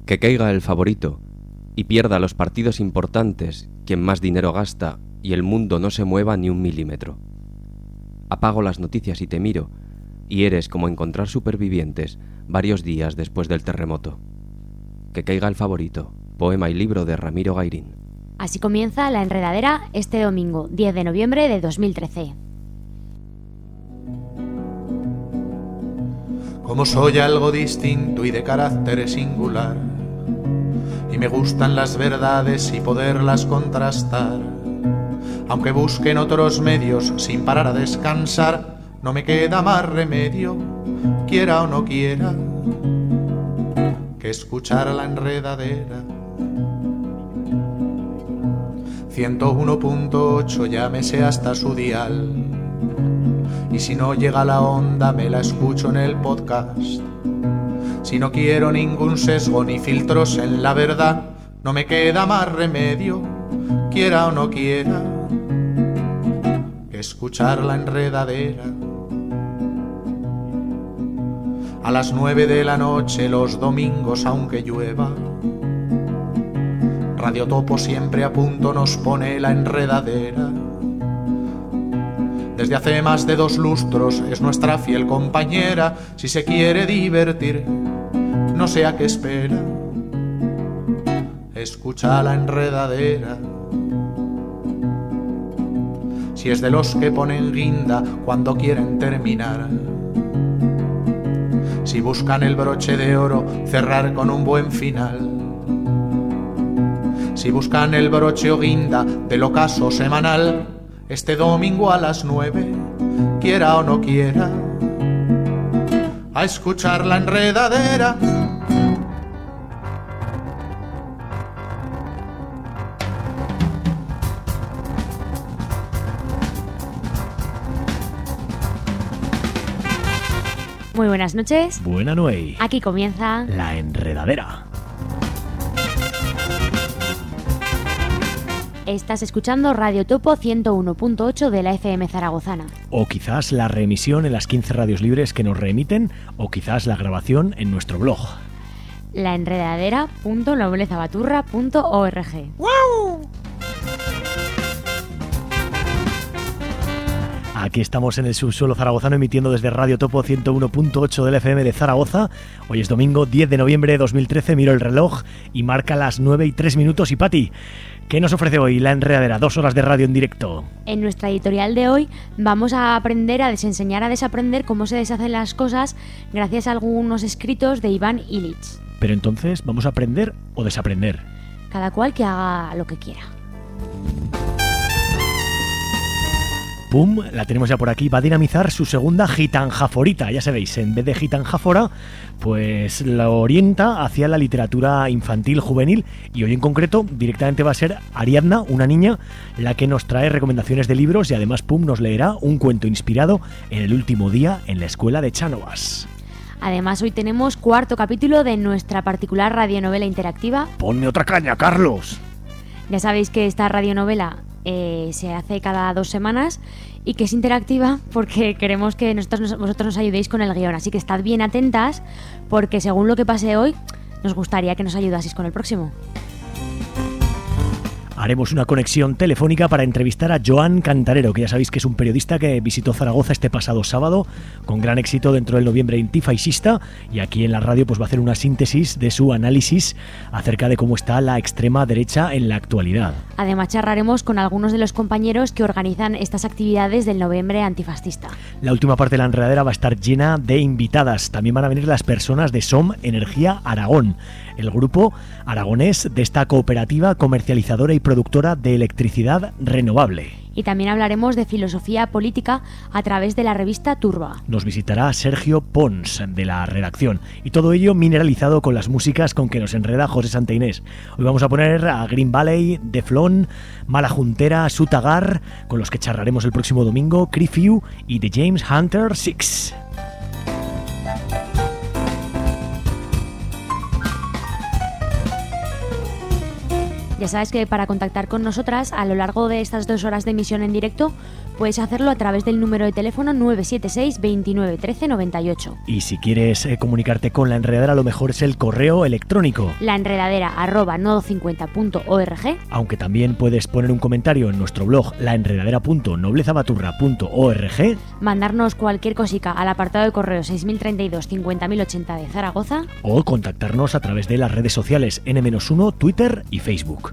Que caiga el favorito y pierda los partidos importantes quien más dinero gasta y el mundo no se mueva ni un milímetro. Apago las noticias y te miro, y eres como encontrar supervivientes varios días después del terremoto. Que caiga el favorito, poema y libro de Ramiro Gairín. Así comienza La Enredadera este domingo, 10 de noviembre de 2013. Como soy algo distinto y de carácter singular, y me gustan las verdades y poderlas contrastar, aunque busquen otros medios sin parar a descansar, no me queda más remedio, quiera o no quiera, que escuchar La Enredadera. 101.8, llámese hasta su dial, y si no llega la onda me la escucho en el podcast. Si no quiero ningún sesgo ni filtros en la verdad, no me queda más remedio, quiera o no quiera, que escuchar La Enredadera. A las 9 de la noche los domingos aunque llueva, Radio Topo siempre a punto nos pone La Enredadera. Desde hace más de 2 lustros es nuestra fiel compañera. Si se quiere divertir, no sé a qué espera, escucha La Enredadera. Si es de los que ponen guinda cuando quieren terminar, si buscan el broche de oro cerrar con un buen final, si buscan el broche o guinda del ocaso semanal, este domingo a las 9, quiera o no quiera, a escuchar La Enredadera. Muy buenas noches. Buena noche. Aquí comienza La Enredadera. Estás escuchando Radio Topo 101.8 de la FM zaragozana. O quizás la reemisión en las 15 radios libres que nos reemiten, o quizás la grabación en nuestro blog. laenredadera.noblezabaturra.org. ¡Wow! Aquí estamos en el subsuelo zaragozano emitiendo desde Radio Topo 101.8 del FM de Zaragoza. Hoy es domingo 10 de noviembre de 2013, miro el reloj y marca las 9:03. Y Pati, ¿qué nos ofrece hoy La Enredadera? 2 horas de radio en directo. En nuestra editorial de hoy vamos a aprender a desenseñar, a desaprender cómo se deshacen las cosas gracias a algunos escritos de Iván Illich. Pero entonces, ¿vamos a aprender o desaprender? Cada cual que haga lo que quiera. Pum, la tenemos ya por aquí. Va a dinamizar su segunda gitanjaforita. Ya sabéis, en vez de gitanjafora, pues la orienta hacia la literatura infantil juvenil. Y hoy en concreto, directamente va a ser Ariadna, una niña, la que nos trae recomendaciones de libros. Y además, Pum nos leerá un cuento inspirado en el último día en la escuela de Chánovas. Además, hoy tenemos 4º capítulo de nuestra particular radionovela interactiva. ¡Ponme otra caña, Carlos! Ya sabéis que esta radionovela se hace cada 2 semanas y que es interactiva porque queremos que vosotros nos ayudéis con el guión. Así que estad bien atentas porque según lo que pase hoy, nos gustaría que nos ayudaseis con el próximo. Haremos una conexión telefónica para entrevistar a Joan Cantarero, que ya sabéis que es un periodista que visitó Zaragoza este pasado sábado con gran éxito dentro del noviembre antifascista, y aquí en la radio pues va a hacer una síntesis de su análisis acerca de cómo está la extrema derecha en la actualidad. Además charlaremos con algunos de los compañeros que organizan estas actividades del noviembre antifascista. La última parte de La Enredadera va a estar llena de invitadas. También van a venir las personas de SOM Energía Aragón, el grupo aragonés de esta cooperativa comercializadora y productora de electricidad renovable. Y también hablaremos de filosofía política a través de la revista Turba. Nos visitará Sergio Pons, de la redacción, y todo ello mineralizado con las músicas con que nos enreda José Santa Inés. Hoy vamos a poner a Green Valley, Deflon, Mala Juntera, Sutagar, con los que charlaremos el próximo domingo, Creefew y The James Hunter 6. Ya sabes que para contactar con nosotras a lo largo de estas 2 horas de emisión en directo Puedes hacerlo a través del número de teléfono 976 29 13 98. Y si quieres comunicarte con La Enredadera, lo mejor es el correo electrónico laenredadera@nodo50.org. Aunque también puedes poner un comentario en nuestro blog laenredadera.noblezabaturra.org. Mandarnos cualquier cosica al apartado de correo 6032 50080 de Zaragoza. O contactarnos a través de las redes sociales N-1, Twitter y Facebook.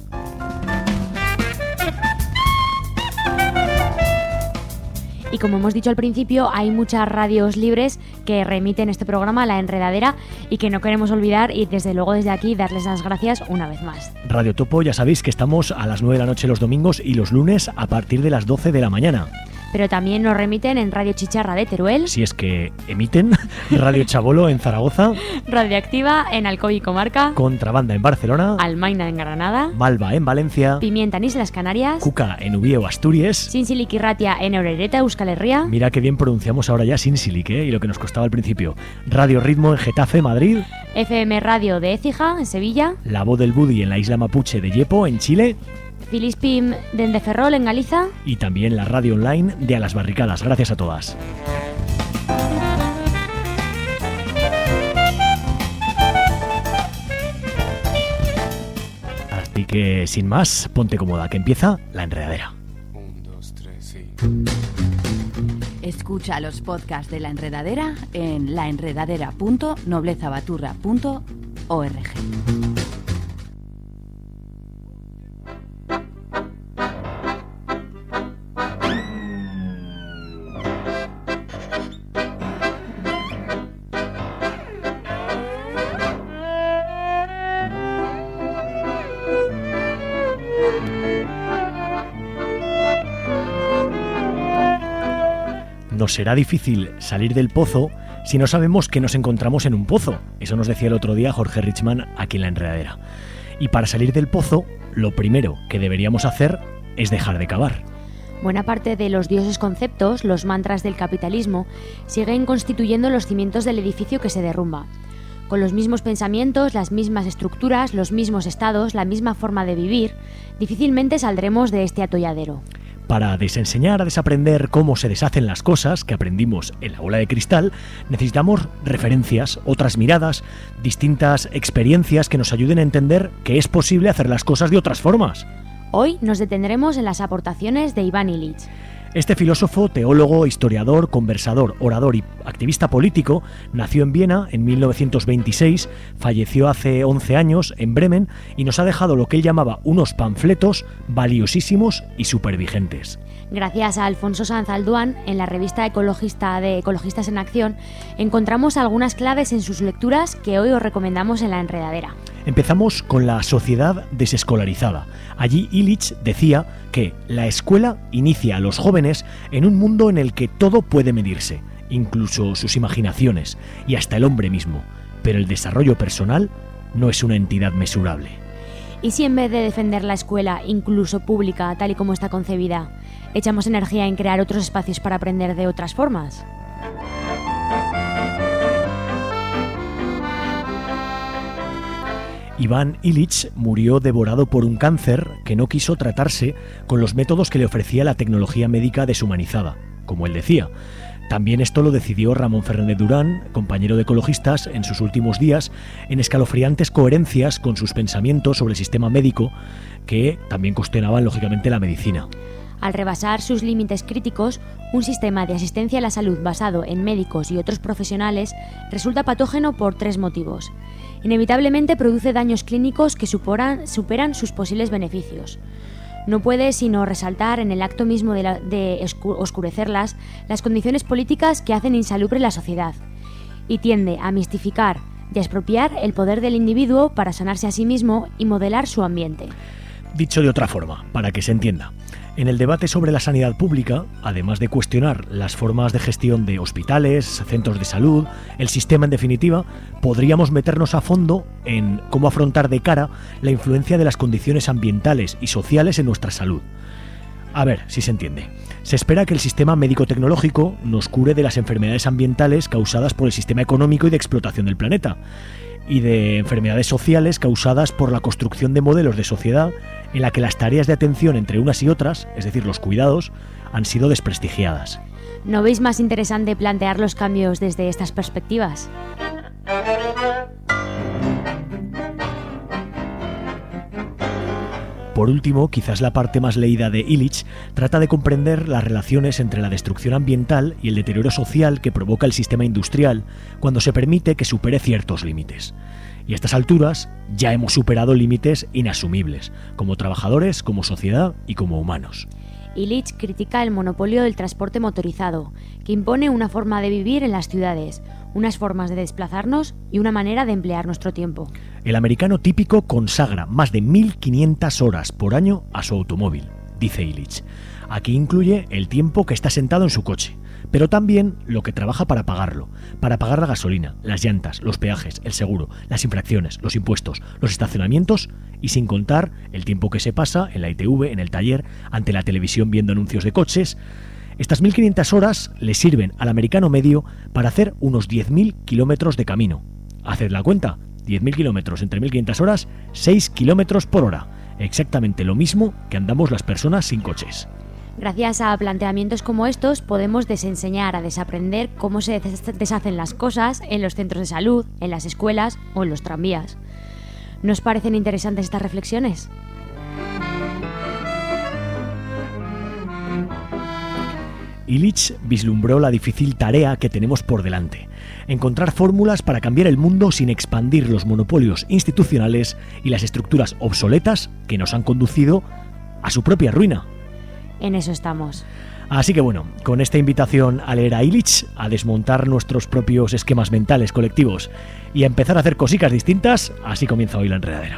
Y como hemos dicho al principio, hay muchas radios libres que remiten este programa a La Enredadera y que no queremos olvidar, y desde luego desde aquí darles las gracias una vez más. Radio Topo, ya sabéis que estamos a las 9 de la noche los domingos y los lunes a partir de las 12 de la mañana. Pero también nos remiten en Radio Chicharra de Teruel. Si es que emiten. Radio Chabolo en Zaragoza. Radioactiva en Alcoy y Comarca. Contrabanda en Barcelona. Almaina en Granada. Malva en Valencia. Pimienta en Islas Canarias. Cuca en Ubieo, Asturias. Sinsilikirratia en Orereta, Euskal Herria. Mira qué bien pronunciamos ahora ya Sinsilik, y lo que nos costaba al principio. Radio Ritmo en Getafe, Madrid. FM Radio de Écija, en Sevilla. La Voz del Budi en la isla Mapuche de Yepo, en Chile. Filispim de Endeferrol, en Galiza. Y también la radio online de A las Barricadas. Gracias a todas. Así que, sin más, ponte cómoda, que empieza La Enredadera. 1, 2, 3, sí. Escucha los podcasts de La Enredadera en laenredadera.noblezabaturra.org. Nos será difícil salir del pozo si no sabemos que nos encontramos en un pozo. Eso nos decía el otro día Jorge Richman aquí en La Enredadera. Y para salir del pozo, lo primero que deberíamos hacer es dejar de cavar. Buena parte de los dioses conceptos, los mantras del capitalismo, siguen constituyendo los cimientos del edificio que se derrumba. Con los mismos pensamientos, las mismas estructuras, los mismos estados, la misma forma de vivir, difícilmente saldremos de este atolladero. Para desenseñar a desaprender cómo se deshacen las cosas que aprendimos en la bola de cristal, necesitamos referencias, otras miradas, distintas experiencias que nos ayuden a entender que es posible hacer las cosas de otras formas. Hoy nos detendremos en las aportaciones de Iván Illich. Este filósofo, teólogo, historiador, conversador, orador y activista político nació en Viena en 1926, falleció hace 11 años en Bremen y nos ha dejado lo que él llamaba unos panfletos valiosísimos y supervigentes. Gracias a Alfonso Sanz Alduán, en la revista ecologista de Ecologistas en Acción, encontramos algunas claves en sus lecturas que hoy os recomendamos en La Enredadera. Empezamos con la sociedad desescolarizada. Allí Illich decía que la escuela inicia a los jóvenes en un mundo en el que todo puede medirse, incluso sus imaginaciones y hasta el hombre mismo, pero el desarrollo personal no es una entidad mesurable. ¿Y si en vez de defender la escuela, incluso pública, tal y como está concebida, echamos energía en crear otros espacios para aprender de otras formas? Iván Illich murió devorado por un cáncer que no quiso tratarse con los métodos que le ofrecía la tecnología médica deshumanizada, como él decía. También esto lo decidió Ramón Fernández Durán, compañero de Ecologistas, en sus últimos días, en escalofriantes coherencias con sus pensamientos sobre el sistema médico, que también cuestionaban lógicamente la medicina. Al rebasar sus límites críticos, un sistema de asistencia a la salud basado en médicos y otros profesionales resulta patógeno por 3 motivos. Inevitablemente produce daños clínicos que superan sus posibles beneficios. No puede sino resaltar en el acto mismo de oscurecerlas las condiciones políticas que hacen insalubre la sociedad, y tiende a mistificar y a expropiar el poder del individuo para sanarse a sí mismo y modelar su ambiente. Dicho de otra forma, para que se entienda, en el debate sobre la sanidad pública, además de cuestionar las formas de gestión de hospitales, centros de salud, el sistema en definitiva, podríamos meternos a fondo en cómo afrontar de cara la influencia de las condiciones ambientales y sociales en nuestra salud. A ver si se entiende. Se espera que el sistema médico-tecnológico nos cure de las enfermedades ambientales causadas por el sistema económico y de explotación del planeta, y de enfermedades sociales causadas por la construcción de modelos de sociedad en la que las tareas de atención entre unas y otras, es decir, los cuidados, han sido desprestigiadas. ¿No veis más interesante plantear los cambios desde estas perspectivas? Por último, quizás la parte más leída de Illich trata de comprender las relaciones entre la destrucción ambiental y el deterioro social que provoca el sistema industrial cuando se permite que supere ciertos límites. Y a estas alturas ya hemos superado límites inasumibles, como trabajadores, como sociedad y como humanos. Illich critica el monopolio del transporte motorizado, que impone una forma de vivir en las ciudades, unas formas de desplazarnos y una manera de emplear nuestro tiempo. El americano típico consagra más de 1.500 horas por año a su automóvil, dice Illich. Aquí incluye el tiempo que está sentado en su coche, pero también lo que trabaja para pagarlo, para pagar la gasolina, las llantas, los peajes, el seguro, las infracciones, los impuestos, los estacionamientos y sin contar el tiempo que se pasa en la ITV, en el taller, ante la televisión viendo anuncios de coches. Estas 1.500 horas le sirven al americano medio para hacer unos 10.000 kilómetros de camino. Haced la cuenta, 10.000 kilómetros entre 1.500 horas, 6 kilómetros por hora. Exactamente lo mismo que andamos las personas sin coches. Gracias a planteamientos como estos podemos desenseñar a desaprender cómo se deshacen las cosas en los centros de salud, en las escuelas o en los tranvías. ¿Nos parecen interesantes estas reflexiones? Illich vislumbró la difícil tarea que tenemos por delante: encontrar fórmulas para cambiar el mundo sin expandir los monopolios institucionales y las estructuras obsoletas que nos han conducido a su propia ruina. En eso estamos. Así que bueno, con esta invitación a leer a Illich, a desmontar nuestros propios esquemas mentales colectivos y a empezar a hacer cositas distintas, así comienza hoy La Enredadera.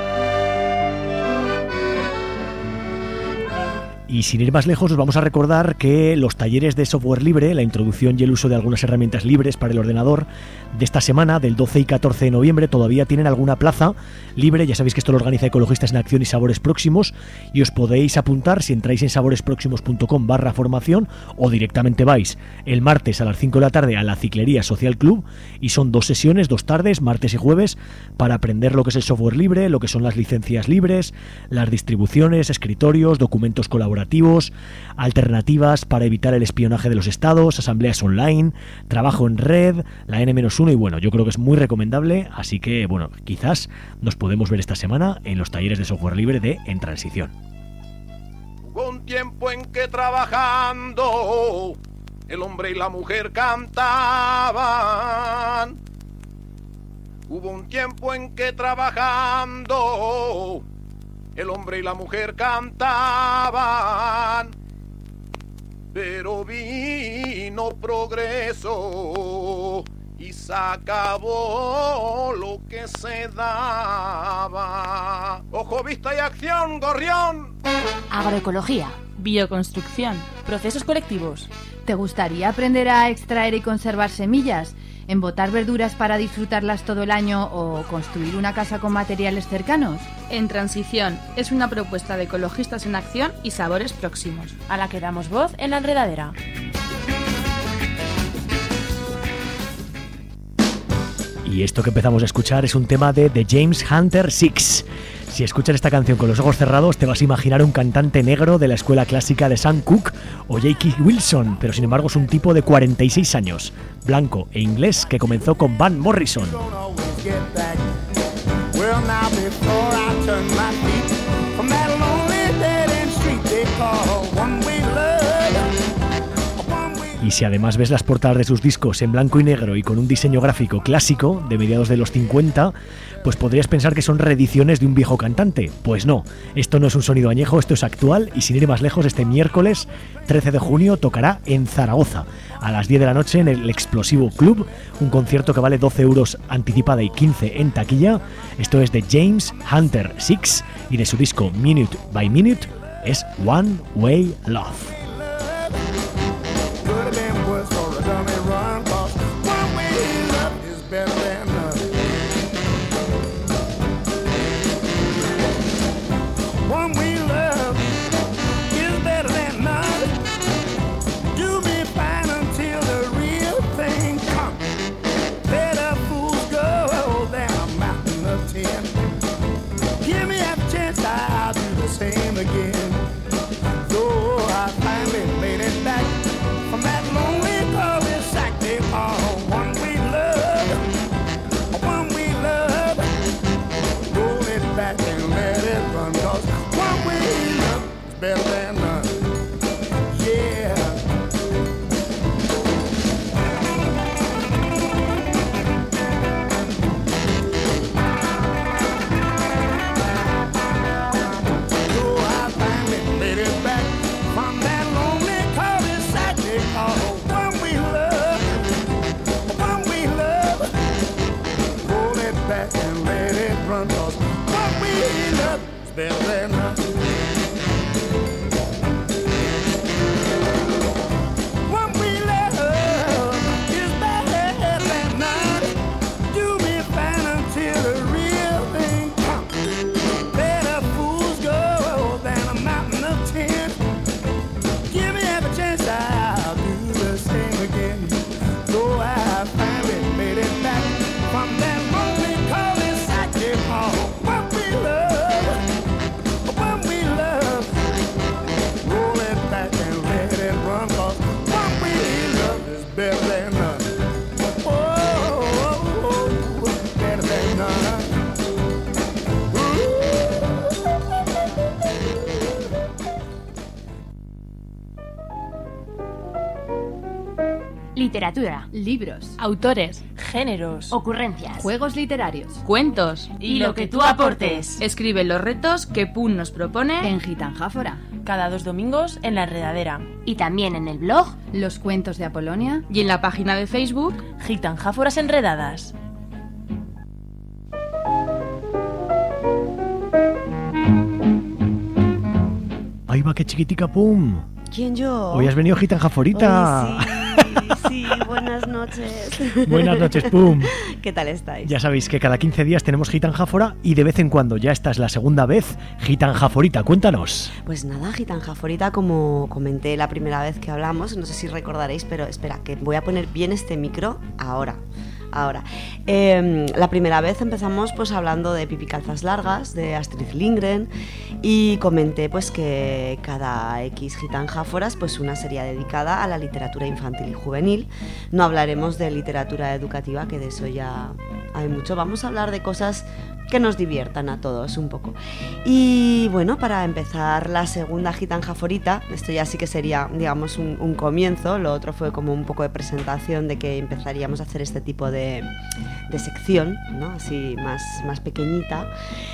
Y sin ir más lejos, os vamos a recordar que los talleres de software libre, la introducción y el uso de algunas herramientas libres para el ordenador de esta semana, del 12 y 14 de noviembre, todavía tienen alguna plaza libre. Ya sabéis que esto lo organiza Ecologistas en Acción y Sabores Próximos, y os podéis apuntar si entráis en saboresproximos.com/formación o directamente vais el martes a las 5 de la tarde a la Ciclería Social Club, y son 2 sesiones, 2 tardes, martes y jueves, para aprender lo que es el software libre, lo que son las licencias libres, las distribuciones, escritorios, documentos colaborativos, alternativas para evitar el espionaje de los estados, asambleas online, trabajo en red, la N-1, y bueno, yo creo que es muy recomendable, así que bueno, quizás nos podemos ver esta semana en los talleres de software libre de En Transición. Hubo un tiempo en que trabajando el hombre y la mujer cantaban. Hubo un tiempo en que trabajando el hombre y la mujer cantaban, pero vino progreso y se acabó lo que se daba. Ojo, vista y acción, gorrión. Agroecología, bioconstrucción, procesos colectivos. ¿Te gustaría aprender a extraer y conservar semillas? ¿Embotar verduras para disfrutarlas todo el año o construir una casa con materiales cercanos? En Transición es una propuesta de Ecologistas en Acción y Sabores Próximos, a la que damos voz en La Enredadera. Y esto que empezamos a escuchar es un tema de The James Hunter 6. Si escuchas esta canción con los ojos cerrados, te vas a imaginar un cantante negro de la escuela clásica de Sam Cooke o J.K. Wilson, pero sin embargo es un tipo de 46 años, blanco e inglés, que comenzó con Van Morrison. Y si además ves las portadas de sus discos en blanco y negro y con un diseño gráfico clásico de mediados de los 50, pues podrías pensar que son reediciones de un viejo cantante. Pues no, esto no es un sonido añejo, esto es actual, y sin ir más lejos, este miércoles 13 de junio tocará en Zaragoza a las 10 de la noche en el Explosivo Club, un concierto que vale 12 euros anticipada y 15 en taquilla. Esto es de James Hunter 6 y de su disco Minute by Minute es One Way Love. Give me a chance, I'll do the again. So I finally made it back from that lonely cul-de-sac they call one we love, one we love. Roll it back and let it run, 'cause one we love is better than none. Yeah. Better than nothing. What we love is better than nothing. Do me fine until the real thing comes. Better fools go than a mountain of tin. Give me every chance, I'll do the same again. So I finally made it back from that lonely cul-de-sac they call what we love. Better than none. Oh, better than none. Literatura, libros, autores, géneros, ocurrencias, juegos literarios, cuentos y lo que tú aportes. Escribe los retos que Pun nos propone en Gitanjáfora. Cada 2 domingos en La Enredadera. Y también en el blog Los Cuentos de Apolonia y en la página de Facebook Gitanjáforas Enredadas. Ahí va, qué chiquitica, Pum. ¿Quién, yo? Hoy has venido Gitanjáforita. Sí, buenas noches. Buenas noches, Pum. ¿Qué tal estáis? Ya sabéis que cada 15 días tenemos Gitanjáfora y de vez en cuando, ya esta es la segunda vez, Gitanjáforita. Cuéntanos. Pues nada, Gitanjáforita, como comenté la primera vez que hablamos, no sé si recordaréis, pero espera, que voy a poner bien este micro ahora. La primera vez empezamos pues hablando de Pipi Calzas Largas, de Astrid Lindgren, y comenté pues que cada X Gitanjáforas pues una sería dedicada a la literatura infantil y juvenil. No hablaremos de literatura educativa, que de eso ya hay mucho. Vamos a hablar de cosas que nos diviertan a todos un poco. Y bueno, para empezar la segunda Gitanjáforita, esto ya sí que sería, digamos, un comienzo. Lo otro fue como un poco de presentación de que empezaríamos a hacer este tipo de sección, ¿no? Así más pequeñita.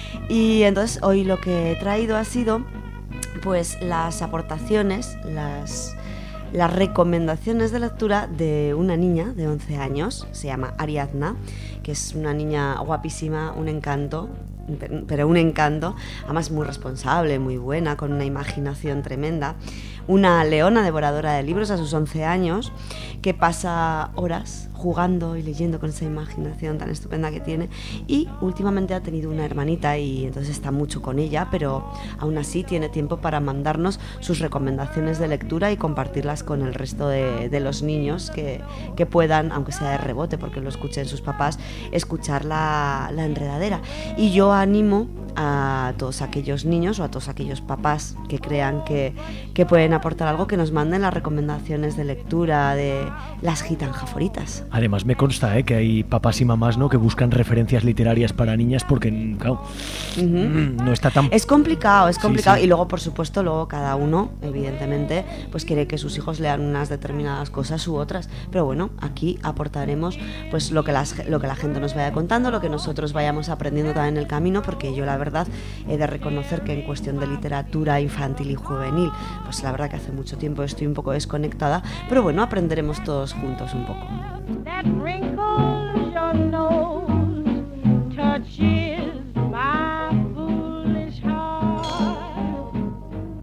Y entonces hoy lo que he traído ha sido pues las aportaciones, las recomendaciones de lectura de una niña de 11 años, se llama Ariadna, que es una niña guapísima, un encanto, pero un encanto, además muy responsable, muy buena, con una imaginación tremenda, una leona devoradora de libros a sus 11 años, que pasa horas jugando y leyendo con esa imaginación tan estupenda que tiene, y últimamente ha tenido una hermanita y entonces está mucho con ella, pero aún así tiene tiempo para mandarnos sus recomendaciones de lectura y compartirlas con el resto de los niños que puedan, aunque sea de rebote porque lo escuchen sus papás, escuchar la enredadera. Y yo animo a todos aquellos niños o a todos aquellos papás que crean que pueden aportar algo, que nos manden las recomendaciones de lectura de las Gitanjáforitas. Además me consta que hay papás y mamás, ¿no?, que buscan referencias literarias para niñas porque, claro, no está tan... Es complicado. Sí. Y luego, por supuesto, cada uno, evidentemente, pues quiere que sus hijos lean unas determinadas cosas u otras. Pero bueno, aquí aportaremos pues lo que la gente nos vaya contando, lo que nosotros vayamos aprendiendo también en el camino, porque yo la verdad he de reconocer que en cuestión de literatura infantil y juvenil, pues la verdad que hace mucho tiempo estoy un poco desconectada, pero bueno, aprenderemos todos juntos un poco. That wrinkles your nose, touches my foolish heart.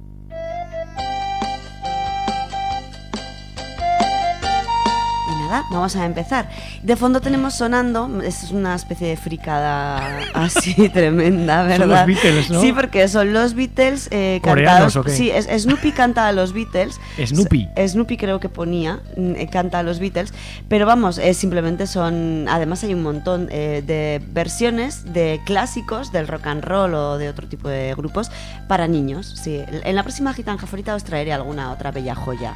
Y nada, vamos a empezar. De fondo tenemos sonando, es una especie de fricada así tremenda, ¿verdad? Son los Beatles, ¿no? Sí, porque son los Beatles ¿Coreanos cantados. o qué? Sí, Snoopy canta a los Beatles. Snoopy. Snoopy creo que ponía, canta a los Beatles, pero vamos, simplemente son, además hay un montón de versiones de clásicos del rock and roll o de otro tipo de grupos para niños. Sí, en la próxima Gitanja Favorita os traeré alguna otra bella joya.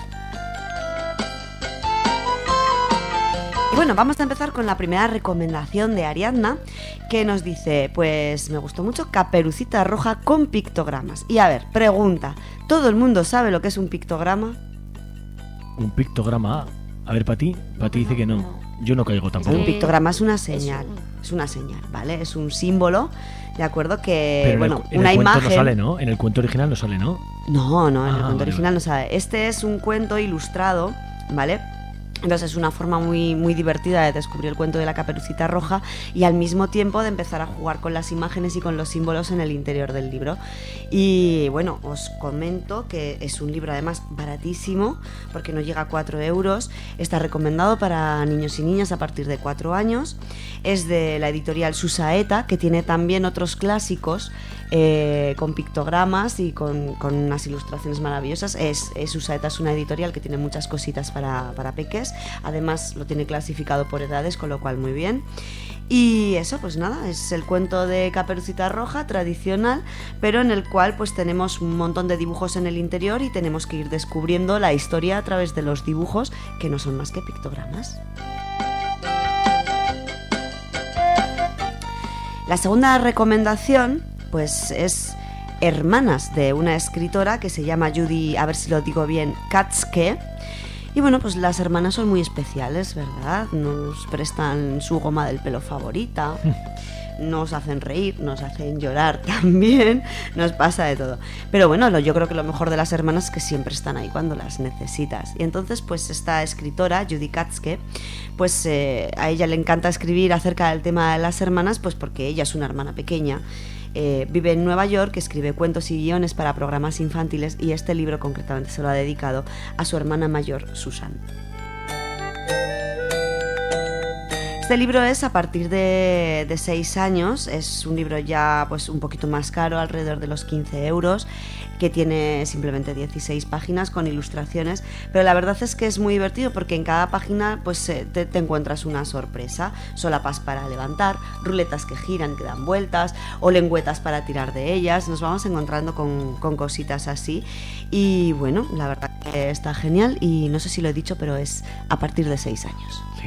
Y bueno, vamos a empezar con la primera recomendación de Ariadna, que nos dice, pues me gustó mucho Caperucita Roja con pictogramas. Y a ver, pregunta, ¿todo el mundo sabe lo que es un pictograma? Un pictograma. A ver, Pati dice que no. Yo no caigo tampoco. Un pictograma es una señal, ¿vale? Es un símbolo, ¿de acuerdo? Que, pero bueno, en una el imagen... cuento no sale, ¿no? En el cuento original no sale, ¿no? No, en el cuento vale, original no sale. Este es un cuento ilustrado, ¿vale? Entonces es una forma muy, muy divertida de descubrir el cuento de la Caperucita Roja y al mismo tiempo de empezar a jugar con las imágenes y con los símbolos en el interior del libro. Y bueno, os comento que es un libro además baratísimo, porque no llega a 4 euros. Está recomendado para niños y niñas a partir de 4 años. Es de la editorial Susaeta, que tiene también otros clásicos con pictogramas y con unas ilustraciones maravillosas. Susaeta es una editorial que tiene muchas cositas para peques. Además lo tiene clasificado por edades, con lo cual muy bien. Y eso, pues nada, es el cuento de Caperucita Roja tradicional, pero en el cual pues tenemos un montón de dibujos en el interior y tenemos que ir descubriendo la historia a través de los dibujos, que no son más que pictogramas. La segunda recomendación pues es Hermanas, de una escritora que se llama Judy, a ver si lo digo bien, Katzke. Y bueno, pues las hermanas son muy especiales, ¿verdad? Nos prestan su goma del pelo favorita, nos hacen reír, nos hacen llorar también, nos pasa de todo. Pero bueno, yo creo que lo mejor de las hermanas es que siempre están ahí cuando las necesitas. Y entonces, pues esta escritora, Judy Katzke, pues a ella le encanta escribir acerca del tema de las hermanas, pues porque ella es una hermana pequeña. Vive en Nueva York, escribe cuentos y guiones para programas infantiles y este libro concretamente se lo ha dedicado a su hermana mayor, Susan. Este libro es a partir de 6 años, es un libro ya pues un poquito más caro, alrededor de los 15 euros, que tiene simplemente 16 páginas con ilustraciones, pero la verdad es que es muy divertido porque en cada página pues te encuentras una sorpresa, solapas para levantar, ruletas que giran, que dan vueltas, o lengüetas para tirar de ellas. Nos vamos encontrando con cositas así y bueno, la verdad que está genial y no sé si lo he dicho, pero es a partir de 6 años. Sí.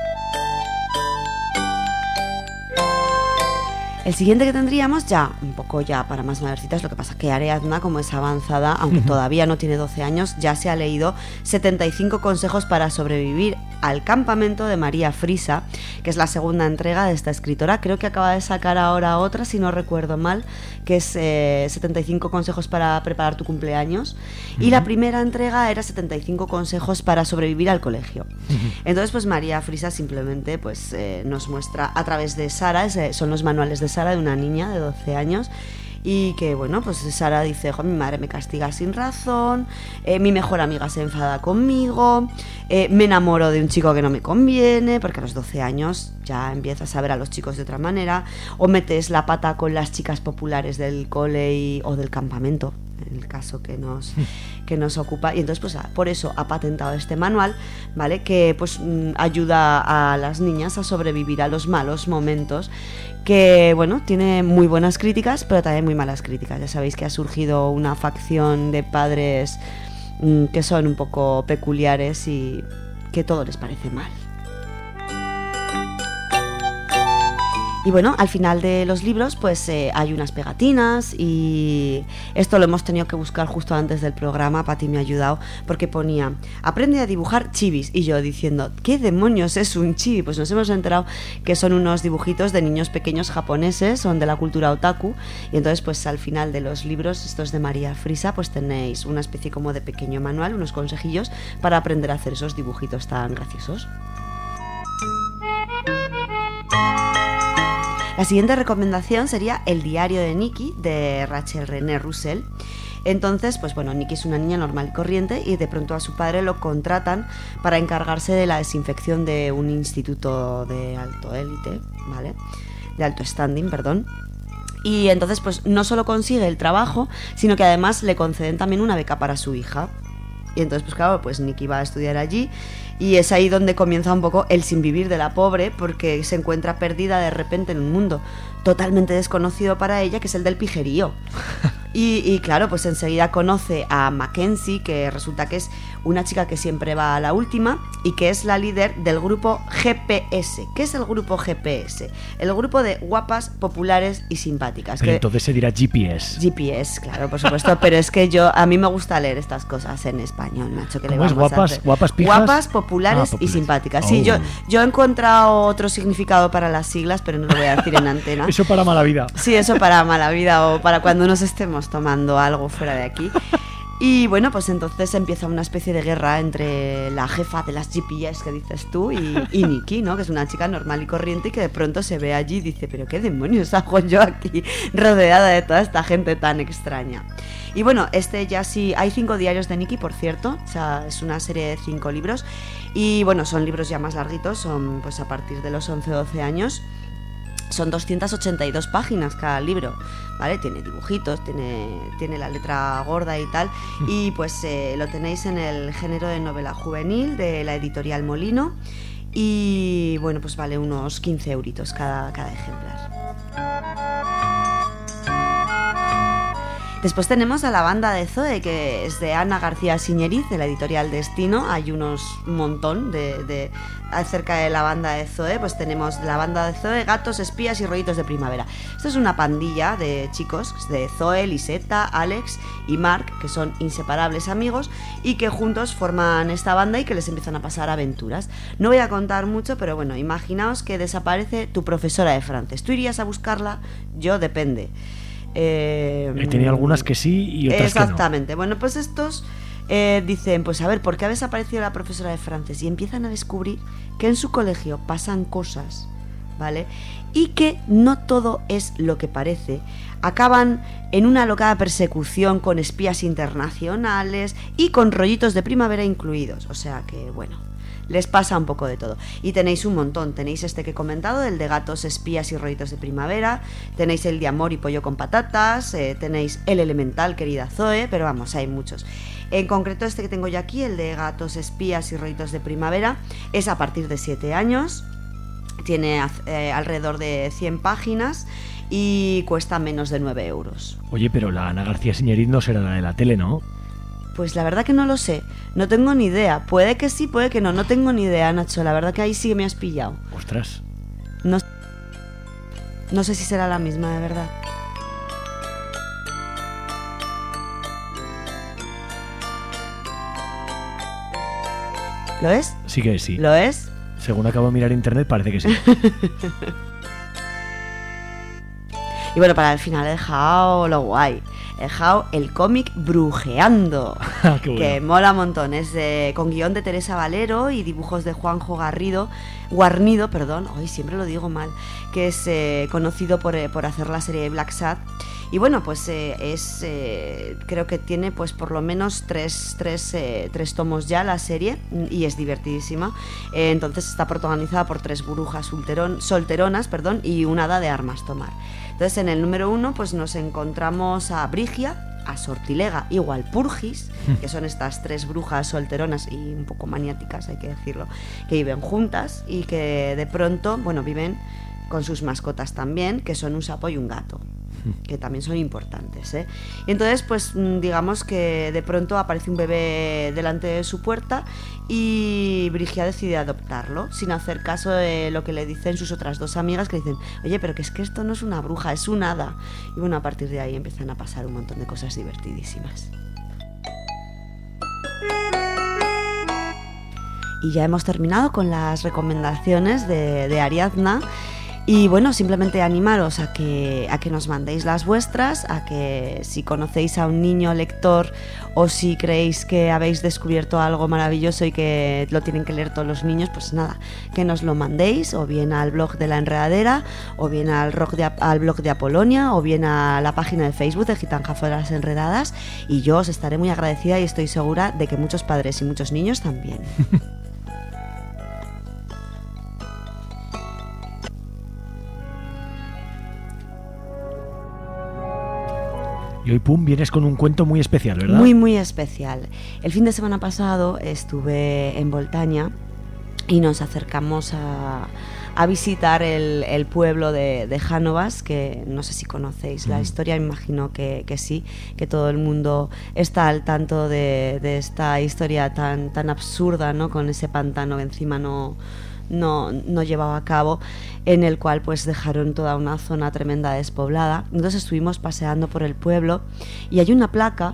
El siguiente que tendríamos ya, un poco ya para más mayorcitas, lo que pasa que Ariadna, como es avanzada, aunque todavía no tiene 12 años, ya se ha leído 75 consejos para sobrevivir al campamento de María Frisa, que es la segunda entrega de esta escritora. Creo que acaba de sacar ahora otra, si no recuerdo mal, que es 75 consejos para preparar tu cumpleaños. Y la primera entrega era 75 consejos para sobrevivir al colegio. Entonces, pues María Frisa simplemente pues nos muestra a través de Sara, son los manuales de Sara, de una niña de 12 años, y que bueno, pues Sara dice, mi madre me castiga sin razón, mi mejor amiga se enfada conmigo, me enamoro de un chico que no me conviene, porque a los 12 años ya empiezas a ver a los chicos de otra manera, o metes la pata con las chicas populares del cole o del campamento, en el caso que nos ocupa. Y entonces pues por eso ha patentado este manual, ¿vale? Que pues ayuda a las niñas a sobrevivir a los malos momentos, que bueno, tiene muy buenas críticas, pero también muy malas críticas. Ya sabéis que ha surgido una facción de padres que son un poco peculiares y que todo les parece mal. Y bueno, al final de los libros pues hay unas pegatinas y esto lo hemos tenido que buscar justo antes del programa. Pati me ha ayudado porque ponía, aprende a dibujar chibis, y yo diciendo, ¿qué demonios es un chibi? Pues nos hemos enterado que son unos dibujitos de niños pequeños japoneses, son de la cultura otaku, y entonces pues al final de los libros, estos de María Frisa, pues tenéis una especie como de pequeño manual, unos consejillos para aprender a hacer esos dibujitos tan graciosos. La siguiente recomendación sería El diario de Nicky, de Rachel René Russell. Entonces, pues bueno, Nikki es una niña normal y corriente y de pronto a su padre lo contratan para encargarse de la desinfección de un instituto de alto élite, ¿vale? De alto standing, perdón. Y entonces pues no solo consigue el trabajo, sino que además le conceden también una beca para su hija. Y entonces pues claro, pues Nikki va a estudiar allí y es ahí donde comienza un poco el sinvivir de la pobre, porque se encuentra perdida de repente en un mundo totalmente desconocido para ella, que es el del pijerío. Y claro, pues enseguida conoce a Mackenzie, que resulta que es una chica que siempre va a la última y que es la líder del grupo GPS. ¿Qué es el grupo GPS? El grupo de guapas, populares y simpáticas. Pero que entonces se dirá GPS. GPS, claro, por supuesto, pero es que a mí me gusta leer estas cosas en español, Nacho. ¿Qué le ¿Cómo es? vamos a ¿Guapas, hacer? guapas, pijas? Guapas, populares y simpáticas. Sí, yo he encontrado otro significado para las siglas, pero no lo voy a decir en antena. Eso para mala vida. Sí, eso para mala vida o para cuando nos estemos tomando algo fuera de aquí. Y bueno, pues entonces empieza una especie de guerra entre la jefa de las GPS que dices tú y Nikki, ¿no? Que es una chica normal y corriente y que de pronto se ve allí y dice, pero qué demonios hago yo aquí rodeada de toda esta gente tan extraña. Y bueno, ya sí, hay 5 diarios de Nikki, por cierto, o sea, es una serie de 5 libros y bueno, son libros ya más larguitos, son pues a partir de los 11 o 12 años. Son 282 páginas cada libro, ¿vale? Tiene dibujitos, tiene la letra gorda y tal. Y pues lo tenéis en el género de novela juvenil de la editorial Molino. Y bueno, pues vale unos 15 euritos cada ejemplar. Después tenemos a La banda de Zoe, que es de Ana García Siñeriz, de la editorial Destino. Hay un montón acerca de La banda de Zoe. Pues tenemos La banda de Zoe, Gatos, Espías y Rollitos de Primavera. Esto es una pandilla de chicos, de Zoe, Lisetta, Alex y Mark, que son inseparables amigos y que juntos forman esta banda y que les empiezan a pasar aventuras. No voy a contar mucho, pero bueno, imaginaos que desaparece tu profesora de francés. ¿Tú irías a buscarla? Yo depende. He tenido algunas que sí y otras exactamente. Que no. Bueno, pues estos dicen, pues a ver, ¿por qué ha desaparecido la profesora de francés? Y empiezan a descubrir que en su colegio pasan cosas, ¿vale? Y que no todo es lo que parece. Acaban en una alocada persecución con espías internacionales y con rollitos de primavera incluidos. O sea que, bueno, les pasa un poco de todo. Y tenéis un montón. Tenéis este que he comentado, el de Gatos, Espías y Rollitos de Primavera. Tenéis el de Amor y Pollo con Patatas. Tenéis el Elemental, querida Zoe. Pero vamos, hay muchos. En concreto este que tengo yo aquí, el de Gatos, Espías y Rollitos de Primavera, es a partir de 7 años. Tiene alrededor de 100 páginas y cuesta menos de 9 euros. Oye, pero la Ana García Siñeriz no será la de la tele, ¿no? Pues la verdad que no lo sé, no tengo ni idea. Puede que sí, puede que no, no tengo ni idea, Nacho. La verdad que ahí sí que me has pillado. Ostras. No sé si será la misma, de verdad. ¿Lo es? Sí que sí. ¿Lo es? Según acabo de mirar internet parece que sí. Y bueno, para el final he dejado lo guay. He dejado el cómic Brujeando, que mola un montón. Es con guión de Teresa Valero y dibujos de Juanjo Guarnido, hoy siempre lo digo mal, que es conocido por hacer la serie Black Sad. Y bueno, pues creo que tiene pues por lo menos tres tomos ya la serie y es divertidísima. Entonces está protagonizada por 3 brujas solteronas, y una hada de armas tomar. Entonces en el número 1 pues nos encontramos a Brigia, a Sortilega y Walpurgis, que son estas 3 brujas solteronas y un poco maniáticas, hay que decirlo, que viven juntas y que de pronto, viven con sus mascotas también, que son un sapo y un gato, que también son importantes, ¿eh? Y entonces, pues digamos que de pronto aparece un bebé delante de su puerta y Brigia decide adoptarlo, sin hacer caso de lo que le dicen sus otras 2 amigas, que dicen, oye, pero que es que esto no es una bruja, es un hada. Y bueno, a partir de ahí empiezan a pasar un montón de cosas divertidísimas. Y ya hemos terminado con las recomendaciones de Ariadna. Y bueno, simplemente animaros a que nos mandéis las vuestras, a que si conocéis a un niño lector o si creéis que habéis descubierto algo maravilloso y que lo tienen que leer todos los niños, pues nada, que nos lo mandéis o bien al blog de La Enredadera, o bien al blog de Apolonia, o bien a la página de Facebook de Gitanjáforas Enredadas, y yo os estaré muy agradecida y estoy segura de que muchos padres y muchos niños también. Y hoy, pum, vienes con un cuento muy especial, ¿verdad? Muy, muy especial. El fin de semana pasado estuve en Boltaña y nos acercamos a visitar el pueblo de Jánovas, que no sé si conocéis la historia, me imagino que sí, que todo el mundo está al tanto de esta historia tan absurda, ¿no? Con ese pantano que encima no llevaba a cabo, en el cual pues dejaron toda una zona tremenda despoblada. Entonces estuvimos paseando por el pueblo y hay una placa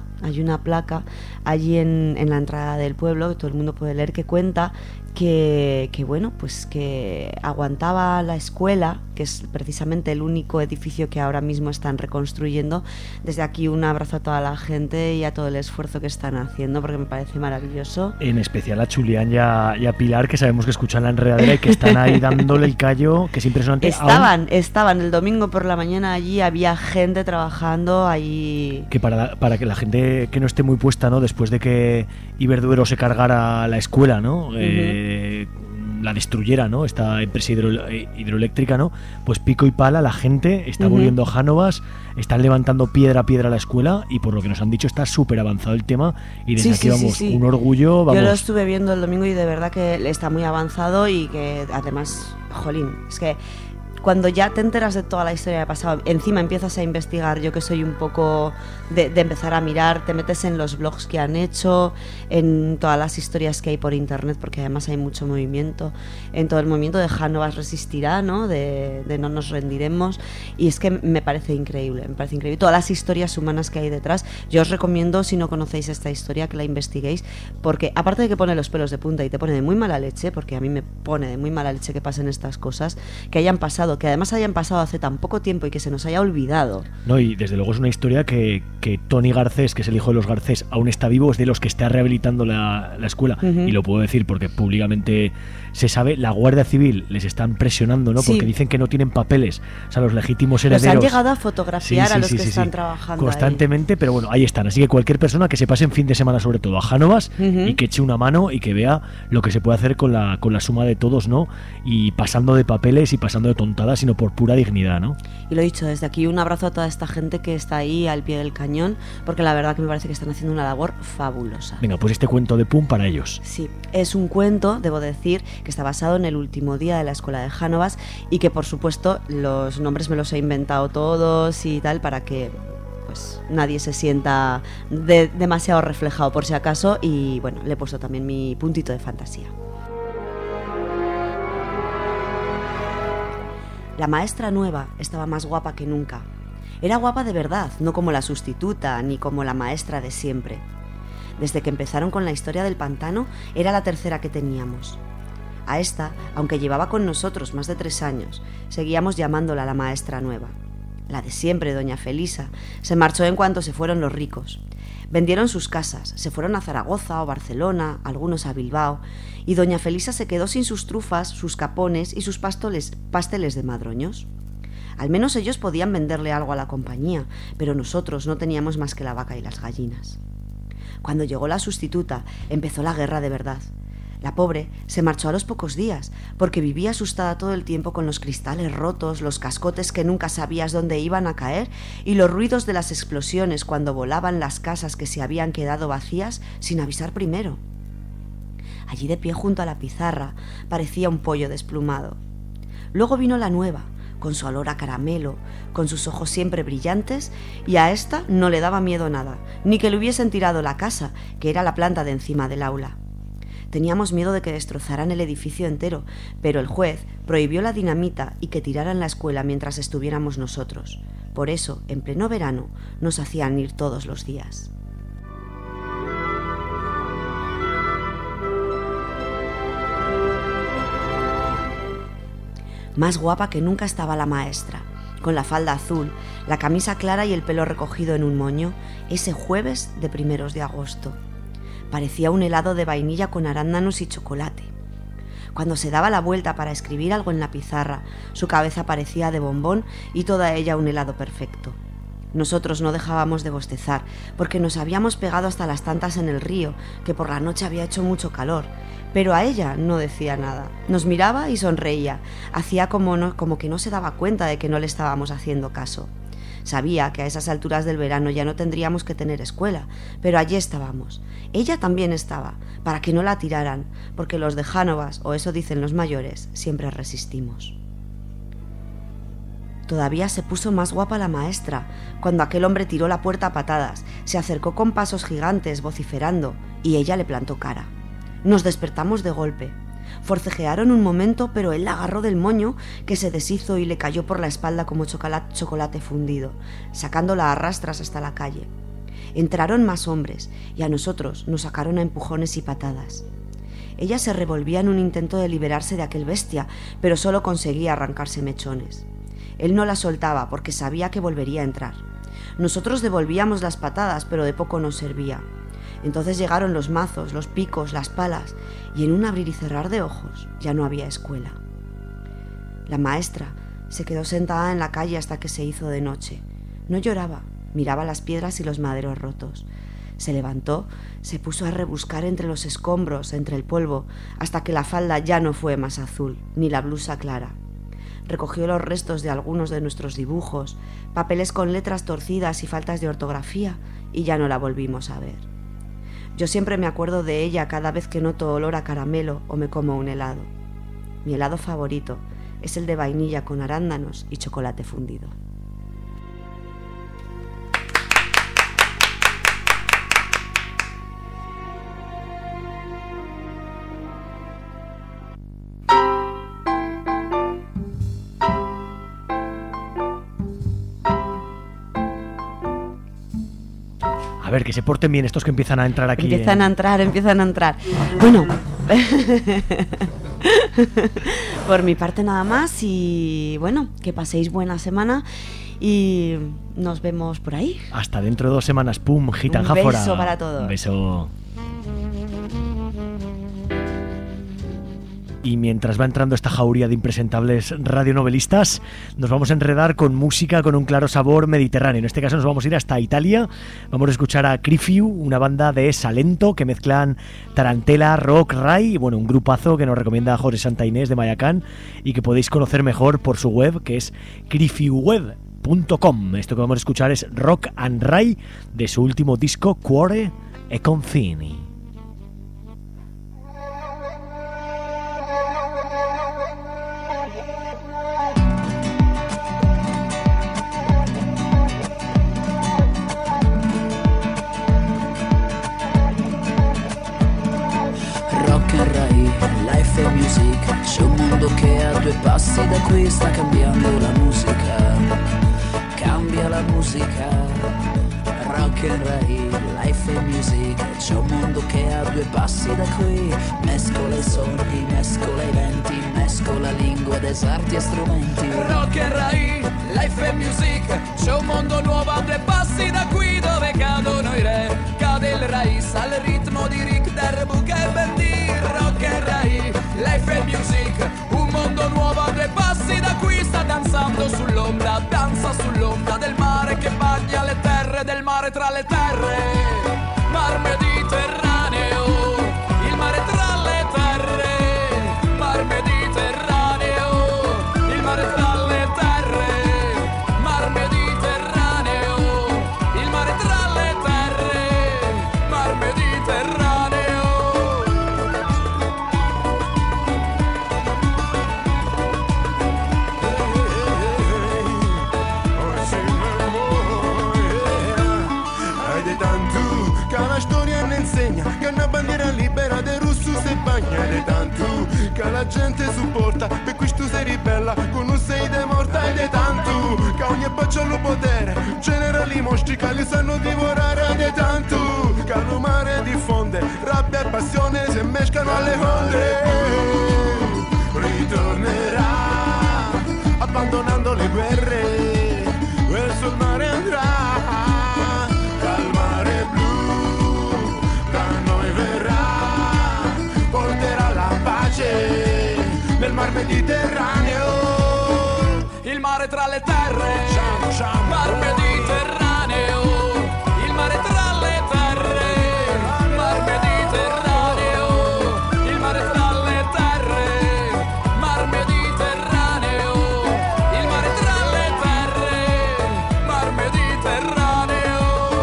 allí en la entrada del pueblo, que todo el mundo puede leer, que cuenta que bueno, pues que aguantaba la escuela, que es precisamente el único edificio que ahora mismo están reconstruyendo. Desde aquí un abrazo a toda la gente y a todo el esfuerzo que están haciendo, porque me parece maravilloso. En especial a Julián y a Pilar, que sabemos que escuchan La Enredadera y que están ahí dándole el callo, que es impresionante. Estaban el domingo por la mañana allí, había gente trabajando allí. Que para que la gente que no esté muy puesta, ¿no? Después de que Iberdrola se cargara la escuela, ¿no? La destruyera, ¿no? Esta empresa hidroeléctrica, ¿no? Pues pico y pala, la gente está volviendo a Jánovas, están levantando piedra a piedra la escuela, y por lo que nos han dicho está súper avanzado el tema, y desde aquí vamos, un orgullo, vamos. Yo lo estuve viendo el domingo y de verdad que está muy avanzado, y que además, jolín, es que cuando ya te enteras de toda la historia que ha pasado, encima empiezas a investigar, yo que soy un poco de empezar a mirar, te metes en los blogs que han hecho, en todas las historias que hay por internet, porque además hay mucho movimiento, en todo el movimiento de Jánovas resistirá, ¿no? De no nos rendiremos, y es que me parece increíble, todas las historias humanas que hay detrás. Yo os recomiendo, si no conocéis esta historia, que la investiguéis, porque aparte de que pone los pelos de punta y te pone de muy mala leche, porque a mí me pone de muy mala leche que pasen estas cosas, que hayan pasado, que además hayan pasado hace tan poco tiempo y que se nos haya olvidado. No, y desde luego es una historia que Tony Garcés, que es el hijo de los Garcés, aún está vivo, es de los que está rehabilitando la escuela, y lo puedo decir porque públicamente se sabe. La Guardia Civil les están presionando, ¿no? Porque dicen que no tienen papeles, o sea, los legítimos herederos. Los han llegado a fotografiar a los que están trabajando constantemente ahí. Pero bueno, ahí están. Así que cualquier persona que se pase en fin de semana, sobre todo a Jánovas, y que eche una mano y que vea lo que se puede hacer con la suma de todos, ¿no? Y pasando de papeles y pasando de tontadas, sino por pura dignidad, ¿no? Y lo he dicho, desde aquí un abrazo a toda esta gente que está ahí al pie del cañón, porque la verdad que me parece que están haciendo una labor fabulosa. Venga, pues este cuento de Pum para ellos. Sí, es un cuento, debo decir, que está basado en el último día de la escuela de Jánovas, y que por supuesto los nombres me los he inventado todos y tal, para que pues nadie se sienta demasiado reflejado por si acaso, y bueno, le he puesto también mi puntito de fantasía. La maestra nueva estaba más guapa que nunca. Era guapa de verdad, no como la sustituta ni como la maestra de siempre. Desde que empezaron con la historia del pantano, era la tercera que teníamos. A esta, aunque llevaba con nosotros más de 3 años, seguíamos llamándola la maestra nueva. La de siempre, doña Felisa, se marchó en cuanto se fueron los ricos. Vendieron sus casas, se fueron a Zaragoza o Barcelona, algunos a Bilbao, y doña Felisa se quedó sin sus trufas, sus capones y sus pasteles de madroños. Al menos ellos podían venderle algo a la compañía, pero nosotros no teníamos más que la vaca y las gallinas. Cuando llegó la sustituta, empezó la guerra de verdad. La pobre se marchó a los pocos días, porque vivía asustada todo el tiempo con los cristales rotos, los cascotes que nunca sabías dónde iban a caer y los ruidos de las explosiones cuando volaban las casas que se habían quedado vacías sin avisar primero. Allí de pie junto a la pizarra parecía un pollo desplumado. Luego vino la nueva, con su olor a caramelo, con sus ojos siempre brillantes, y a esta no le daba miedo nada, ni que le hubiesen tirado la casa, que era la planta de encima del aula. Teníamos miedo de que destrozaran el edificio entero, pero el juez prohibió la dinamita y que tiraran la escuela mientras estuviéramos nosotros. Por eso, en pleno verano, nos hacían ir todos los días. Más guapa que nunca estaba la maestra, con la falda azul, la camisa clara y el pelo recogido en un moño, ese jueves de 1 de agosto. Parecía un helado de vainilla con arándanos y chocolate. Cuando se daba la vuelta para escribir algo en la pizarra, su cabeza parecía de bombón y toda ella un helado perfecto. Nosotros no dejábamos de bostezar, porque nos habíamos pegado hasta las tantas en el río, que por la noche había hecho mucho calor, pero a ella no decía nada. Nos miraba y sonreía, hacía como que no se daba cuenta de que no le estábamos haciendo caso. Sabía que a esas alturas del verano ya no tendríamos que tener escuela, pero allí estábamos. Ella también estaba, para que no la tiraran, porque los de Jánovas, o eso dicen los mayores, siempre resistimos. Todavía se puso más guapa la maestra, cuando aquel hombre tiró la puerta a patadas, se acercó con pasos gigantes, vociferando, y ella le plantó cara. Nos despertamos de golpe. Forcejearon un momento, pero él la agarró del moño, que se deshizo y le cayó por la espalda como chocolate fundido, sacándola a rastras hasta la calle. Entraron más hombres, y a nosotros nos sacaron a empujones y patadas. Ella se revolvía en un intento de liberarse de aquel bestia, pero solo conseguía arrancarse mechones. Él no la soltaba porque sabía que volvería a entrar. Nosotros devolvíamos las patadas, pero de poco nos servía. Entonces llegaron los mazos, los picos, las palas, y en un abrir y cerrar de ojos ya no había escuela. La maestra se quedó sentada en la calle hasta que se hizo de noche. No lloraba, miraba las piedras y los maderos rotos. Se levantó, se puso a rebuscar entre los escombros, entre el polvo, hasta que la falda ya no fue más azul, ni la blusa clara. Recogió los restos de algunos de nuestros dibujos, papeles con letras torcidas y faltas de ortografía, y ya no la volvimos a ver. Yo siempre me acuerdo de ella cada vez que noto olor a caramelo o me como un helado. Mi helado favorito es el de vainilla con arándanos y chocolate fundido. A ver, que se porten bien estos que empiezan a entrar aquí. Empiezan a entrar. Bueno, por mi parte nada más y bueno, que paséis buena semana y nos vemos por ahí. Hasta dentro de 2 semanas, pum, Gitan Jáfora. Un beso para todos. Un beso. Y mientras va entrando esta jauría de impresentables radionovelistas, nos vamos a enredar con música con un claro sabor mediterráneo. En este caso nos vamos a ir hasta Italia. Vamos a escuchar a Crifiu, una banda de Salento que mezclan tarantela, rock, rai, y bueno, un grupazo que nos recomienda José Santa Inés de Mayacán y que podéis conocer mejor por su web, que es crifiuweb.com. Esto que vamos a escuchar es Rock and Rai de su último disco Cuore e Confini. Life e music, c'è un mondo che a 2 passi da qui sta cambiando la musica, cambia la musica. Rock and roll, life e music, c'è un mondo che a 2 passi da qui mescola i sogni, mescola i venti, mescola lingua, deserti e strumenti. Rock and roll, life e music, c'è un mondo nuovo a 2 passi da qui dove cadono i re, cade il raiz al ritmo di Rick Derbuca e Bendy. Rock and roll, life e music, un mondo nuovo a 2 passi da qui sta danzando sull'ombra, danza sull'ombra del mare che bagna le terre, del mare tra le terre, mar Mediterraneo, il mare tra le terre, mar Mediterraneo, il mare tra le terre, mar Mediterraneo, il mare tra le terre, mar Mediterraneo. Che una bandiera libera dei russi si bagna di tanto che la gente supporta per questo sei ribella con un sei de morta e di tanto che ogni bacio allo potere genera li mostri che li sanno divorare di tanto che lo mare diffonde rabbia e passione si mescano alle onde ritornerà mare tra le terre, mar Mediterraneo, il mare tra le terre, mar Mediterraneo, il mare tra le terre, mar Mediterraneo, il mare tra le terre, mar Mediterraneo.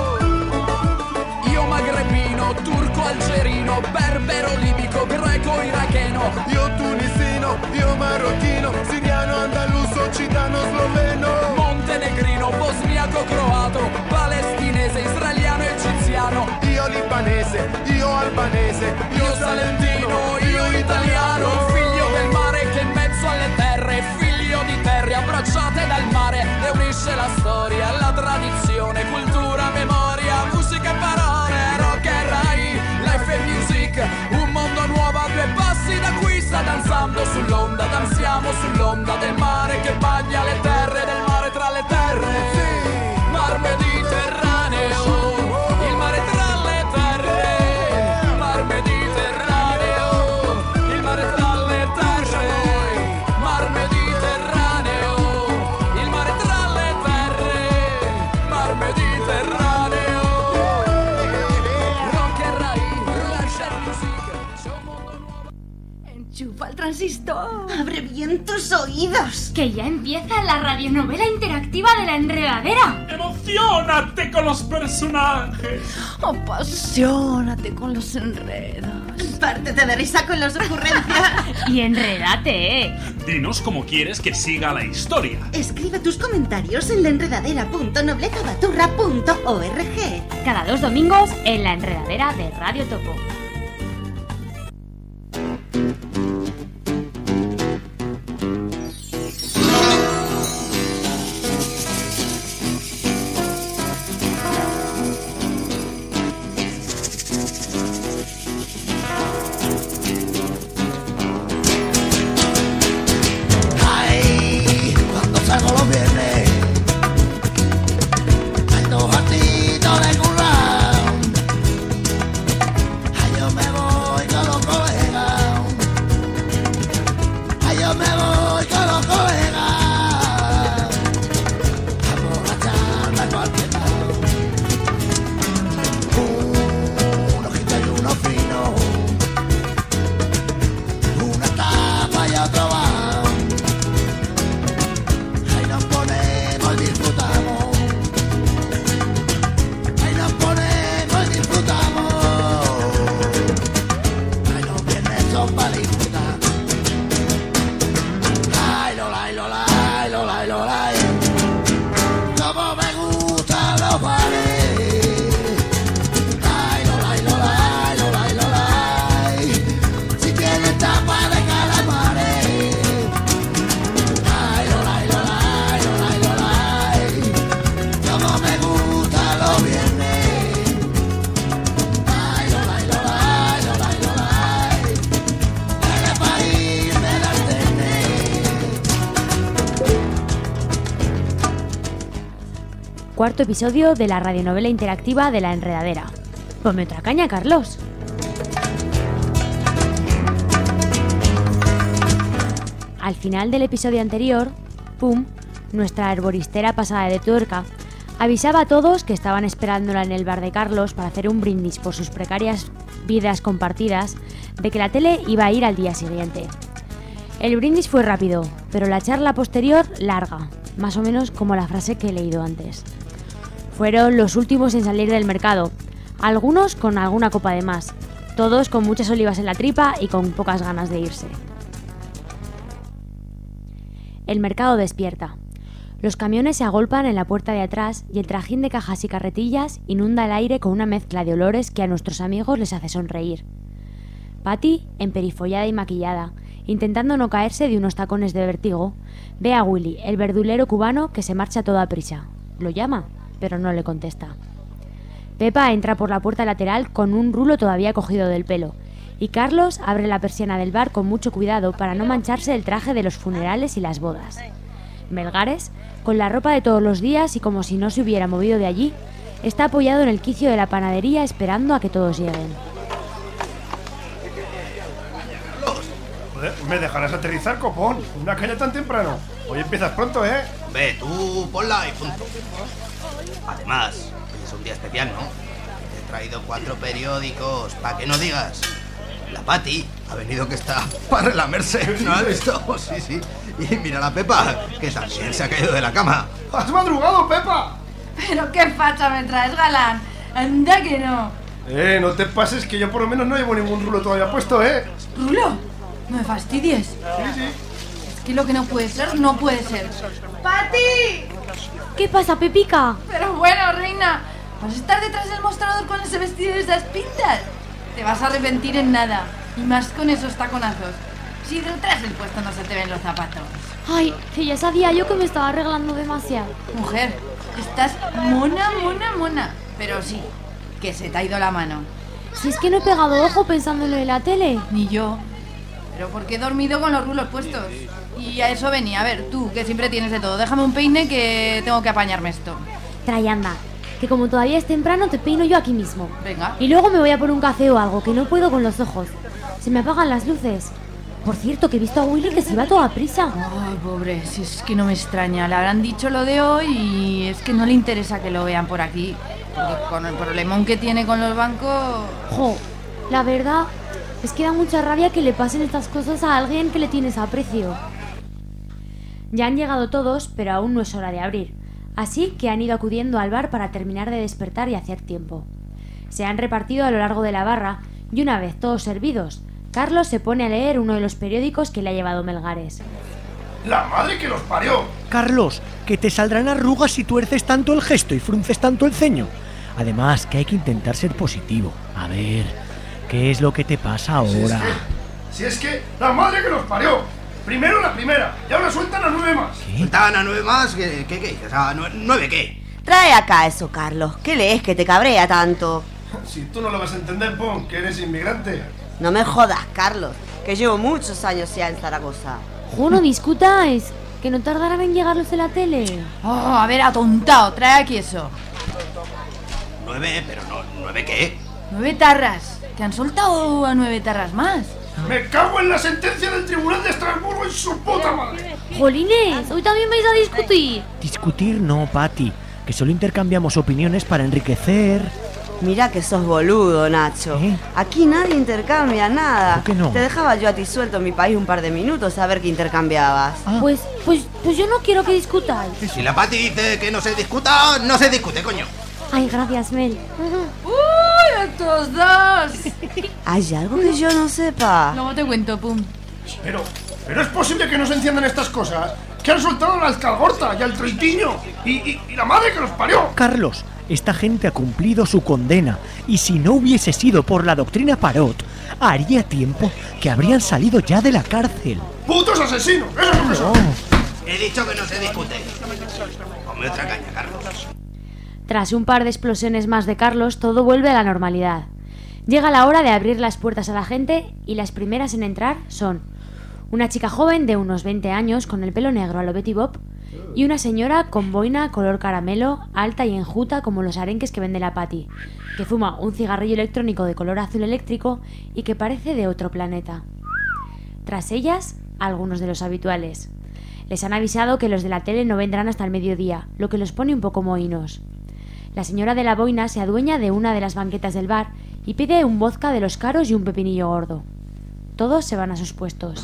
Io magrebino, turco, algerino, berbero, libico, greco, iracheno, io tunisino, io marocchino, siriano, andaluso, citano, sloveno, montenegrino, bosniaco, croato, palestinese, israeliano, egiziano, io libanese, io albanese, io salentino, io italiano, figlio del mare che in mezzo alle terre, figlio di terre abbracciate dal mare, e unisce la storia, la tradizione, cultura, memoria, musica e parole, rock e rai, life e music, un mondo nuovo a due passi da qui, sta danzando sull'onda, danziamo sull'onda del mare che bagna le terre, del mare tra le terre, mar Mediterraneo, il mare tra le terre, mar Mediterraneo, il mare tra le terre, mar Mediterraneo, il mare tra le terre, mar Mediterraneo, rock e rai, life and music, c'è un mondo nuovo. Enchufa el transistor. ¡Abre bien tus oídos! Que ya empieza la radionovela interactiva de La Enredadera. ¡Emocionate con los personajes! Apasionate con los enredos. Pártete de risa con las ocurrencias. Y enredate, ¿eh? Dinos cómo quieres que siga la historia. Escribe tus comentarios en laenredadera.nobletabaturra.org. Cada 2 domingos en La Enredadera de Radio Topo. Ay, cuando salgo los viernes, hay dos gatitos de currao. Ay, yo me voy con los colegas. Ay, yo me voy con los colegas. Vamos a echarme a cualquier lado. Un ojito y uno fino, una tapa y otro bajo. Ahí nos ponemos y disfrutamos. Ahí nos ponemos y disfrutamos. Ahí los viernes son para disfrutar. Ay, lola, ay, lola, ay, lola, ay, lola, ay. Como me gustan los bares. Ay, lola, ay, lola, ay, lola, ay, lola, ay. Si tienen tapa de calamares. Ay, lola, ay, lola, ay, lola, ay, lola, ay. Como me gustan los viernes. Ay, lola, ay, lola, ay, lola, ay, lola, ay. En el país de la alterne. Cuarto episodio de la radionovela interactiva de La Enredadera. Ponme otra caña, Carlos. Al final del episodio anterior, Pum, nuestra herboristera pasada de tuerca, avisaba a todos que estaban esperándola en el bar de Carlos para hacer un brindis por sus precarias vidas compartidas de que la tele iba a ir al día siguiente. El brindis fue rápido, pero la charla posterior larga, más o menos como la frase que he leído antes. Fueron los últimos en salir del mercado, algunos con alguna copa de más, todos con muchas olivas en la tripa y con pocas ganas de irse. El mercado despierta. Los camiones se agolpan en la puerta de atrás y el trajín de cajas y carretillas inunda el aire con una mezcla de olores que a nuestros amigos les hace sonreír. Patty, emperifollada y maquillada, intentando no caerse de unos tacones de vértigo, ve a Willy, el verdulero cubano, que se marcha a toda prisa. Lo llama, pero no le contesta. Pepa entra por la puerta lateral con un rulo todavía cogido del pelo, y Carlos abre la persiana del bar con mucho cuidado para no mancharse el traje de los funerales y las bodas. Melgares, con la ropa de todos los días y como si no se hubiera movido de allí, está apoyado en el quicio de la panadería esperando a que todos lleguen. Joder, ¿me dejarás aterrizar, copón? Una caña tan temprano. Hoy empiezas pronto, ¿eh? Ve, tú ponla y punto. Además, es un día especial, ¿no? Te he traído 4 periódicos, para que no digas. La Pati ha venido que está para relamerse, ¿no has visto? Sí, sí. Y mira la Pepa, que también se ha caído de la cama. ¡Has madrugado, Pepa! Pero qué facha me traes, galán. Anda que no. No te pases, que yo por lo menos no llevo ningún rulo todavía puesto, ¿eh? ¿Rulo? No me fastidies. Sí. Es que lo que no puede ser, no puede ser. ¡Pati! ¿Qué pasa, Pepica? Pero bueno, reina, ¿vas a estar detrás del mostrador con ese vestido y esas pintas? Te vas a arrepentir en nada. Y más con esos taconazos. Si detrás del puesto no se te ven los zapatos. Ay, que ya sabía yo que me estaba arreglando demasiado. Mujer, estás mona. Pero sí, que se te ha ido la mano. Si es que no he pegado ojo pensando en lo de la tele. Ni yo. Pero porque he dormido con los rulos puestos. Y a eso venía. A ver, tú, que siempre tienes de todo. Déjame un peine que tengo que apañarme esto. Trae, anda, que como todavía es temprano te peino yo aquí mismo. Venga. Y luego me voy a por un café o algo, que no puedo con los ojos. Se me apagan las luces. Por cierto, que he visto a Willy que se iba a toda prisa. Ay, pobre, si es que no me extraña. Le habrán dicho lo de hoy y es que no le interesa que lo vean por aquí. Porque con el problemón que tiene con los bancos... Jo, la verdad es que da mucha rabia que le pasen estas cosas a alguien que le tienes aprecio. Ya han llegado todos, pero aún no es hora de abrir. Así que han ido acudiendo al bar para terminar de despertar y hacer tiempo. Se han repartido a lo largo de la barra y una vez todos servidos, Carlos se pone a leer uno de los periódicos que le ha llevado Melgares. ¡La madre que los parió! Carlos, que te saldrán arrugas si tuerces tanto el gesto y frunces tanto el ceño. Además, que hay que intentar ser positivo. A ver, ¿qué es lo que te pasa ahora? Si es que la madre que los parió. Primero la primera, y ahora sueltan a 9 más. ¿Qué? ¿Sueltan a 9 más? ¿Qué dices? ¿A 9 qué? Trae acá eso, Carlos. ¿Qué lees que te cabrea tanto? Si tú no lo vas a entender, pon que eres inmigrante. No me jodas, Carlos, que llevo muchos años ya en Zaragoza. No discutáis, que no tardarán en llegar los de la tele. Oh, a ver, atontado, trae aquí eso. 9, pero no, ¿9 qué? 9 tarras, que han soltado a 9 tarras más. ¡Me cago en la sentencia del Tribunal de Estrasburgo y su puta madre! ¡Jolines! ¿Hoy también vais a discutir? Discutir no, Pati, que solo intercambiamos opiniones para enriquecer. Mira que sos boludo, Nacho. Aquí nadie intercambia nada. ¿Por qué no? Te dejaba yo a ti suelto en mi país un par de minutos a ver qué intercambiabas. Pues yo no quiero que discutáis. Si la Pati dice que no se discuta, no se discute, coño. Ay, gracias, Mel. ¡Uy, estos dos! ¿Hay algo que yo no sepa? Luego te cuento, pum. Pero es posible que no se enciendan estas cosas. Que han soltado al Alcalgorta y al Troitiño y la madre que los parió. Carlos, esta gente ha cumplido su condena y si no hubiese sido por la doctrina Parot, haría tiempo que habrían salido ya de la cárcel. ¡Putos asesinos! ¡Eso es lo que son! He dicho que no se discute. Ponme otra caña, Carlos. Tras un par de explosiones más de Carlos, todo vuelve a la normalidad. Llega la hora de abrir las puertas a la gente y las primeras en entrar son una chica joven de unos 20 años con el pelo negro a lo Betty Bob y una señora con boina color caramelo, alta y enjuta como los arenques que vende la Pati, que fuma un cigarrillo electrónico de color azul eléctrico y que parece de otro planeta. Tras ellas, algunos de los habituales. Les han avisado que los de la tele no vendrán hasta el mediodía, lo que los pone un poco mohínos. La señora de la boina se adueña de una de las banquetas del bar y pide un vodka de los caros y un pepinillo gordo. Todos se van a sus puestos.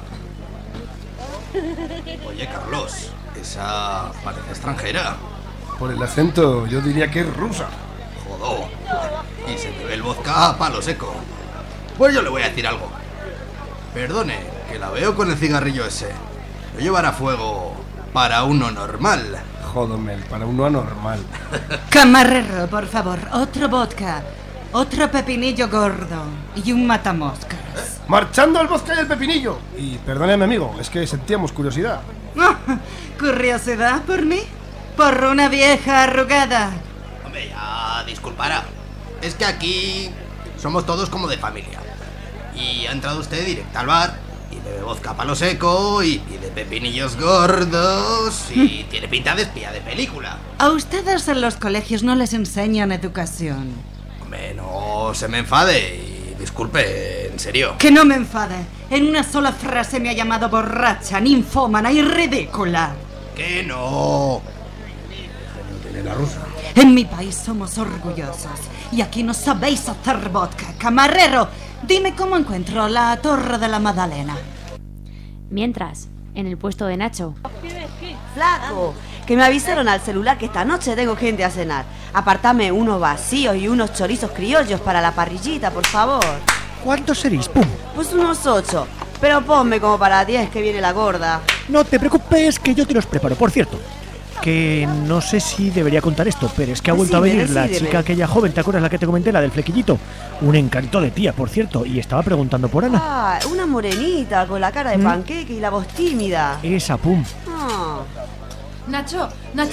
Oye, Carlos, esa parece extranjera. Por el acento, yo diría que es rusa. Jodó. Y se bebe el vodka a palo seco. Pues yo le voy a decir algo. Perdone, que la veo con el cigarrillo ese. Lo llevará a fuego para uno normal. Jódomel, para uno anormal. Camarero, por favor, otro vodka, otro pepinillo gordo y un matamoscas. Marchando el vodka y el pepinillo. Y perdóneme, amigo, es que sentíamos curiosidad. ¿Curiosidad por mí? Por una vieja arrugada. Hombre, ya disculpará. Es que aquí somos todos como de familia. Y ha entrado usted directo al bar y bebe vodka a palo seco y pide pepinillos gordos y tiene pinta de espía de película. A ustedes en los colegios no les enseñan educación. Hombre, no se me enfade y disculpe, en serio. Que no me enfade. En una sola frase me ha llamado borracha, ninfómana y ridícula. ¡Que no! Tiene la rusa. En mi país somos orgullosos y aquí no sabéis hacer vodka. Camarero, dime cómo encuentro la Torre de la Magdalena. Mientras, en el puesto de Nacho. Flaco, que me avisaron al celular que esta noche tengo gente a cenar. Apartame unos vacíos y unos chorizos criollos para la parrillita, por favor. ¿Cuántos seréis, Pum? Pues unos 8, pero ponme como para 10 que viene la gorda. No te preocupes que yo te los preparo. Por cierto, que no sé si debería contar esto, pero es que ha vuelto a venir la chica aquella joven, ¿te acuerdas la que te comenté, la del flequillito? Un encanto de tía, por cierto, y estaba preguntando por Ana. Ah, una morenita con la cara de panqueque y la voz tímida. Esa, Pum. Ah. Nacho,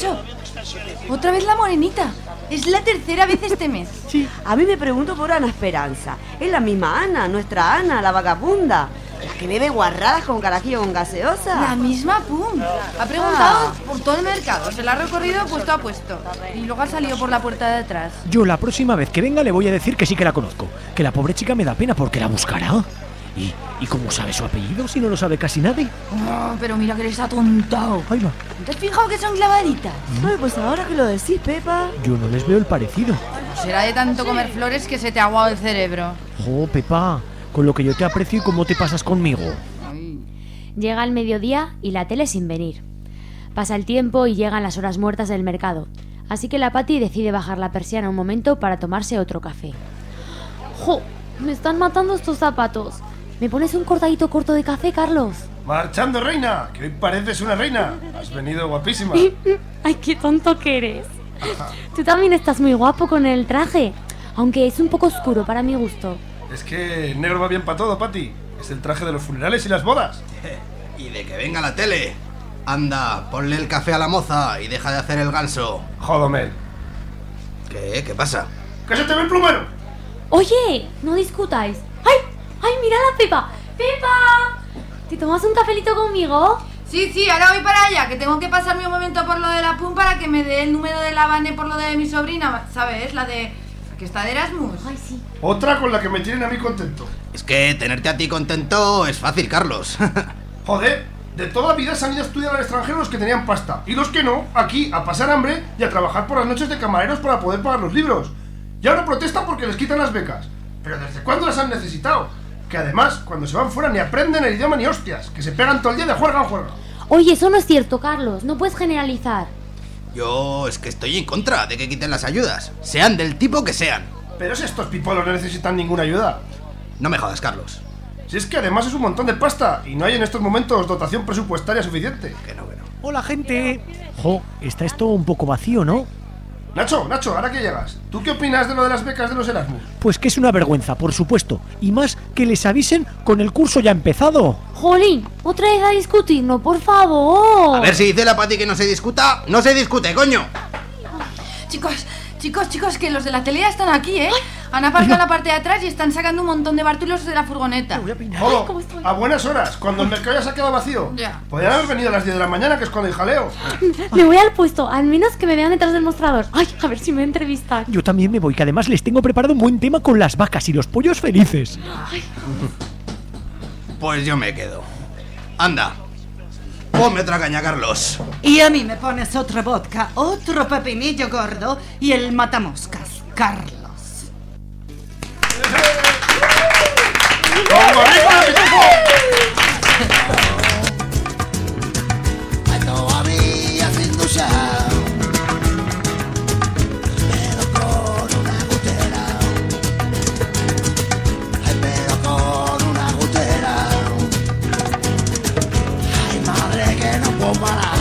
otra vez la morenita. Es la tercera vez este mes. Sí. A mí me pregunto por Ana Esperanza. Es la misma Ana, nuestra Ana, la vagabunda. La que bebe guarradas con carajillo con gaseosa. La misma Pum. Ha preguntado por todo el mercado. Se la ha recorrido puesto a puesto. Y luego ha salido por la puerta de atrás. Yo la próxima vez que venga le voy a decir que sí que la conozco. Que la pobre chica me da pena porque la buscará. ¿Y cómo sabe su apellido si no lo sabe casi nadie? Oh, pero mira que les ha atontado. Ahí va. ¿Te has fijado que son clavaditas? Ay, pues ahora que lo decís, Pepa. Yo no les veo el parecido. Será de tanto comer flores que se te ha aguado el cerebro. Oh, Pepa, con lo que yo te aprecio y cómo te pasas conmigo. Llega el mediodía y la tele sin venir. Pasa el tiempo y llegan las horas muertas del mercado. Así que la Patty decide bajar la persiana un momento para tomarse otro café. ¡Jo! Me están matando estos zapatos. ¿Me pones un cortadito corto de café, Carlos? Marchando, reina, que hoy pareces una reina. Has venido guapísima. Ay, qué tonto que eres. Tú también estás muy guapo con el traje, aunque es un poco oscuro para mi gusto. Es que el negro va bien para todo, Patty. Es el traje de los funerales y las bodas. Y de que venga la tele. Anda, ponle el café a la moza y deja de hacer el ganso. Jodomel. ¿Qué? ¿Qué pasa? ¡Que se te ve el plumero! Oye, no discutáis. ¡Ay! ¡Ay, mira la Pepa! ¡Pepa! ¿Te tomas un cafelito conmigo? Sí, ahora voy para allá, que tengo que pasarme un momento por lo de la Pum para que me dé el número de la Vane por lo de mi sobrina, ¿sabes? La que está de Erasmus. Ay, sí. Otra con la que me tienen a mí contento. Es que tenerte a ti contento es fácil, Carlos. Joder, de toda la vida se han ido a estudiar al extranjero los que tenían pasta. Y los que no, aquí, a pasar hambre y a trabajar por las noches de camareros para poder pagar los libros. Y ahora protestan porque les quitan las becas. Pero ¿desde cuándo las han necesitado? Que además, cuando se van fuera ni aprenden el idioma ni hostias, que se pegan todo el día de juerga en juerga. Oye, eso no es cierto, Carlos. No puedes generalizar. Yo es que estoy en contra de que quiten las ayudas, sean del tipo que sean. Pero si estos pipolos no necesitan ninguna ayuda. No me jodas, Carlos. Si es que además es un montón de pasta y no hay en estos momentos dotación presupuestaria suficiente. Que no. Hola, gente. Jo, está esto un poco vacío, ¿no? Nacho, ahora que llegas, ¿tú qué opinas de lo de las becas de los Erasmus? Pues que es una vergüenza, por supuesto. Y más que les avisen con el curso ya empezado. Jolín, otra vez a discutir, no, por favor. A ver si dice la Patty que no se discuta. ¡No se discute, coño! Chicos, que los de la tele ya están aquí, ¿eh? Han aparcado la parte de atrás y están sacando un montón de bártulos de la furgoneta. Joder, a buenas horas, cuando el mercado ya se ha quedado vacío. Ya. Podrían haber venido a las 10 de la mañana, que es cuando hay jaleo. Me voy al puesto, al menos que me vean detrás del mostrador. Ay, a ver si me entrevistan. Yo también me voy, que además les tengo preparado un buen tema con las vacas y los pollos felices. Ay. Pues yo me quedo. Anda, ponme otra caña, Carlos. Y a mí me pones otra vodka, otro pepinillo gordo y el matamoscas, Carlos. Todavía sin duchar, pero con una gotera. Ay, pero con una gotera. Ay, madre, que no puedo parar.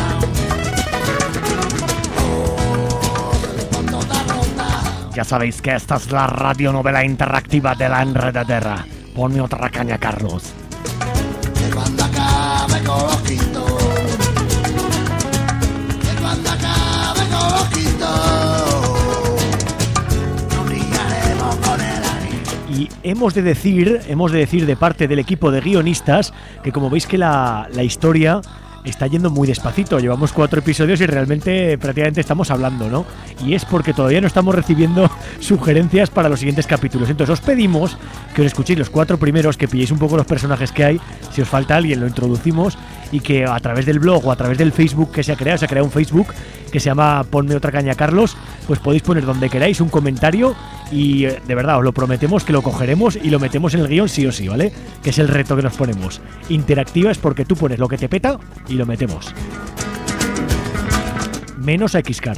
Ya sabéis que esta es la radionovela interactiva de la Enredadera. Ponme otra caña, Carlos. Que cuando acabe con los quintos, que cuando acabe con los quintos, nos brillaremos con el anillo. Y hemos de decir de parte del equipo de guionistas que como veis que la historia está yendo muy despacito. Llevamos 4 episodios y realmente prácticamente estamos hablando, ¿no? Y es porque todavía no estamos recibiendo sugerencias para los siguientes capítulos. Entonces os pedimos que os escuchéis los 4 primeros, que pilléis un poco los personajes que hay. Si os falta alguien lo introducimos, y que a través del blog o a través del Facebook que se ha creado un Facebook que se llama Ponme otra caña Carlos, pues podéis poner donde queráis un comentario y de verdad os lo prometemos que lo cogeremos y lo metemos en el guión sí o sí, ¿vale? Que es el reto que nos ponemos. Interactiva es porque tú pones lo que te peta y lo metemos. Menos a Xcar.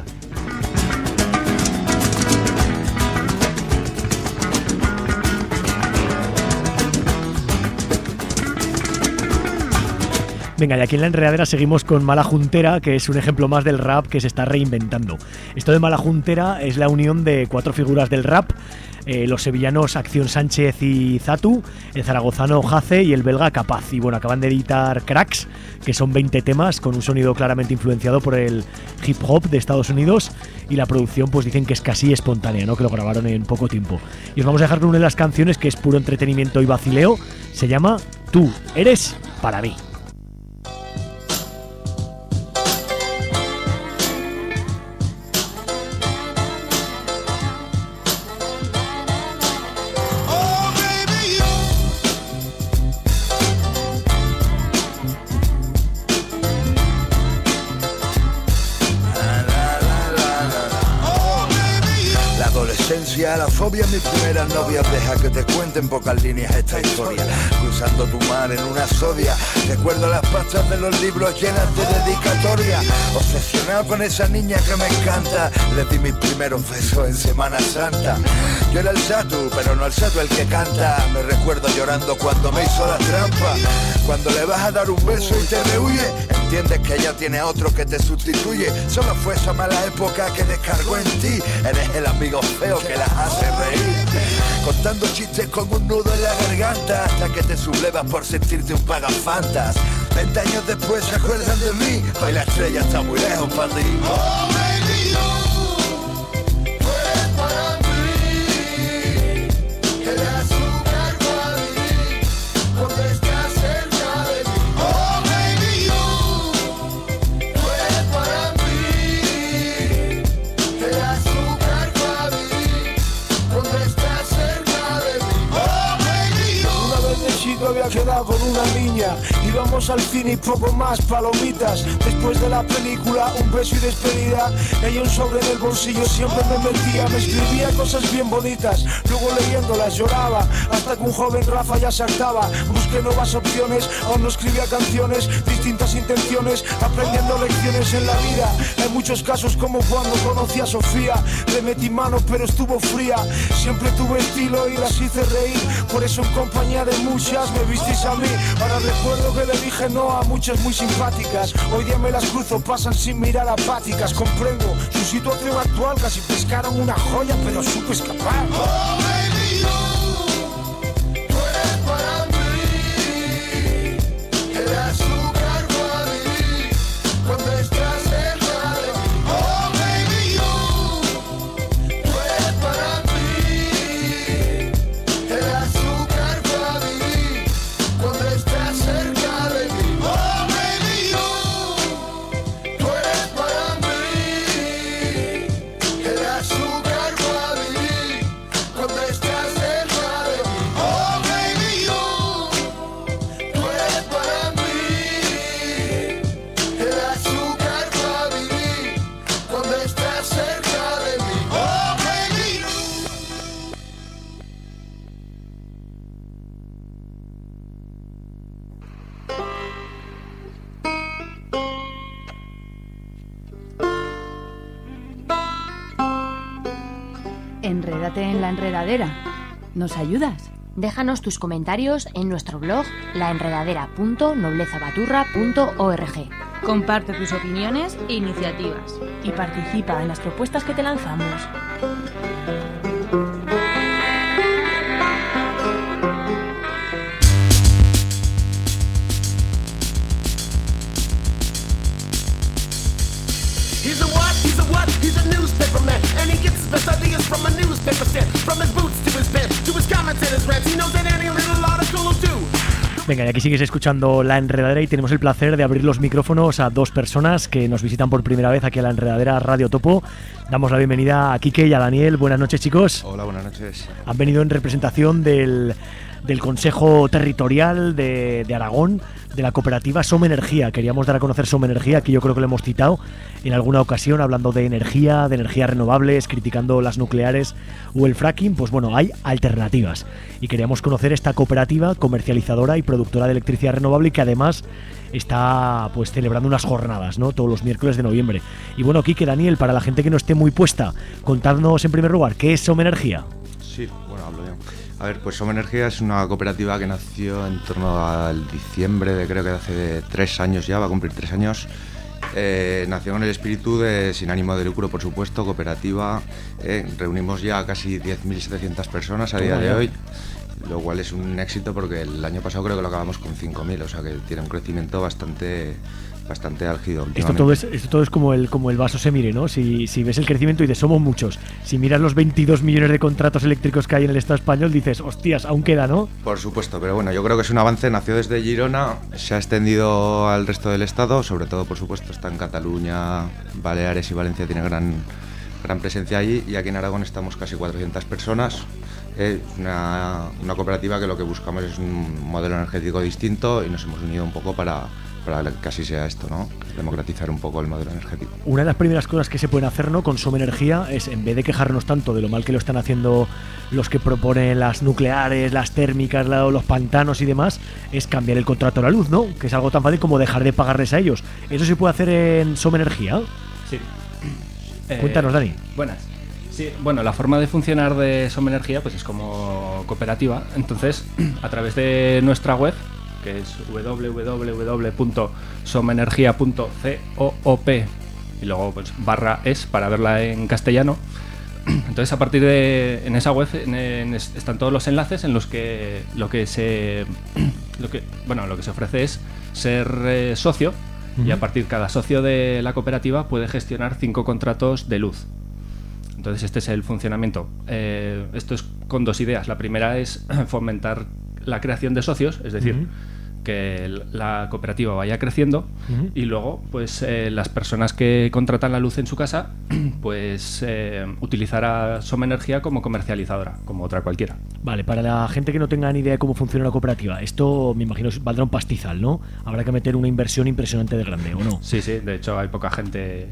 Venga, y aquí en La Enredadera seguimos con Mala Juntera, que es un ejemplo más del rap que se está reinventando. Esto de Mala Juntera es la unión de 4 figuras del rap, los sevillanos Acción Sánchez y Zatu, el zaragozano Jace y el belga Capaz. Y bueno, acaban de editar Cracks, que son 20 temas con un sonido claramente influenciado por el hip hop de Estados Unidos, y la producción pues dicen que es casi espontánea, ¿no? Que lo grabaron en poco tiempo. Y os vamos a dejar con una de las canciones que es puro entretenimiento y vacileo, se llama Tú eres para mí. La fobia, mis primeras novias, deja que te cuenten pocas líneas esta historia. Cruzando tu mar en una sodia, recuerdo las pastas de los libros llenas de dedicatoria. Obsesionado con esa niña que me encanta, le di mis primeros besos en Semana Santa. Yo era el Satu, pero no el Satu el que canta. Me recuerdo llorando cuando me hizo la trampa. Cuando le vas a dar un beso y te rehuye, entiendes que ella tiene a otro que te sustituye. Solo fue esa mala época que descargó en ti. Eres el amigo feo que las hace reír, contando chistes con un nudo en la garganta, hasta que te sublevas por sentirte un pagafantas. 20 años después se acuerdan de mí, hoy la estrella está muy lejos para ti. Oh, baby, tú eres para mí el azúcar para mí cuando estás cerca de mí. Oh, baby, tú eres para mí el azúcar para mí cuando estás cerca de mí. Oh, baby, una vez de chico había quedado con una niña, íbamos al cine y poco más, palomitas. Después de la película, un beso y despedida. Ella un sobre en el bolsillo siempre me metía, me escribía cosas bien bonitas, luego leyéndolas lloraba, hasta que un joven Rafa ya se hartaba. Busqué nuevas opciones, aún no escribía canciones, distintas intenciones, aprendiendo lecciones en la vida. Hay muchos casos como cuando conocí a Sofía, le metí mano pero estuvo fría. Siempre tuve estilo y las hice reír, por eso en compañía de muchas me visteis a mí. Ahora recuerdo que le dije no a muchas muy simpáticas, hoy día me las cruzo, pasan sin mirar apáticas. Comprendo su situación actual, casi pescaron una joya pero supe escapar. Oh, baby, tú eres para mí el azúcar para mí cuando estás cerca de mí. Oh, baby, tú eres para mí el azúcar para mí cuando estás cerca de mí. Oh, baby, tú eres para mí el azúcar para mí cuando estás cerca de mí. Oh, baby, tú eres para mí el azúcar para mí cuando estás cerca de mí. Oh, baby. Enrédate en la enredadera. ¿Nos ayudas? Déjanos tus comentarios en nuestro blog laenredadera.noblezabaturra.org. Comparte tus opiniones e iniciativas. Y participa en las propuestas que te lanzamos. He's a what? He's a what? He's a newspaper man. And he gets his best ideas from a newspaper stand. From his boots to his pen, to his comments and his rants. He knows that any little article will do. Venga, y aquí sigues escuchando La Enredadera y tenemos el placer de abrir los micrófonos a dos personas que nos visitan por primera vez aquí a La Enredadera Radio Topo. Damos la bienvenida a Quique y a Daniel. Buenas noches, chicos. Hola, buenas noches. Han venido en representación del Consejo Territorial de Aragón, de la cooperativa Somenergia. Queríamos dar a conocer Somenergia, que yo creo que lo hemos citado en alguna ocasión, hablando de energías renovables, criticando las nucleares o el fracking. Pues bueno, hay alternativas. Y queríamos conocer esta cooperativa comercializadora y productora de electricidad renovable, y que además está pues celebrando unas jornadas, ¿no?, todos los miércoles de noviembre. Y bueno, Quique, Daniel, para la gente que no esté muy puesta, contadnos en primer lugar, ¿qué es Somenergia? Sí, bueno, hablo yo. A ver, pues Somenergia es una cooperativa que nació en torno al diciembre de, creo que hace 3 años ya, va a cumplir 3 años. Nació con el espíritu de sin ánimo de lucro, por supuesto, cooperativa. Reunimos ya casi 10.700 personas a día de hoy, lo cual es un éxito porque el año pasado creo que lo acabamos con 5.000, o sea que tiene un crecimiento bastante álgido últimamente. Esto todo es como el vaso se mire, ¿no? Si ves el crecimiento y dices, somos muchos. Si miras los 22 millones de contratos eléctricos que hay en el Estado español, dices, hostias, aún queda, ¿no? Por supuesto, pero bueno, yo creo que es un avance. Nació desde Girona, se ha extendido al resto del Estado, sobre todo, por supuesto, está en Cataluña, Baleares y Valencia, tiene gran presencia allí, y aquí en Aragón estamos casi 400 personas. Una cooperativa que lo que buscamos es un modelo energético distinto, y nos hemos unido un poco para que así sea esto, ¿no? Democratizar un poco el modelo energético. Una de las primeras cosas que se pueden hacer, ¿no?, con Somenergia es, en vez de quejarnos tanto de lo mal que lo están haciendo los que proponen las nucleares, las térmicas, los pantanos y demás, es cambiar el contrato a la luz, ¿no? Que es algo tan fácil como dejar de pagarles a ellos. ¿Eso se puede hacer en Somenergia? Sí. Cuéntanos, Dani. Buenas. Sí, bueno, la forma de funcionar de Somenergia pues es como cooperativa. Entonces, a través de nuestra web, que es www.somenergia.coop, y luego pues /es para verla en castellano. Entonces, a partir de en esa web están todos los enlaces en los que lo que se ofrece es ser socio, y a partir de cada socio de la cooperativa puede gestionar 5 contratos de luz. Entonces, este es el funcionamiento. Esto es con 2 ideas. La primera es fomentar la creación de socios, es decir, que la cooperativa vaya creciendo, y luego pues las personas que contratan la luz en su casa pues utilizar a Somenergia como comercializadora, como otra cualquiera. Vale, para la gente que no tenga ni idea de cómo funciona una cooperativa, esto me imagino valdrá un pastizal, ¿no? Habrá que meter una inversión impresionante de grande, ¿o no? Sí, de hecho hay poca gente.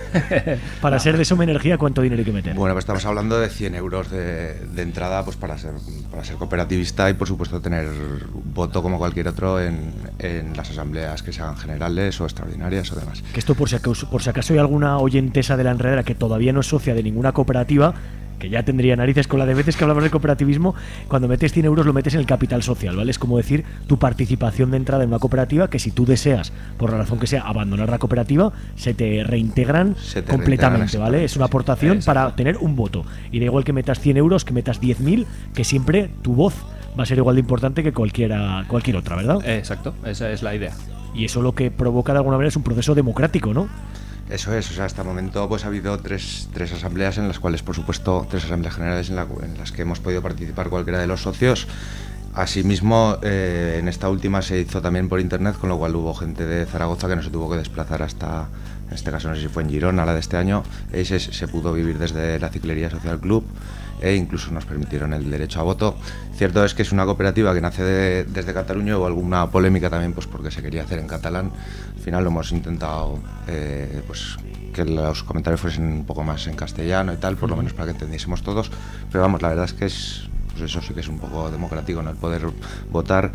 Para ser de Somenergia, ¿cuánto dinero hay que meter? Bueno, pues estamos hablando de 100 euros de entrada, pues para ser cooperativista, y por supuesto tener voto como cualquier otro en las asambleas que sean generales o extraordinarias o demás. Que esto, por si acaso hay alguna oyentesa de La Enredadera que todavía no es socia de ninguna cooperativa, que ya tendría narices con la de veces que hablamos de cooperativismo, cuando metes 100 euros lo metes en el capital social, ¿vale? Es como decir tu participación de entrada en una cooperativa, que si tú deseas, por la razón que sea, abandonar la cooperativa, se te reintegran completamente, ¿vale? Es una aportación para tener un voto. Y da igual que metas 100 euros, que metas 10.000, que siempre tu voz va a ser igual de importante que cualquier otra, ¿verdad? Exacto, esa es la idea. Y eso lo que provoca de alguna manera es un proceso democrático, ¿no? Eso es, o sea, hasta el momento pues ha habido tres asambleas en las cuales, por supuesto, 3 asambleas generales en las que hemos podido participar cualquiera de los socios. Asimismo, en esta última se hizo también por internet, con lo cual hubo gente de Zaragoza que no se tuvo que desplazar hasta, en este caso no sé si fue en Girona, la de este año, se pudo vivir desde la Ciclería Social Club, e incluso nos permitieron el derecho a voto. Cierto es que es una cooperativa que nace desde Cataluña. Hubo alguna polémica también, pues porque se quería hacer en catalán. Al final lo hemos intentado pues que los comentarios fuesen un poco más en castellano y tal, por lo menos para que entendiésemos todos. Pero vamos, la verdad es que pues eso sí que es un poco democrático, ¿no?, el poder votar.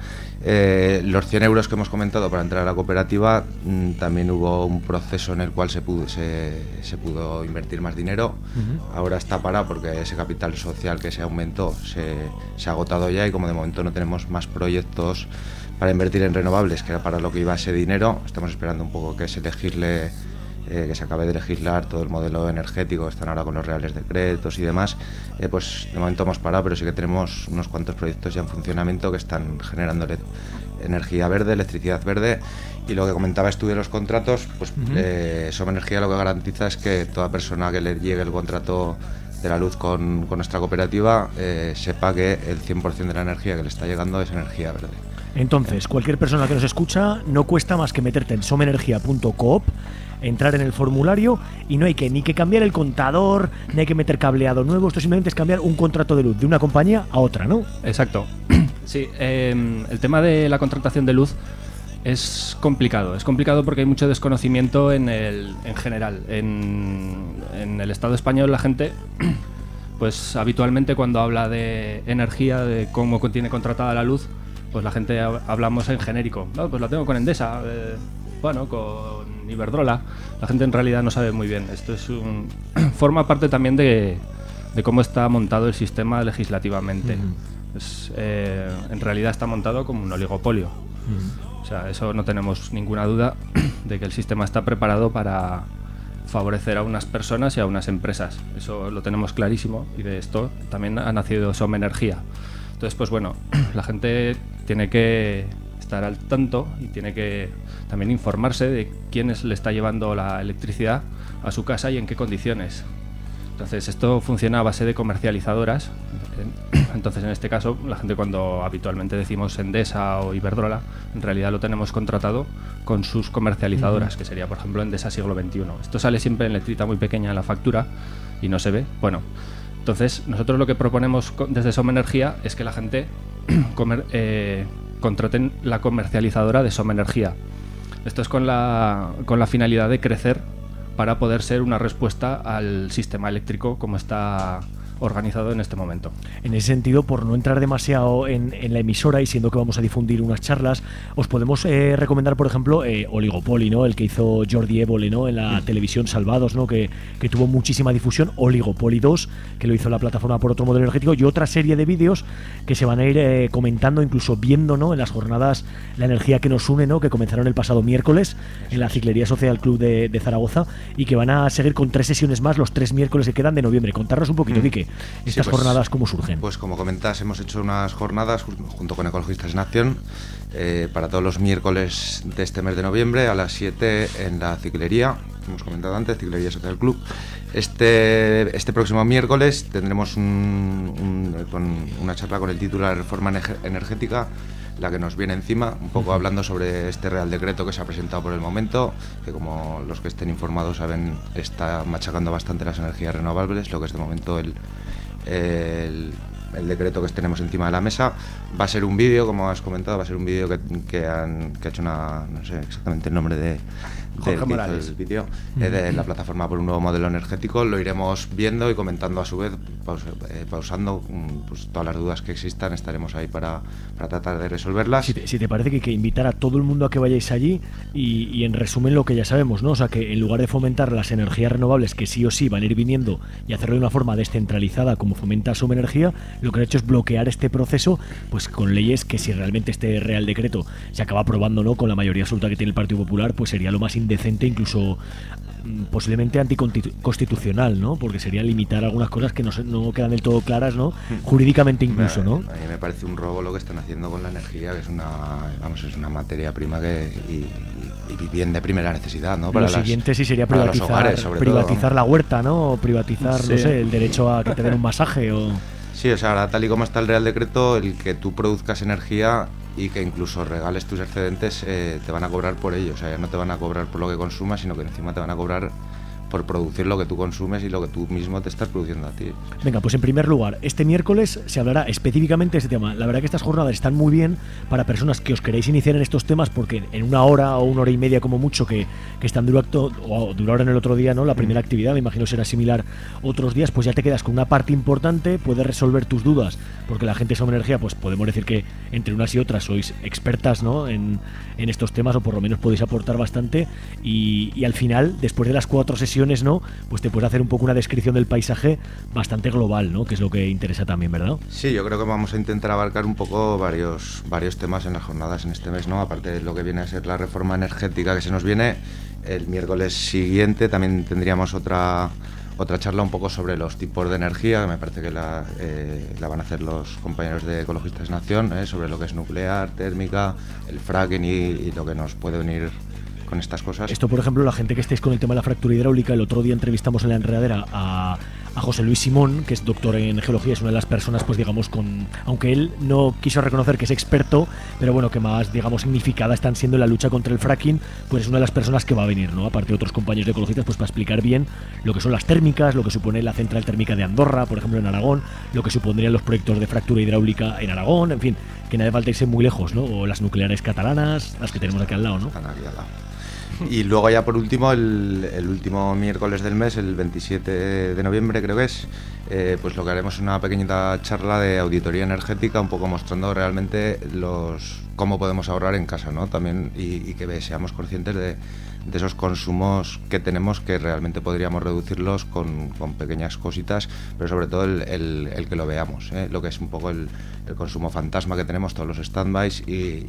Los 100 euros que hemos comentado para entrar a la cooperativa, también hubo un proceso en el cual se pudo invertir más dinero. Ahora está parado porque ese capital social que se aumentó se ha agotado ya, y como de momento no tenemos más proyectos para invertir en renovables, que era para lo que iba ese dinero, estamos esperando un poco que se acabe de legislar todo el modelo energético. Están ahora con los reales decretos y demás. Pues de momento hemos parado, pero sí que tenemos unos cuantos proyectos ya en funcionamiento que están generando energía verde, electricidad verde. Y lo que comentaba tú de los contratos, pues Somenergia lo que garantiza es que toda persona que le llegue el contrato de la luz con nuestra cooperativa sepa que el 100% de la energía que le está llegando es energía verde. Entonces, cualquier persona que nos escucha, no cuesta más que meterte en somenergia.coop, entrar en el formulario y no hay que ni que cambiar el contador, ni hay que meter cableado nuevo, esto simplemente es cambiar un contrato de luz de una compañía a otra, ¿no? Exacto. Sí, el tema de la contratación de luz es complicado porque hay mucho desconocimiento en general. En el Estado español la gente, pues habitualmente cuando habla de energía, de cómo tiene contratada la luz, pues la gente hablamos en genérico. No, pues la tengo con Endesa, bueno, con Iberdrola. La gente en realidad no sabe muy bien. Esto es forma parte también de cómo está montado el sistema legislativamente. En realidad está montado como un oligopolio. O sea, eso no tenemos ninguna duda de que el sistema está preparado para favorecer a unas personas y a unas empresas. Eso lo tenemos clarísimo y de esto también ha nacido Somenergia. Entonces, pues bueno, la gente tiene que estar al tanto y tiene que también informarse de quién le está llevando la electricidad a su casa y en qué condiciones. Entonces, esto funciona a base de comercializadoras. Entonces, en este caso, la gente cuando habitualmente decimos Endesa o Iberdrola, en realidad lo tenemos contratado con sus comercializadoras, que sería, por ejemplo, Endesa Siglo XXI. Esto sale siempre en letrita muy pequeña en la factura y no se ve. Bueno, entonces, nosotros lo que proponemos desde Somenergia es que la gente contraten la comercializadora de Somenergia. Esto es con la finalidad de crecer para poder ser una respuesta al sistema eléctrico como está organizado en este momento. En ese sentido, por no entrar demasiado en la emisora y siendo que vamos a difundir unas charlas, os podemos recomendar, por ejemplo, Oligopoli, ¿no? El que hizo Jordi Évole, ¿no? En la televisión, Salvados, ¿no? Que tuvo muchísima difusión. Oligopoli 2, que lo hizo la plataforma Por Otro Modelo Energético, y otra serie de vídeos que se van a ir comentando, incluso viendo, ¿no? En las jornadas La Energía que nos une, ¿no? Que comenzaron el pasado miércoles en la Ciclería Social Club de Zaragoza y que van a seguir con 3 sesiones más los 3 miércoles que quedan de noviembre. Contarnos un poquito, Quique. Estas jornadas, ¿cómo surgen? Pues como comentas, hemos hecho unas jornadas junto con Ecologistas en Acción para todos los miércoles de este mes de noviembre a las 7 en la Ciclería, hemos comentado antes, Ciclería Social Club. Este próximo miércoles tendremos una charla con el título La Reforma Energética, la que nos viene encima, un poco hablando sobre este Real Decreto que se ha presentado por el momento, que como los que estén informados saben, está machacando bastante las energías renovables, lo que es de momento el decreto que tenemos encima de la mesa. Va a ser un vídeo, como has comentado, va a ser un vídeo que ha hecho no sé exactamente el nombre de Jorge Morales, el vídeo, de la plataforma Por un Nuevo Modelo Energético. Lo iremos viendo y comentando a su vez, pausando pues, todas las dudas que existan. Estaremos ahí para tratar de resolverlas. Si te parece que invitar a todo el mundo a que vayáis allí y en resumen lo que ya sabemos, ¿no? O sea, que en lugar de fomentar las energías renovables que sí o sí van a ir viniendo y hacerlo de una forma descentralizada como fomenta Somenergia, lo que han hecho es bloquear este proceso pues con leyes que, si realmente este Real Decreto se acaba aprobando, ¿no? Con la mayoría absoluta que tiene el Partido Popular, pues sería lo más indecente, incluso posiblemente anticonstitucional, ¿no? Porque sería limitar algunas cosas que no quedan del todo claras, ¿no? Jurídicamente incluso, ¿no? A mí me parece un robo lo que están haciendo con la energía, que es una materia prima y bien de primera necesidad, ¿no? Para lo siguiente sí sería privatizar la huerta, ¿no? O privatizar, sí, no sé, el derecho a que te den un masaje o... Sí, o sea, ahora tal y como está el Real Decreto, el que tú produzcas energía y que incluso regales tus excedentes, te van a cobrar por ello. O sea, ya no te van a cobrar por lo que consumas, sino que encima te van a cobrar por producir lo que tú consumes y lo que tú mismo te estás produciendo a ti. Venga, pues en primer lugar, este miércoles se hablará específicamente de este tema. La verdad que estas jornadas están muy bien para personas que os queréis iniciar en estos temas, porque en 1 hora o 1 hora y media como mucho que están duraron el otro día, ¿no? La primera actividad, me imagino será similar otros días, pues ya te quedas con una parte importante, puedes resolver tus dudas, porque la gente de Somenergia, pues podemos decir que entre unas y otras sois expertas, ¿no? en estos temas, o por lo menos podéis aportar bastante, y al final, después de las 4 sesiones, ¿no? Pues te puedes hacer un poco una descripción del paisaje bastante global, ¿no? Que es lo que interesa también, ¿verdad? Sí, yo creo que vamos a intentar abarcar un poco varios temas en las jornadas en este mes, ¿no? Aparte de lo que viene a ser la reforma energética que se nos viene, el miércoles siguiente también tendríamos otra charla un poco sobre los tipos de energía, que me parece que la van a hacer los compañeros de Ecologistas en Acción, sobre lo que es nuclear, térmica, el fracking y lo que nos puede venir con estas cosas. Esto, por ejemplo, la gente que estéis con el tema de la fractura hidráulica, el otro día entrevistamos en La Enredadera a a José Luis Simón, que es doctor en geología, es una de las personas, pues digamos, aunque él no quiso reconocer que es experto, pero bueno, que más, digamos, significada están siendo en la lucha contra el fracking, pues es una de las personas que va a venir, ¿no? Aparte de otros compañeros de ecologistas, pues para explicar bien lo que son las térmicas, lo que supone la central térmica de Andorra, por ejemplo, en Aragón, lo que supondrían los proyectos de fractura hidráulica en Aragón, en fin, que no hace falta irse muy lejos, ¿no? O las nucleares catalanas, las que tenemos aquí al lado, ¿no? Están aquí al lado. Y luego ya por último, el último miércoles del mes, el 27 de noviembre creo que es, pues lo que haremos es una pequeñita charla de auditoría energética, un poco mostrando realmente cómo podemos ahorrar en casa, ¿no? También y que seamos conscientes de esos consumos que tenemos, que realmente podríamos reducirlos con pequeñas cositas, pero sobre todo el que lo veamos, lo que es un poco el consumo fantasma que tenemos, todos los standbys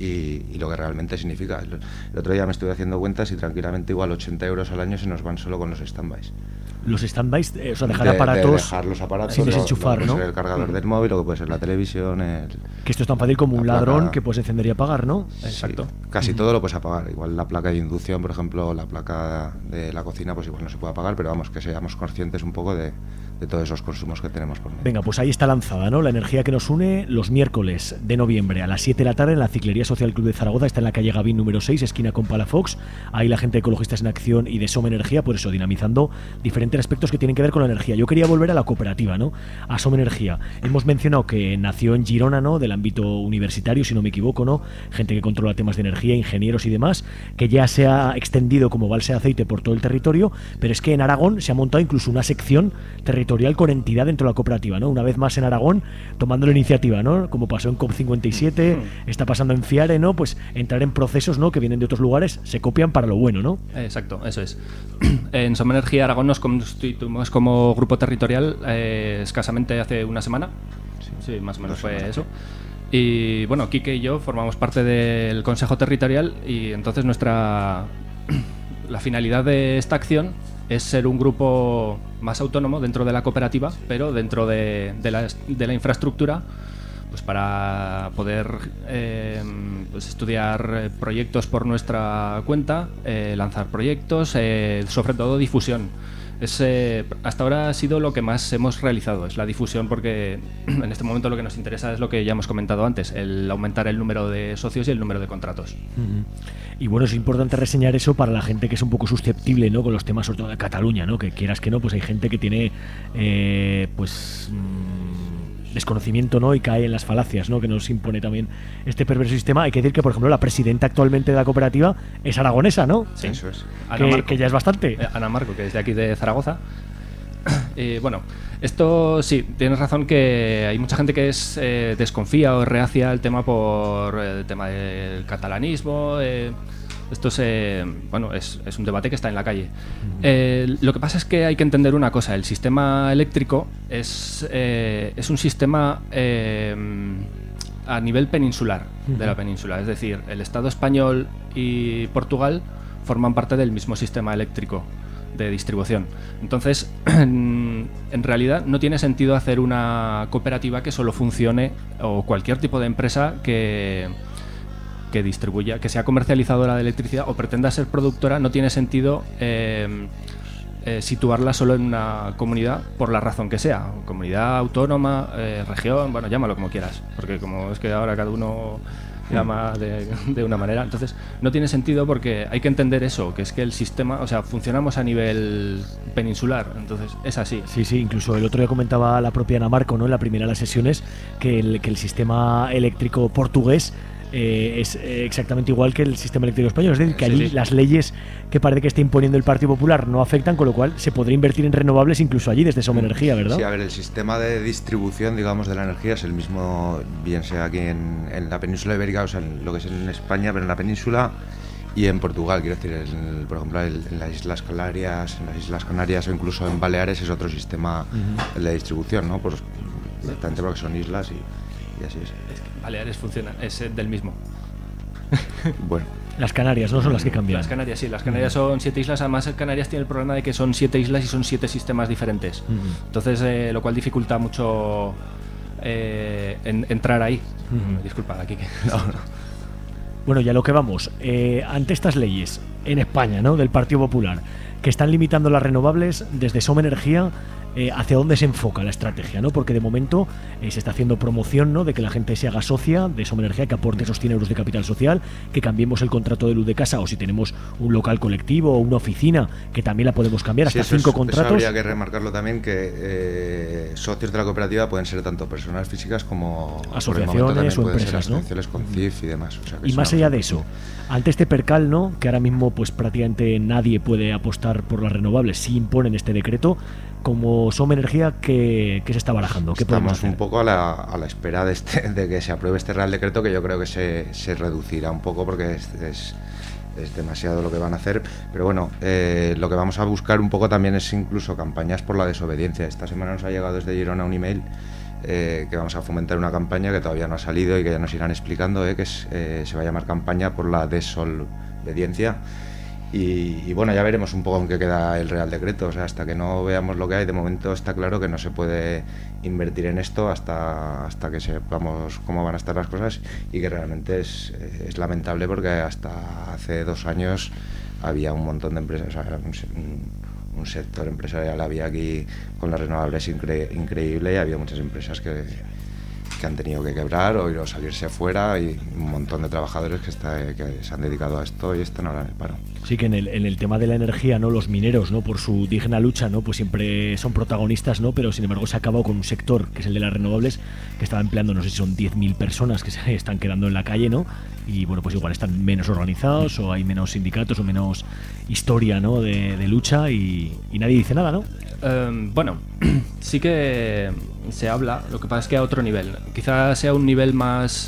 y lo que realmente significa. El otro día me estuve haciendo cuentas y tranquilamente igual 80 euros al año se nos van solo con los standbys. Los standbys, o sea, dejar aparatos, dejar los aparatos sin desenchufar, lo que ¿no? puede ser el cargador del móvil, lo que puede ser la televisión, que esto es tan fácil como un ladrón que puedes encender y apagar, ¿no? Exacto. Sí, casi todo lo puedes apagar. Igual la placa de inducción, por ejemplo, la placa de la cocina, pues igual no se puede apagar, pero vamos, que seamos conscientes un poco de todos esos consumos que tenemos por medio. Venga, pues ahí está lanzada, ¿no? La energía que nos une los miércoles de noviembre a las 7 de la tarde en la Ciclería Social Club de Zaragoza. Está en la calle Gavín número 6, esquina con Palafox. Ahí la gente de Ecologistas en Acción y de Som Energía, por eso, dinamizando diferentes aspectos que tienen que ver con la energía. Yo quería volver a la cooperativa, ¿no? A Som Energía. Hemos mencionado que nació en Girona, ¿no? Del ámbito universitario, si no me equivoco, ¿no? Gente que controla temas de energía, ingenieros y demás, que ya se ha extendido como balsa de aceite por todo el territorio, pero es que en Aragón se ha montado incluso una sección territorial con entidad dentro de la cooperativa, ¿no? Una vez más en Aragón, tomando la iniciativa, ¿no? Como pasó en COP57, está pasando en FIARE, ¿no? Pues entrar en procesos, ¿no? Que vienen de otros lugares, se copian para lo bueno, ¿no? Exacto, eso es. En Som Energía Aragón nos constituimos como grupo territorial escasamente hace una semana. Sí, más o menos fue eso. Y bueno, Quique y yo formamos parte del Consejo Territorial y entonces la finalidad de esta acción es ser un grupo más autónomo dentro de la cooperativa, pero dentro de la infraestructura, pues para poder pues estudiar proyectos por nuestra cuenta, lanzar proyectos, sobre todo difusión. Hasta ahora ha sido lo que más hemos realizado, es la difusión, porque en este momento lo que nos interesa es lo que ya hemos comentado antes, el aumentar el número de socios y el número de contratos. Y bueno, es importante reseñar eso para la gente que es un poco susceptible, ¿no? Con los temas sobre todo de Cataluña, ¿no? Que quieras que no, pues hay gente que tiene desconocimiento, ¿no? Y cae en las falacias, ¿no? Que nos impone también este perverso sistema. Hay que decir que, por ejemplo, la presidenta actualmente de la cooperativa es aragonesa, ¿no? Sí, eso es. Que ya es bastante. Ana Marco, que es de aquí de Zaragoza. Bueno, esto sí, tienes razón que hay mucha gente que desconfía o reacia al tema por el tema del catalanismo. Esto es un debate que está en la calle. Lo que pasa es que hay que entender una cosa. El sistema eléctrico es un sistema a nivel peninsular de la península. Es decir, el Estado español y Portugal forman parte del mismo sistema eléctrico de distribución. Entonces, en realidad no tiene sentido hacer una cooperativa que solo funcione, o cualquier tipo de empresa que distribuya, que sea comercializadora de electricidad o pretenda ser productora. No tiene sentido situarla solo en una comunidad, por la razón que sea, comunidad autónoma, región, bueno, llámalo como quieras, porque como es que ahora cada uno llama de una manera, entonces no tiene sentido, porque hay que entender eso, que es que el sistema, o sea, funcionamos a nivel peninsular, entonces es así. Sí, incluso el otro día comentaba la propia Ana Marco, ¿no? En la primera de las sesiones, que el sistema eléctrico portugués es exactamente igual que el sistema eléctrico español. Es decir, que allí las leyes que parece que está imponiendo el Partido Popular no afectan, con lo cual se podría invertir en renovables incluso allí desde Som Energía, ¿verdad? Sí, a ver, el sistema de distribución, digamos, de la energía es el mismo, bien sea aquí en la península ibérica, o sea, en lo que es en España, pero en la península y en Portugal, quiero decir, por ejemplo, en las Islas Canarias o incluso en Baleares es otro sistema el de distribución, ¿no? Pues directamente porque son islas y así es. Baleares funciona, es del mismo. Bueno. Las Canarias no son las que cambian. Las Canarias sí, las Canarias son 7 islas. Además, Canarias tiene el problema de que son 7 islas y son 7 sistemas diferentes. Entonces, lo cual dificulta mucho entrar ahí. Disculpa, aquí que... No. Bueno, ya lo que vamos. Ante estas leyes en España, ¿no? Del Partido Popular, que están limitando las renovables, desde Som Energía, hacia dónde se enfoca la estrategia, ¿no? Porque de momento se está haciendo promoción, ¿no? De que la gente se haga socia de Soma Energía, que aporte esos 100 euros de capital social, que cambiemos el contrato de luz de casa, o si tenemos un local colectivo o una oficina, que también la podemos cambiar, hasta 5 contratos. Eso habría que remarcarlo también, que socios de la cooperativa pueden ser tanto personas físicas como asociaciones o empresas, ¿no? Asociaciones con CIF y demás. O sea, y más allá de eso, ante este percal, ¿no? Que ahora mismo pues prácticamente nadie puede apostar por las renovables si imponen este decreto, como Soma Energía, ¿qué se está barajando? ¿Qué Estamos un poco a la espera de que se apruebe este Real Decreto, que yo creo que se reducirá un poco porque es demasiado lo que van a hacer, pero bueno, lo que vamos a buscar un poco también es incluso campañas por la desobediencia. Esta semana nos ha llegado desde Girona un email que vamos a fomentar una campaña que todavía no ha salido y que ya nos irán explicando, que se va a llamar campaña por la desobediencia. Y bueno, ya veremos un poco en qué queda el Real Decreto. O sea, hasta que no veamos lo que hay, de momento está claro que no se puede invertir en esto hasta que sepamos cómo van a estar las cosas, y que realmente es lamentable, porque hasta hace 2 años había un montón de empresas, o sea, un sector empresarial había aquí con las renovables increíble, y había muchas empresas que han tenido que quebrar o salirse fuera, y un montón de trabajadores que se han dedicado a esto y están ahora en el paro. Sí, que en el tema de la energía, ¿no? Los mineros, ¿no? Por su digna lucha, ¿no? Pues siempre son protagonistas, ¿no? Pero sin embargo se ha acabado con un sector, que es el de las renovables, que estaba empleando, no sé si son 10.000 personas que se están quedando en la calle, ¿no? Y bueno, pues igual están menos organizados, o hay menos sindicatos, o menos historia, ¿no? de lucha, y nadie dice nada, ¿no? Bueno, sí que se habla, lo que pasa es que a otro nivel. Quizás sea un nivel más...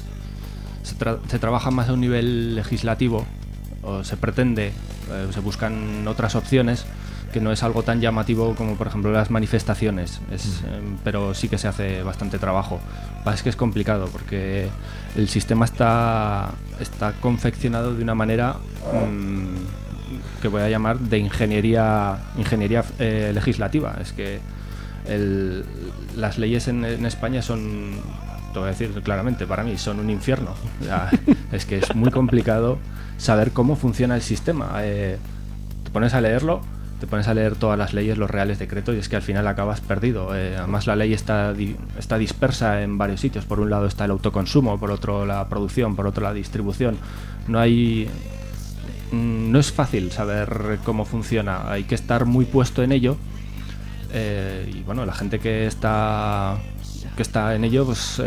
Se trabaja más a un nivel legislativo, o se pretende, se buscan otras opciones, que no es algo tan llamativo como por ejemplo las manifestaciones, pero sí que se hace bastante trabajo. Lo que pasa es que es complicado, porque el sistema está confeccionado de una manera que voy a llamar de ingeniería legislativa. Es que las leyes en España son, te voy a decir claramente, para mí son un infierno. O sea, es que es muy complicado saber cómo funciona el sistema. Te pones a leerlo, te pones a leer todas las leyes, los reales decretos, y es que al final acabas perdido. Además, la ley está dispersa en varios sitios. Por un lado está el autoconsumo, por otro la producción, por otro la distribución. No es fácil saber cómo funciona, hay que estar muy puesto en ello, y bueno, la gente que está en ello pues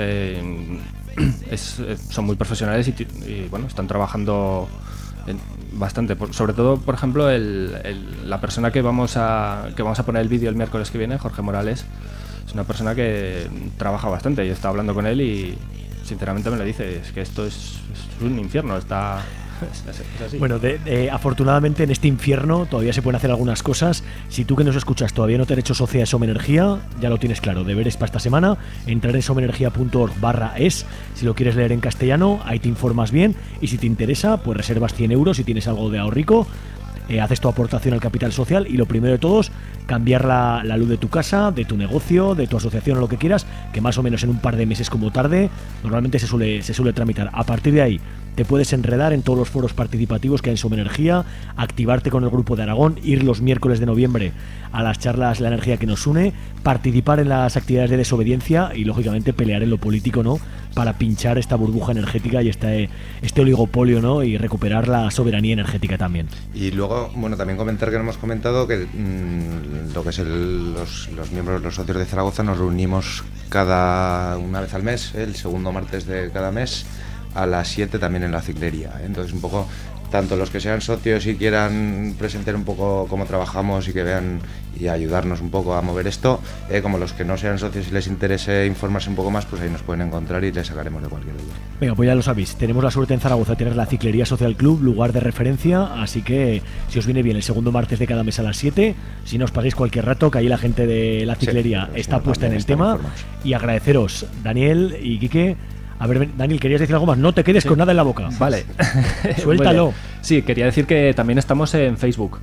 son muy profesionales y bueno, están trabajando bastante. Sobre todo, por ejemplo, la persona que vamos a poner el vídeo el miércoles que viene, Jorge Morales, es una persona que trabaja bastante. Yo estaba hablando con él y sinceramente me lo dice, es que esto es un infierno, es así. Bueno, afortunadamente en este infierno todavía se pueden hacer algunas cosas. Si tú que nos escuchas todavía no te has hecho socia de Soma Energía, ya lo tienes claro, deberes para esta semana, entrar en somaenergia.org/es. Si lo quieres leer en castellano, ahí te informas bien, y si te interesa, pues reservas 100 euros si tienes algo de ahorrico. Haces tu aportación al capital social, y lo primero de todos, cambiar la luz de tu casa, de tu negocio, de tu asociación o lo que quieras, que más o menos en un par de meses como tarde normalmente se suele tramitar. A partir de ahí te puedes enredar en todos los foros participativos que hay en Soma Energía, activarte con el grupo de Aragón, ir los miércoles de noviembre a las charlas La Energía que nos une, participar en las actividades de desobediencia y lógicamente pelear en lo político, ¿no? Para pinchar esta burbuja energética y este oligopolio, ¿no? Y recuperar la soberanía energética también. Y luego, bueno, también comentar que no hemos comentado que lo que es los miembros, los socios de Zaragoza, nos reunimos una vez al mes, el segundo martes de cada mes, a las 7 también en la ciclería. Entonces, un poco, tanto los que sean socios y quieran presentar un poco cómo trabajamos y que vean y ayudarnos un poco a mover esto, como los que no sean socios y les interese informarse un poco más, pues ahí nos pueden encontrar y les sacaremos de cualquier duda. Venga, pues ya lo sabéis, tenemos la suerte en Zaragoza de tener la Ciclería Social Club, lugar de referencia, así que si os viene bien el segundo martes de cada mes a las 7, si no os paséis cualquier rato, que ahí la gente de la Ciclería está puesta en el tema, y agradeceros, Daniel y Quique. A ver, Daniel, ¿querías decir algo más? No te quedes con nada en la boca. Vale. Suéltalo. Sí, quería decir que también estamos en Facebook,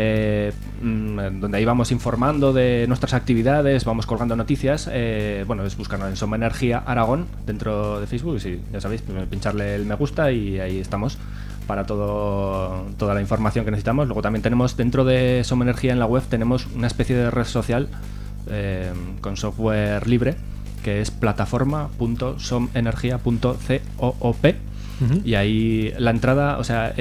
donde ahí vamos informando de nuestras actividades, vamos colgando noticias. Bueno, es buscarnos en Soma Energía Aragón dentro de Facebook, y sí, ya sabéis, pincharle el me gusta y ahí estamos para toda la información que necesitamos. Luego también tenemos dentro de Soma Energía en la web, tenemos una especie de red social con software libre, que es plataforma.somenergia.coop. Y ahí la entrada, o sea,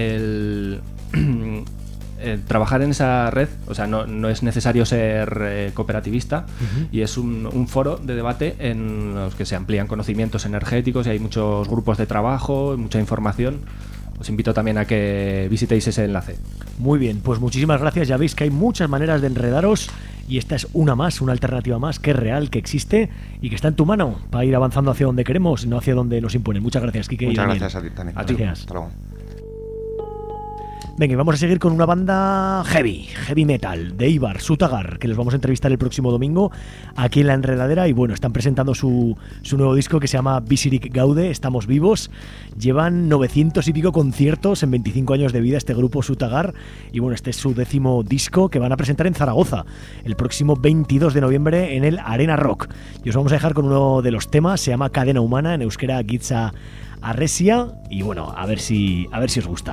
trabajar en esa red, o sea, no es necesario ser cooperativista, y es un foro de debate en los que se amplían conocimientos energéticos y hay muchos grupos de trabajo, mucha información. Os invito también a que visitéis ese enlace. Muy bien, pues muchísimas gracias. Ya veis que hay muchas maneras de enredaros y esta es una alternativa más que es real, que existe y que está en tu mano para ir avanzando hacia donde queremos, no hacia donde nos imponen. Muchas gracias, Quique. Muchas gracias a ti, Tani. A ti. Hasta luego. Venga, vamos a seguir con una banda heavy metal de Ibar, Sutagar, que los vamos a entrevistar el próximo domingo aquí en La Enredadera. Y bueno, están presentando su nuevo disco que se llama Bizirik Gaude, Estamos Vivos. Llevan 900 y pico conciertos en 25 años de vida este grupo Sutagar. Y bueno, este es su 10º disco que van a presentar en Zaragoza el próximo 22 de noviembre en el Arena Rock. Y os vamos a dejar con uno de los temas, se llama Cadena Humana, en euskera Gitza Arresia. Y bueno, a ver si os gusta.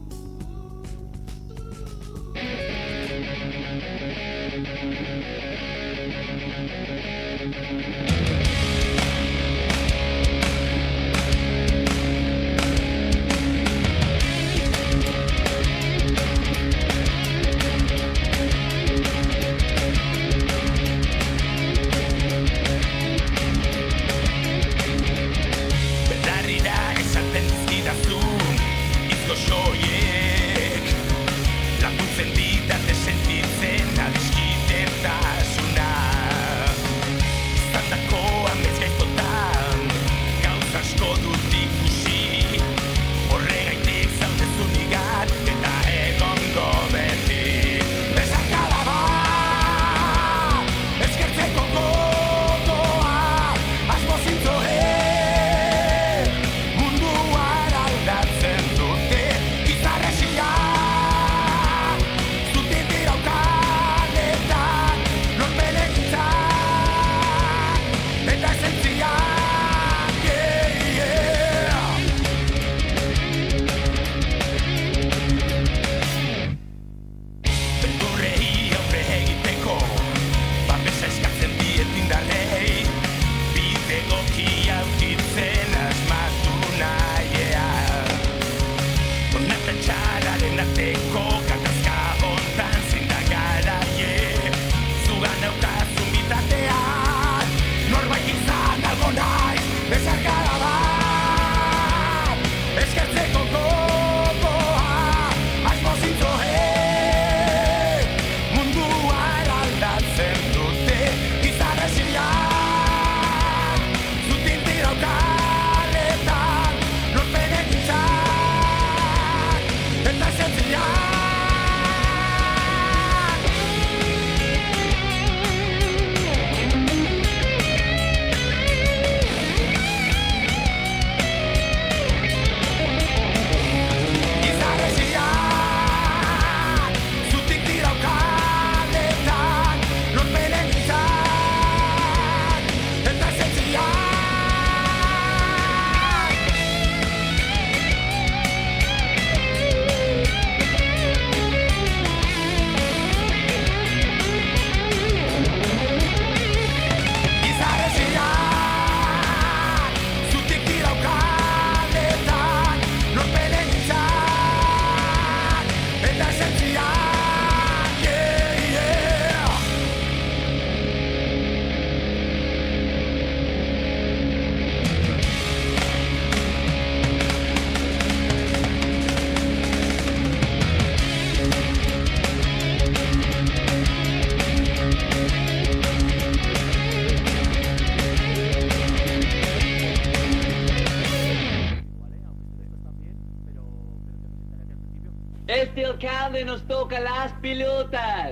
Este alcalde nos toca las pilotas.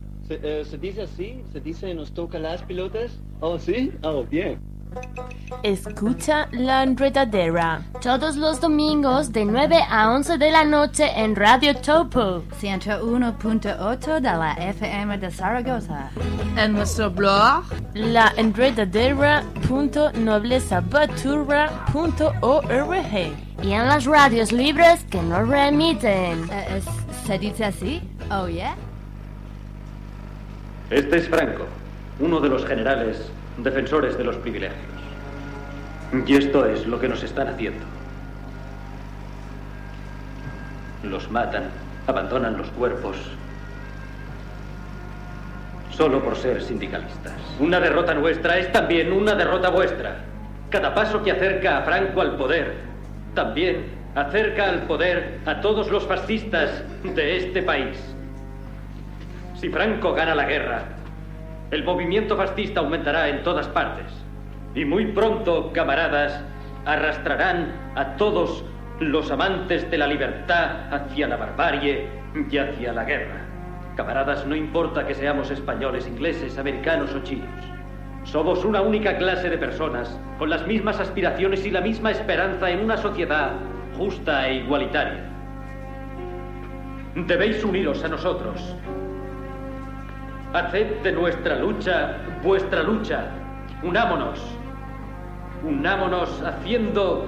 ¿Se dice así? ¿Se dice nos toca las pilotas? Oh, ¿sí? Oh, bien. Escucha La Enredadera. Todos los domingos de 9 a 11 de la noche en Radio Topo. 101.8 de la FM de Zaragoza. En nuestro blog laenredadera.noblesabaturra.org. Y en las radios libres que nos remiten. ¿Se dice así? Oh, yeah. Este es Franco. uno de los generales defensores de los privilegios. Y esto es lo que nos están haciendo. Los matan, abandonan los cuerpos, solo por ser sindicalistas. Una derrota nuestra es también una derrota vuestra. Cada paso que acerca a Franco al poder, también acerca al poder a todos los fascistas de este país. Si Franco gana la guerra, el movimiento fascista aumentará en todas partes. Y muy pronto, camaradas, arrastrarán a todos los amantes de la libertad hacia la barbarie y hacia la guerra. Camaradas, no importa que seamos españoles, ingleses, americanos o chinos. Somos una única clase de personas con las mismas aspiraciones y la misma esperanza en una sociedad justa e igualitaria. Debéis uniros a nosotros. Haced de nuestra lucha vuestra lucha. Unámonos. Unámonos haciendo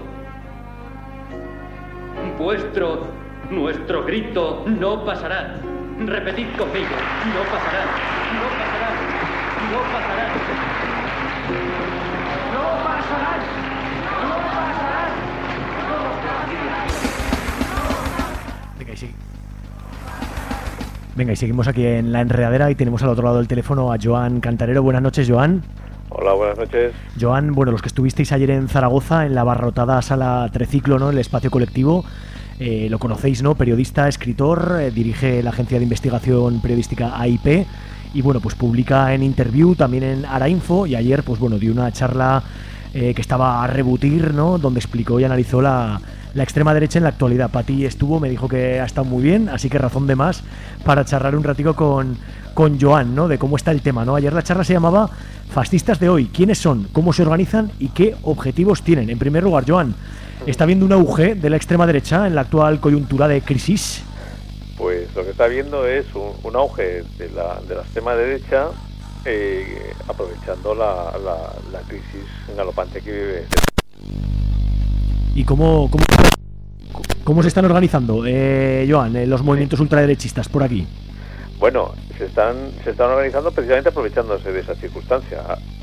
nuestro grito no pasará. Repetid conmigo, no pasará, no pasará, no pasará. No pasará, no pasará. Venga, y seguimos aquí en La Enredadera y tenemos al otro lado del teléfono a Joan Cantarero. Buenas noches, Joan. Hola, buenas noches. Joan, bueno, los que estuvisteis ayer en Zaragoza, en la abarrotada sala Treciclo, ¿no?, el espacio colectivo, lo conocéis, ¿no? Periodista, escritor, dirige la agencia de investigación periodística AIP y, bueno, pues publica en Interview, también en Arainfo, y ayer, pues bueno, dio una charla que estaba a rebutir, ¿no?, donde explicó y analizó la extrema derecha en la actualidad. Pati estuvo, me dijo que ha estado muy bien, así que razón de más para charlar un ratico con Joan, ¿no?, de cómo está el tema, ¿no? Ayer la charla se llamaba Fascistas de hoy, ¿quiénes son?, cómo se organizan y qué objetivos tienen. En primer lugar, Joan, ¿está habiendo un auge de la extrema derecha en la actual coyuntura de crisis? Pues lo que está habiendo es un auge de la extrema derecha, aprovechando la crisis galopante que vive. ¿Y cómo se están organizando, Joan, los movimientos ultraderechistas por aquí? Bueno, se están organizando precisamente aprovechándose de esa circunstancia.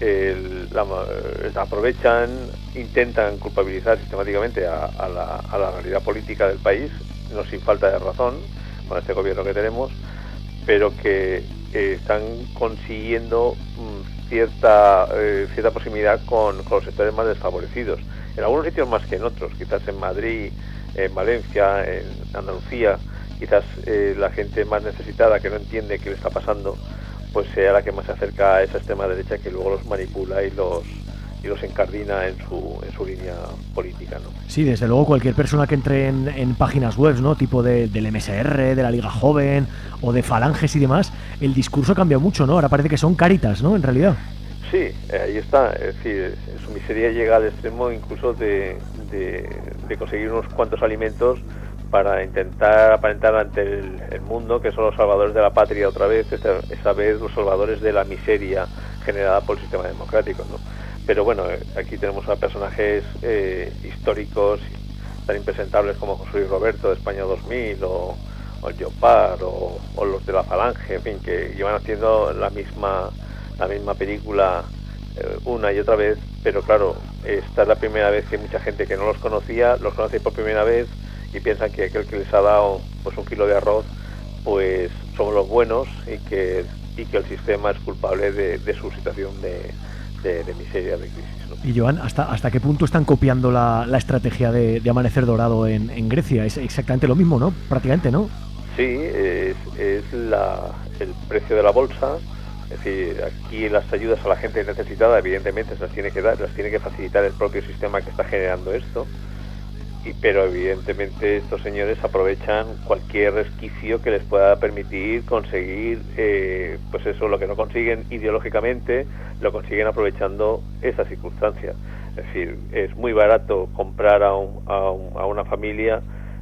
Aprovechan, intentan culpabilizar sistemáticamente a la realidad política del país, no sin falta de razón, con este gobierno que tenemos, pero que están consiguiendo cierta proximidad con los sectores más desfavorecidos. En algunos sitios más que en otros, quizás en Madrid, en Valencia, en Andalucía, quizás la gente más necesitada que no entiende qué le está pasando, pues sea la que más se acerca a esa extrema derecha que luego los manipula y los encardina en su línea política, ¿no? Sí, desde luego cualquier persona que entre en páginas web, ¿no?, tipo del MSR, de la Liga Joven o de Falanges y demás, el discurso cambia mucho, ¿no? Ahora parece que son Cáritas, ¿no?, en realidad. Sí, ahí está. Es decir, su miseria llega al extremo incluso de conseguir unos cuantos alimentos para intentar aparentar ante el mundo que son los salvadores de la patria otra vez, esa vez los salvadores de la miseria generada por el sistema democrático, ¿no? Pero bueno, aquí tenemos a personajes históricos tan impresentables como José Luis Roberto de España 2000 o el Llopar o los de la Falange, en fin, que llevan haciendo la misma película una y otra vez, pero claro, esta es la primera vez que mucha gente que no los conocía los conoce por primera vez y piensan que aquel que les ha dado pues un kilo de arroz pues somos los buenos y que el sistema es culpable de su situación de miseria, de crisis, ¿no? Y Joan, ¿hasta qué punto están copiando la estrategia de Amanecer Dorado en Grecia? Es exactamente lo mismo, ¿no? Prácticamente, ¿no? Sí, es el precio de la bolsa. Es decir, aquí las ayudas a la gente necesitada evidentemente se las tiene que dar, las tiene que facilitar el propio sistema que está generando esto, pero evidentemente estos señores aprovechan cualquier resquicio que les pueda permitir conseguir pues eso, lo que no consiguen ideológicamente, lo consiguen aprovechando esa circunstancia. Es decir, es muy barato comprar a una familia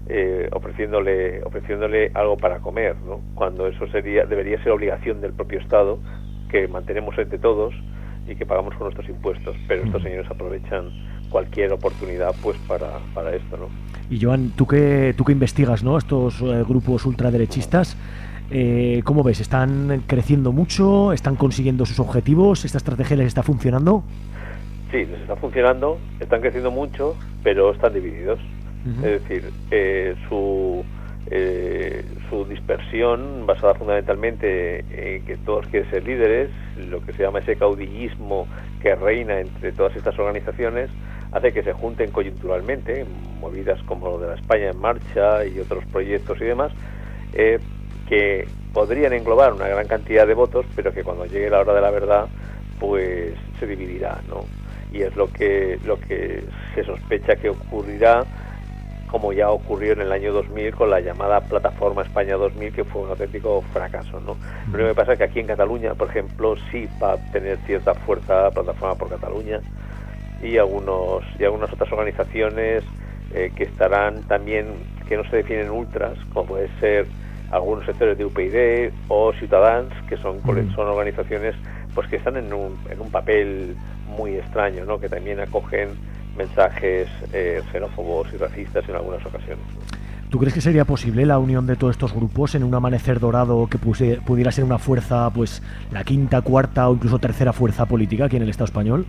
ofreciéndole algo para comer, ¿no?, cuando eso debería ser obligación del propio Estado, que mantenemos entre todos y que pagamos con nuestros impuestos, pero estos señores aprovechan cualquier oportunidad pues para esto, ¿no? Y Joan, tú que investigas, ¿no?, estos grupos ultraderechistas, ¿Cómo ves? ¿Están creciendo mucho? ¿Están consiguiendo sus objetivos? ¿Esta estrategia les está funcionando? Sí, les está funcionando, están creciendo mucho, pero están divididos. Es decir, su dispersión, basada fundamentalmente en que todos quieren ser líderes, lo que se llama ese caudillismo que reina entre todas estas organizaciones, hace que se junten coyunturalmente, movidas como lo de la España en Marcha y otros proyectos y demás, que podrían englobar una gran cantidad de votos, pero que cuando llegue la hora de la verdad, pues se dividirá, ¿no? Y es lo que se sospecha que ocurrirá, como ya ocurrió en el año 2000 con la llamada Plataforma España 2000, que fue un auténtico fracaso, ¿no? Lo único que pasa es que aquí en Cataluña, por ejemplo, sí va a tener cierta fuerza Plataforma por Cataluña y algunas otras organizaciones que estarán también, que no se definen ultras, como puede ser algunos sectores de UPyD o Ciutadans, que son organizaciones pues que están en un papel muy extraño, ¿no? Que también acogen mensajes xenófobos y racistas en algunas ocasiones. ¿Tú crees que sería posible la unión de todos estos grupos en un amanecer dorado que pudiera ser una fuerza, pues la quinta, cuarta o incluso tercera fuerza política aquí en el Estado español?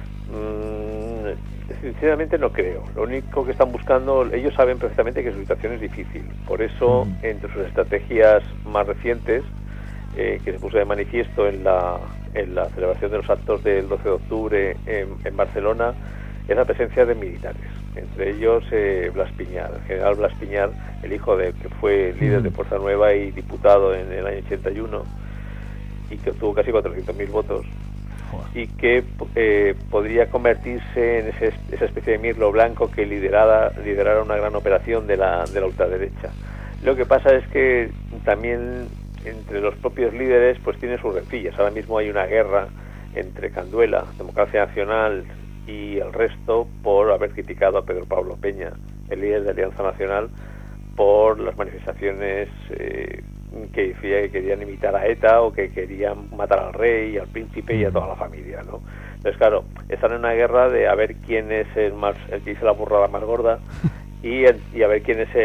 Sinceramente no creo. Lo único que están buscando, ellos saben perfectamente que su situación es difícil. Por eso, entre sus estrategias más recientes, que se puso de manifiesto en la celebración de los actos del 12 de octubre en Barcelona, es la presencia de militares. Entre ellos Blas Piñar, el general Blas Piñar, el hijo de que fue líder de Fuerza Nueva y diputado en el año 81 y que obtuvo casi 400.000 votos. Y que podría convertirse en esa especie de mirlo blanco que liderara una gran operación de la ultraderecha. Lo que pasa es que también entre los propios líderes pues tiene sus rencillas. Ahora mismo hay una guerra entre Canduela, Democracia Nacional y el resto por haber criticado a Pedro Pablo Peña, el líder de Alianza Nacional, por las manifestaciones que decía que querían imitar a ETA o que querían matar al rey, al príncipe y a toda la familia, ¿no? Entonces, claro, están en una guerra de a ver quién es el que dice la burrada más gorda y a ver quién es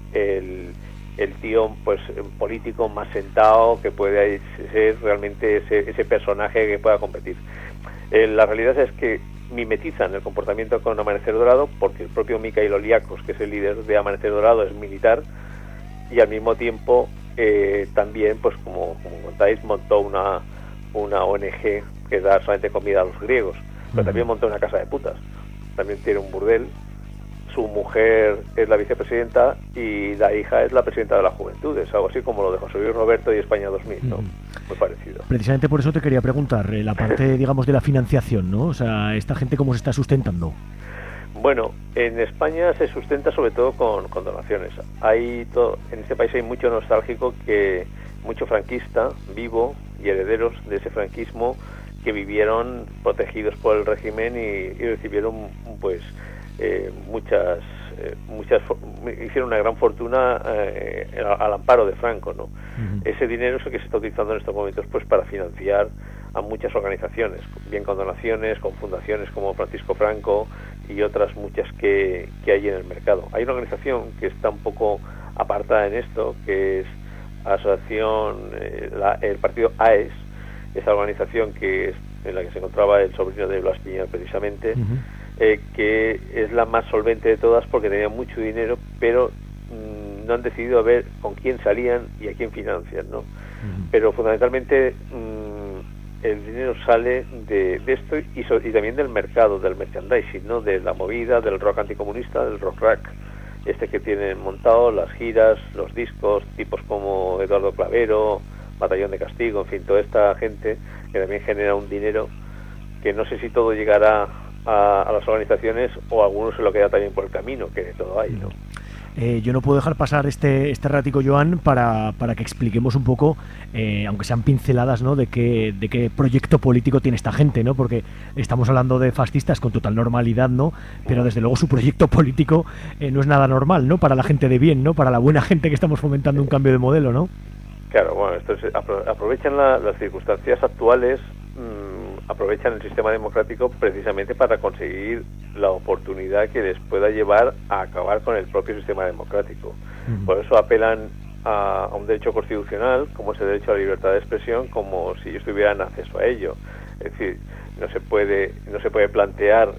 el tío pues político más sentado que puede ser realmente ese personaje que pueda competir. La realidad es que mimetizan el comportamiento con Amanecer Dorado, porque el propio Mikhail Oliakos, que es el líder de Amanecer Dorado, es militar, y al mismo tiempo también, pues como contáis, montó una ONG que da solamente comida a los griegos, pero también montó una casa de putas, también tiene un burdel, su mujer es la vicepresidenta y la hija es la presidenta de la juventud, es algo así como lo de José Luis Roberto y España 2000, ¿no? Muy parecido. Precisamente por eso te quería preguntar, la parte, digamos, de la financiación, ¿no? O sea, ¿esta gente cómo se está sustentando? Bueno, en España se sustenta sobre todo con donaciones. En este país hay mucho nostálgico, mucho franquista vivo y herederos de ese franquismo que vivieron protegidos por el régimen y recibieron pues hicieron una gran fortuna al amparo de Franco, ¿no? Ese dinero es el que se está utilizando en estos momentos pues para financiar a muchas organizaciones, bien con donaciones, con fundaciones como Francisco Franco y otras muchas que hay en el mercado. Hay una organización que está un poco apartada en esto, que es el partido AES, esa organización en la que se encontraba el sobrino de Blas Piñar precisamente, que es la más solvente de todas porque tenía mucho dinero, pero no han decidido a ver con quién salían y a quién financian, ¿no? Pero fundamentalmente el dinero sale de esto y también del mercado, del merchandising, ¿no? De la movida, del rock anticomunista, del rock rack, que tienen montado, las giras, los discos, tipos como Eduardo Clavero, Batallón de Castigo, en fin, toda esta gente que también genera un dinero que no sé si todo llegará a las organizaciones o algunos se lo queda también por el camino, que de todo hay, ¿no? Yo no puedo dejar pasar este ratico, Joan, para que expliquemos un poco, aunque sean pinceladas, ¿no? de qué proyecto político tiene esta gente, ¿no? Porque estamos hablando de fascistas con total normalidad, ¿no? Pero desde luego su proyecto político no es nada normal, ¿no? Para la gente de bien, ¿no? Para la buena gente que estamos fomentando un cambio de modelo, ¿no? Claro, bueno, aprovechan las circunstancias actuales, aprovechan el sistema democrático precisamente para conseguir la oportunidad que les pueda llevar a acabar con el propio sistema democrático. Por eso apelan a un derecho constitucional, como es el derecho a la libertad de expresión, como si ellos tuvieran acceso a ello. Es decir, no se puede plantear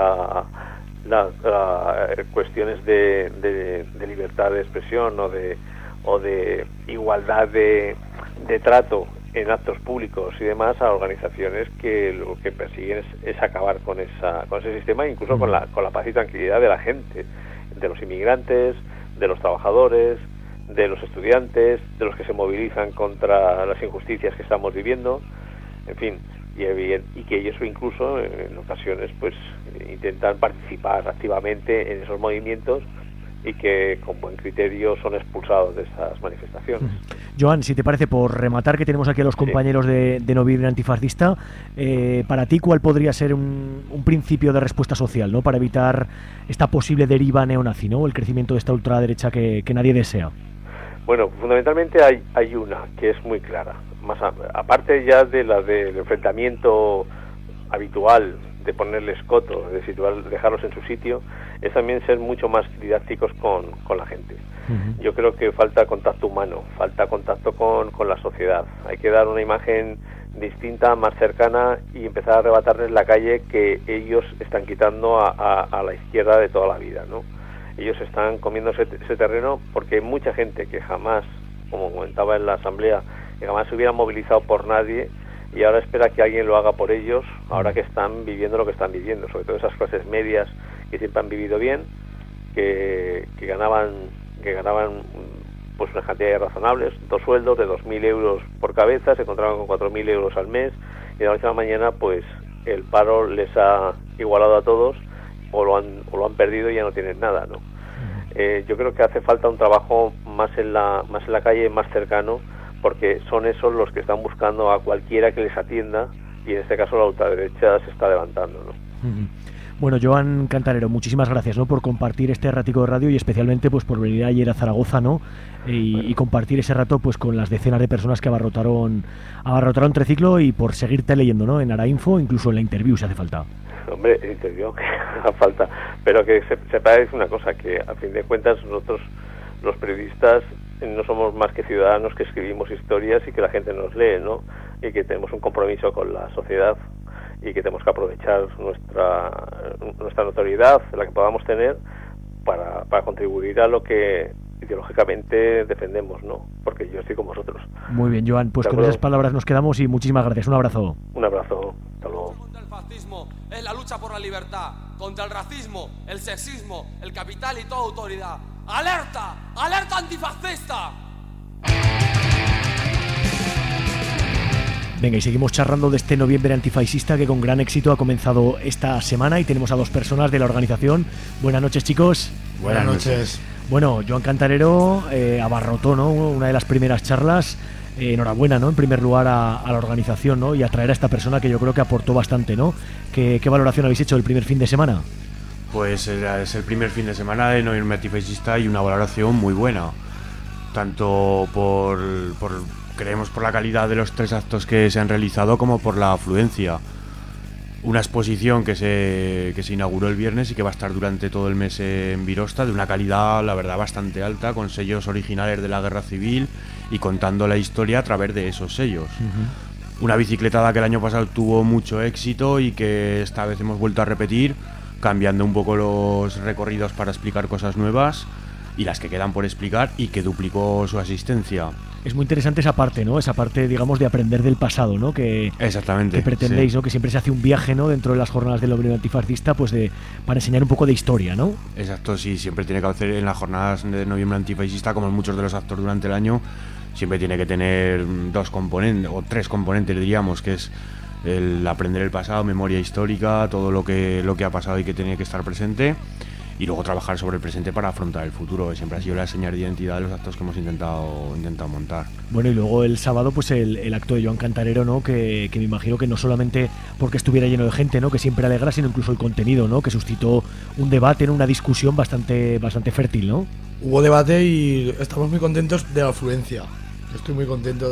cuestiones de libertad de expresión o de igualdad de trato en actos públicos y demás a organizaciones que lo que persiguen es acabar con ese sistema, incluso con la paz y tranquilidad de la gente, de los inmigrantes, de los trabajadores, de los estudiantes, de los que se movilizan contra las injusticias que estamos viviendo, en fin, y que ellos incluso en ocasiones pues intentan participar activamente en esos movimientos y que con buen criterio son expulsados de esas manifestaciones. Joan, si te parece, por rematar, que tenemos aquí a los compañeros de Noviembre Antifascista, para ti, ¿cuál podría ser un principio de respuesta social, ¿no?, para evitar esta posible deriva neonazi, ¿no?, el crecimiento de esta ultraderecha que nadie desea? Bueno, fundamentalmente hay una que es muy clara. Más aparte ya de la del enfrentamiento habitual, de ponerles coto, de dejarlos en su sitio, es también ser mucho más didácticos con la gente. Yo creo que falta contacto humano, falta contacto con la sociedad. Hay que dar una imagen distinta, más cercana, y empezar a arrebatarles la calle que ellos están quitando a la izquierda de toda la vida, ¿no? Ellos están comiendo ese terreno porque hay mucha gente que jamás, como comentaba en la asamblea, que jamás se hubiera movilizado por nadie, y ahora espera que alguien lo haga por ellos, ahora que están viviendo lo que están viviendo, sobre todo esas clases medias que siempre han vivido bien, que ganaban pues unas cantidades razonables, 2 sueldos de 2.000 euros por cabeza, se encontraban con 4.000 euros al mes, y de la noche a la mañana pues el paro les ha igualado a todos, o lo han perdido y ya no tienen nada, ¿no? Yo creo que hace falta un trabajo más en la calle, más cercano, porque son esos los que están buscando a cualquiera que les atienda, y en este caso la ultraderecha se está levantando, ¿no? Bueno, Joan Cantarero, muchísimas gracias, ¿no?, por compartir este ratico de radio, y especialmente pues por venir ayer a Zaragoza, ¿no?, y compartir ese rato pues con las decenas de personas que abarrotaron Triciclo, y por seguirte leyendo, ¿no?, en Arainfo, incluso en la interview si hace falta. Hombre, interview que haga falta, pero que se parece una cosa, que a fin de cuentas nosotros los periodistas no somos más que ciudadanos que escribimos historias y que la gente nos lee, ¿no?, y que tenemos un compromiso con la sociedad y que tenemos que aprovechar nuestra notoriedad, la que podamos tener, para contribuir a lo que ideológicamente defendemos, ¿no? Porque yo estoy con vosotros. Muy bien, Joan, pues con esas palabras nos quedamos y muchísimas gracias. Un abrazo. Un abrazo, hasta luego. Contra el fascismo es la lucha por la libertad, contra el racismo, el sexismo, el capital y toda autoridad. ¡Alerta! ¡Alerta antifascista! Venga, y seguimos charlando de este Noviembre Antifascista que con gran éxito ha comenzado esta semana, y tenemos a 2 personas de la organización. Buenas noches, chicos. Buenas noches. Bueno, Joan Cantarero abarrotó, ¿no?, una de las primeras charlas. Enhorabuena, ¿no?, en primer lugar a la organización, ¿no?, y a traer a esta persona que yo creo que aportó bastante, ¿no? ¿Qué valoración habéis hecho del primer fin de semana? Pues es el primer fin de semana de Noviembre Antifascista y una valoración muy buena, tanto creemos por la calidad de los 3 actos que se han realizado como por la afluencia. Una exposición que se inauguró el viernes y que va a estar durante todo el mes en Virosta, de una calidad, la verdad, bastante alta, con sellos originales de la Guerra Civil y contando la historia a través de esos sellos. Una bicicletada que el año pasado tuvo mucho éxito y que esta vez hemos vuelto a repetir, cambiando un poco los recorridos para explicar cosas nuevas y las que quedan por explicar, y que duplicó su asistencia. Es muy interesante esa parte, ¿no? Esa parte, digamos, de aprender del pasado, ¿no? Exactamente, que pretendéis, sí, ¿no? Que siempre se hace un viaje, ¿no?, dentro de las jornadas del Noviembre Antifascista, pues para enseñar un poco de historia, ¿no? Exacto, sí, siempre tiene que hacer en las jornadas de Noviembre Antifascista, como en muchos de los actos durante el año, siempre tiene que tener 2 componentes, o 3 componentes, diríamos, que es el aprender el pasado, memoria histórica, todo lo que ha pasado y que tiene que estar presente, y luego trabajar sobre el presente para afrontar el futuro, que siempre ha sido la señal de identidad de los actos que hemos intentado montar. Bueno, y luego el sábado pues el acto de Joan Cantarero, ¿no?, que me imagino que no solamente porque estuviera lleno de gente, ¿no?, que siempre alegra, sino incluso el contenido, ¿no?, que suscitó un debate, una discusión bastante fértil, ¿no? Hubo debate y estamos muy contentos de la afluencia. Estoy muy contento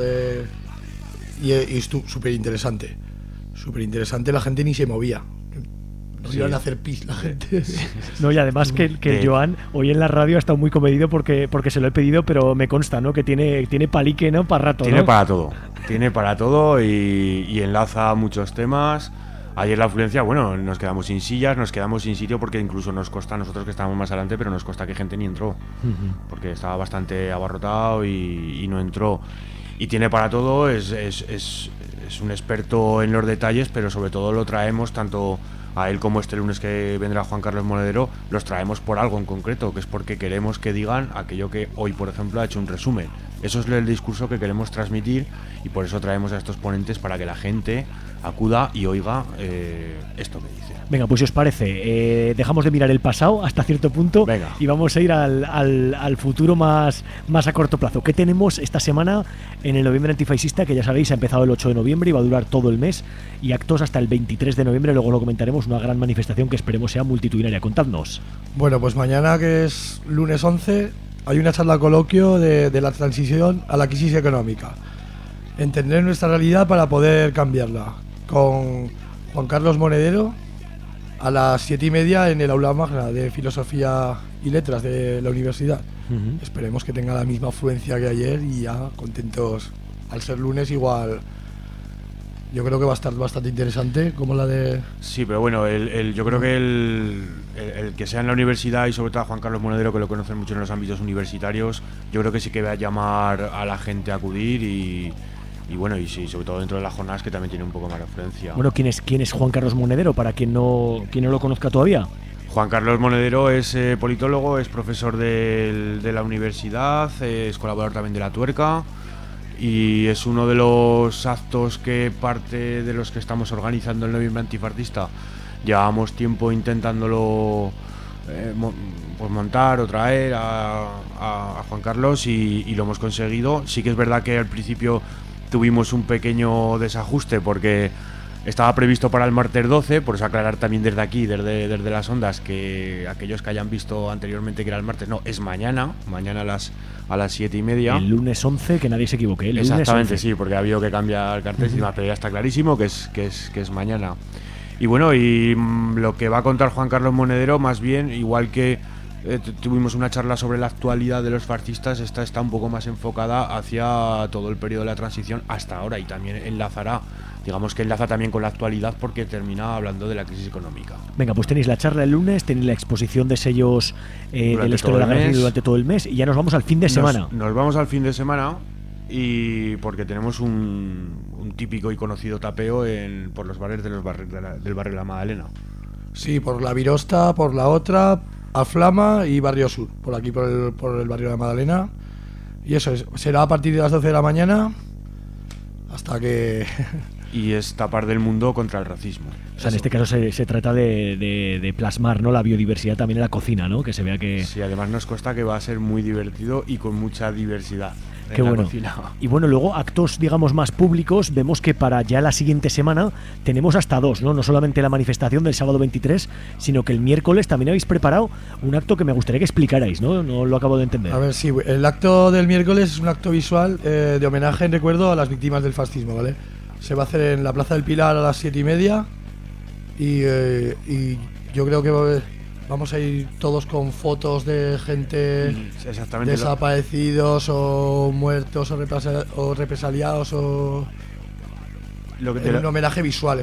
y súper interesante. Súper interesante, la gente ni se movía. Nos iban a hacer pis la gente. No, y además que el Joan hoy en la radio ha estado muy comedido porque se lo he pedido, pero me consta, ¿no? Que tiene palique, ¿no? Para rato, Tiene ¿no? para todo. Tiene para todo y enlaza muchos temas. Ayer la afluencia, bueno, nos quedamos sin sillas, nos quedamos sin sitio porque incluso nos consta a nosotros que estábamos más adelante, pero nos consta que gente ni entró. Porque estaba bastante abarrotado y no entró. Y tiene para todo, es un experto en los detalles, pero sobre todo lo traemos tanto a él como este lunes que vendrá Juan Carlos Monedero, los traemos por algo en concreto, que es porque queremos que digan aquello que hoy, por ejemplo, ha hecho un resumen. Eso es el discurso que queremos transmitir y por eso traemos a estos ponentes para que la gente acuda y oiga esto que dice. Venga, pues si os parece, dejamos de mirar el pasado hasta cierto punto. Venga. Y vamos a ir al futuro más a corto plazo. ¿Qué tenemos esta semana en el Noviembre Antifascista? Que ya sabéis, ha empezado el 8 de noviembre y va a durar todo el mes, y actos hasta el 23 de noviembre, luego lo comentaremos, una gran manifestación que esperemos sea multitudinaria. Contadnos. Bueno, pues mañana, que es lunes 11, hay una charla coloquio de la transición a la crisis económica. Entender nuestra realidad para poder cambiarla, con Juan Carlos Monedero, a las 7:30 en el aula magna de Filosofía y Letras de la universidad. Esperemos que tenga la misma afluencia que ayer y ya contentos. Al ser lunes, igual yo creo que va a estar bastante interesante, como la de... Sí, pero bueno, yo creo que el que sea en la universidad, y sobre todo a Juan Carlos Monedero, que lo conocen mucho en los ámbitos universitarios, yo creo que sí que va a llamar a la gente a acudir y bueno, y sí, sobre todo dentro de las jornadas, que también tiene un poco más de afluencia. Bueno, ¿quién es Juan Carlos Monedero? Para quien no lo conozca todavía. Juan Carlos Monedero es politólogo, es profesor de la universidad, es colaborador también de La Tuerca, y es uno de los actos que parte de los que estamos organizando el Noviembre Antifascista. Llevamos tiempo intentándolo pues montar o traer a Juan Carlos y lo hemos conseguido. Sí que es verdad que al principio tuvimos un pequeño desajuste porque estaba previsto para el martes 12, por eso aclarar también desde aquí, desde las ondas, que aquellos que hayan visto anteriormente que era el martes, no, es mañana a las 7:30. El lunes 11, que nadie se equivoque. El Exactamente, lunes 11. Sí, porque ha habido que cambiar cartel y demás, pero ya está clarísimo que es mañana. Y bueno, y lo que va a contar Juan Carlos Monedero, más bien, igual que tuvimos una charla sobre la actualidad de los fascistas, esta está un poco más enfocada hacia todo el periodo de la transición hasta ahora, y también enlaza también con la actualidad porque termina hablando de la crisis económica. Venga, pues tenéis la charla el lunes, tenéis la exposición de sellos de la historia de la guerra durante todo el mes, y ya nos vamos al fin de semana. Nos vamos al fin de semana, y porque tenemos un típico y conocido tapeo por los bares del barrio de la Madalena. Sí, por la Virosta, por la otra, a Flama y Barrio Sur, por aquí por el barrio de la Madalena. Y eso será a partir de las 12 de la mañana hasta que... Y es tapar del mundo contra el racismo. O sea, en este caso se trata de plasmar, ¿no?, la biodiversidad también en la cocina, ¿no? Que se vea que... Sí, además nos consta que va a ser muy divertido y con mucha diversidad. Qué bueno. Y bueno, luego actos, digamos, más públicos, vemos que para ya la siguiente semana tenemos hasta dos, ¿no? No solamente la manifestación del sábado 23, sino que el miércoles también habéis preparado un acto que me gustaría que explicarais, ¿no? No lo acabo de entender. A ver, sí, el acto del miércoles es un acto visual de homenaje en recuerdo a las víctimas del fascismo, ¿vale? Se va a hacer en la Plaza del Pilar a las 7:30 y yo creo que vamos a ir todos con fotos de gente desaparecidos o muertos o represaliados o... Es un homenaje visual,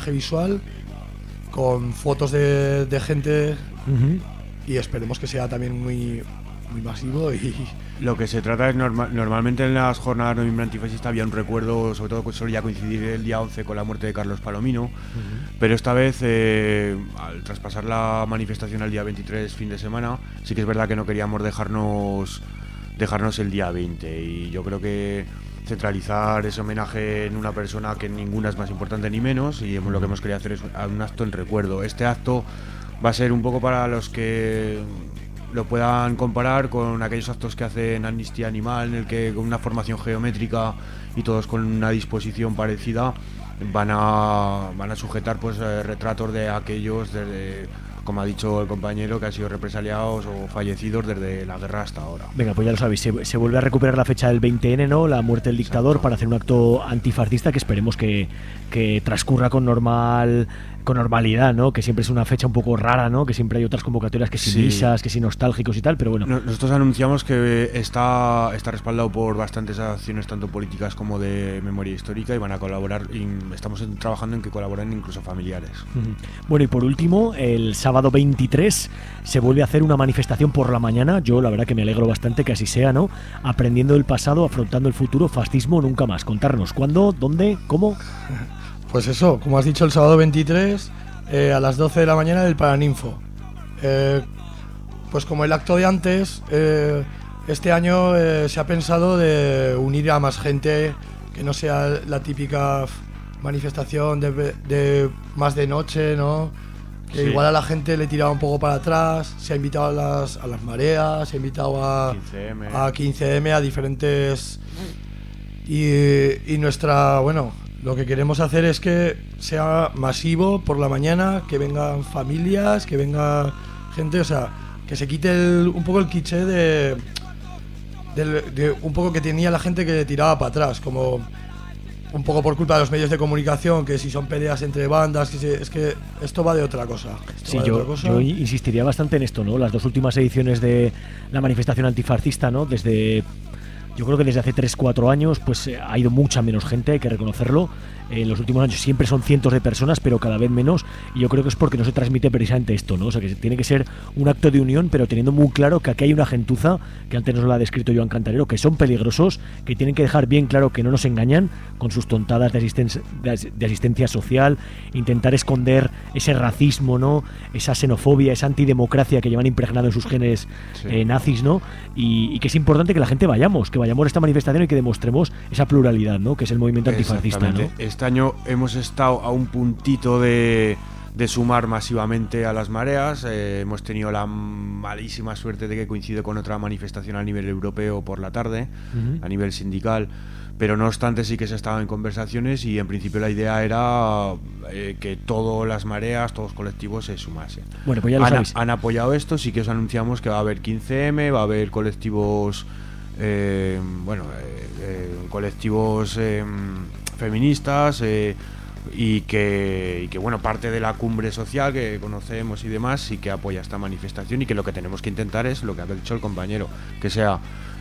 con fotos de gente y esperemos que sea también muy masivo. Y lo que se trata es normalmente en las jornadas Noviembre Antifascista había un recuerdo, sobre todo solía coincidir el día 11 con la muerte de Carlos Palomino, pero esta vez al traspasar la manifestación al día 23 fin de semana, sí que es verdad que no queríamos dejarnos el día 20, y yo creo que centralizar ese homenaje en una persona que ninguna es más importante ni menos, y lo que hemos querido hacer es un acto en recuerdo. Este acto va a ser un poco para los que lo puedan comparar con aquellos actos que hacen Amnistía Animal, en el que con una formación geométrica y todos con una disposición parecida van a sujetar pues retratos de aquellos, desde, como ha dicho el compañero, que han sido represaliados o fallecidos desde la guerra hasta ahora. Venga, pues ya lo sabéis, se vuelve a recuperar la fecha del 20N, ¿no?, la muerte del dictador. Exacto. Para hacer un acto antifascista que esperemos que transcurra con normal con normalidad, ¿no? Que siempre es una fecha un poco rara, ¿no? Que siempre hay otras convocatorias que sin misas, que sin nostálgicos y tal, pero bueno. Nosotros anunciamos que está respaldado por bastantes acciones tanto políticas como de memoria histórica y van a colaborar, y estamos trabajando en que colaboren incluso familiares. Bueno, y por último, el sábado 23 se vuelve a hacer una manifestación por la mañana. Yo la verdad que me alegro bastante que así sea, ¿no? Aprendiendo del pasado, afrontando el futuro, fascismo nunca más. Contarnos, ¿cuándo, dónde, cómo? Pues eso, como has dicho, el sábado 23 a las 12 de la mañana del Paraninfo. Pues como el acto de antes, este año se ha pensado de unir a más gente, que no sea la típica manifestación de más de noche, ¿no? Que igual a la gente le tiraba un poco para atrás. Se ha invitado a las mareas, se ha invitado a 15M, a diferentes... Y nuestra, bueno, lo que queremos hacer es que sea masivo por la mañana, que vengan familias, que venga gente, o sea, que se quite un poco el cliché de un poco que tenía la gente que le tiraba para atrás, como un poco por culpa de los medios de comunicación, que si son peleas entre bandas, es que esto va de otra cosa. Sí, yo insistiría bastante en esto, ¿no? Las dos últimas ediciones de la manifestación antifascista, ¿no? Yo creo que desde hace 3-4 años pues ha ido mucha menos gente, hay que reconocerlo. En los últimos años siempre son cientos de personas, pero cada vez menos, y yo creo que es porque no se transmite precisamente esto, ¿no? O sea, que tiene que ser un acto de unión, pero teniendo muy claro que aquí hay una gentuza, que antes nos lo ha descrito Joan Cantarero, que son peligrosos, que tienen que dejar bien claro que no nos engañan con sus tontadas de asistencia social, intentar esconder ese racismo, ¿no? Esa xenofobia, esa antidemocracia que llevan impregnado en sus genes nazis, ¿no? Y que es importante que la gente vayamos a esta manifestación y que demostremos esa pluralidad, ¿no? Que es el movimiento antifascista, ¿no? Este año hemos estado a un puntito de sumar masivamente a las mareas. Hemos tenido la malísima suerte de que coincide con otra manifestación a nivel europeo por la tarde, a nivel sindical, pero no obstante sí que se estaba en conversaciones y en principio la idea era que todas las mareas, todos los colectivos se sumasen. Bueno, pues ya lo sabéis. Han apoyado esto, sí que os anunciamos que va a haber 15M, va a haber colectivos colectivos feministas y que bueno, parte de la cumbre social que conocemos y demás sí que apoya esta manifestación, y que lo que tenemos que intentar es lo que ha dicho el compañero, que sea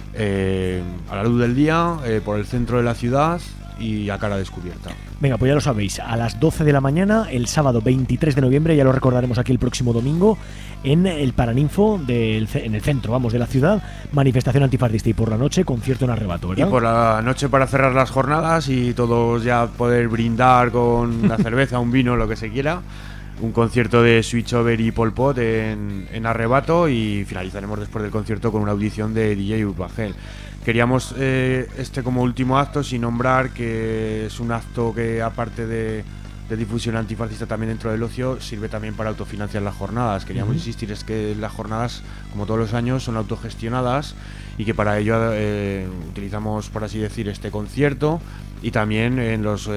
a la luz del día, por el centro de la ciudad y a cara descubierta. Venga, pues ya lo sabéis, a las 12 de la mañana, el sábado 23 de noviembre, ya lo recordaremos aquí el próximo domingo, en el Paraninfo, en el centro, vamos, de la ciudad, manifestación antifascista, y por la noche, concierto en Arrebato, ¿verdad? Y por la noche para cerrar las jornadas y todos ya poder brindar con una cerveza, un vino, lo que se quiera, un concierto de Switchover y Pol Pot en Arrebato, y finalizaremos después del concierto con una audición de DJ Urbagel. Queríamos como último acto, sin nombrar que es un acto que, aparte de difusión antifascista también dentro del ocio, sirve también para autofinanciar las jornadas. Queríamos insistir, es que las jornadas, como todos los años, son autogestionadas, y que para ello utilizamos, por así decir, este concierto, y también en los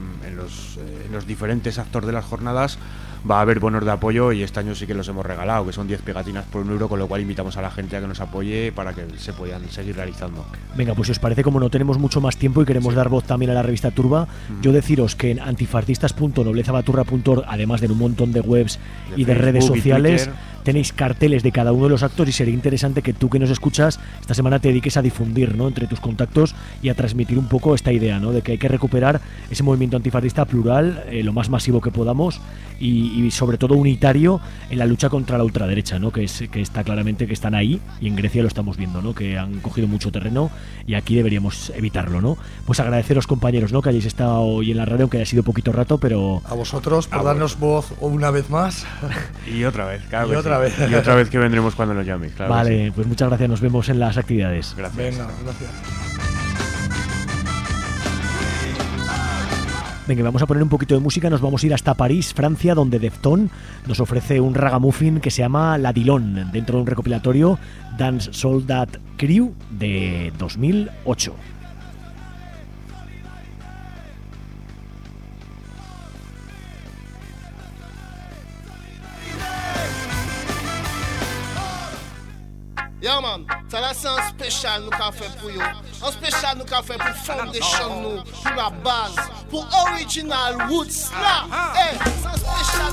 diferentes actos de las jornadas va a haber bonos de apoyo, y este año sí que los hemos regalado, que son 10 pegatinas por €1, con lo cual invitamos a la gente a que nos apoye para que se puedan seguir realizando. Venga, pues si os parece, como no tenemos mucho más tiempo y queremos dar voz también a la revista Turba, yo deciros que en antifascistas.noblezabaturra.org, además de un montón de webs y de redes sociales, tenéis carteles de cada uno de los actos, y sería interesante que tú, que nos escuchas, esta semana te dediques a difundir, ¿no?, entre tus contactos, y a transmitir un poco esta idea, ¿no?, de que hay que recuperar ese movimiento antifascista plural, lo más masivo que podamos, y sobre todo unitario en la lucha contra la ultraderecha, ¿no?, que está claramente que están ahí, y en Grecia lo estamos viendo, ¿no?, que han cogido mucho terreno, y aquí deberíamos evitarlo, ¿no? Pues agradeceros, compañeros, ¿no?, que hayáis estado hoy en la radio, aunque haya sido poquito rato, pero... A vosotros por darnos voz una vez más. Y otra vez, claro. Y otra vez que vendremos cuando nos llaméis, claro. Vale, pues muchas gracias, nos vemos en las actividades. Gracias. Venga, gracias. Venga, vamos a poner un poquito de música, nos vamos a ir hasta París, Francia, donde Defton nos ofrece un ragamuffin que se llama La Dillon, dentro de un recopilatorio Dance Soldat Crew de 2008. Yeah man, ça là c'est un spécial nous qu'a fait pour vous. Un spécial nous qu'a fait pour foundation nous, pour la base, pour original roots là. Eh, c'est un spécial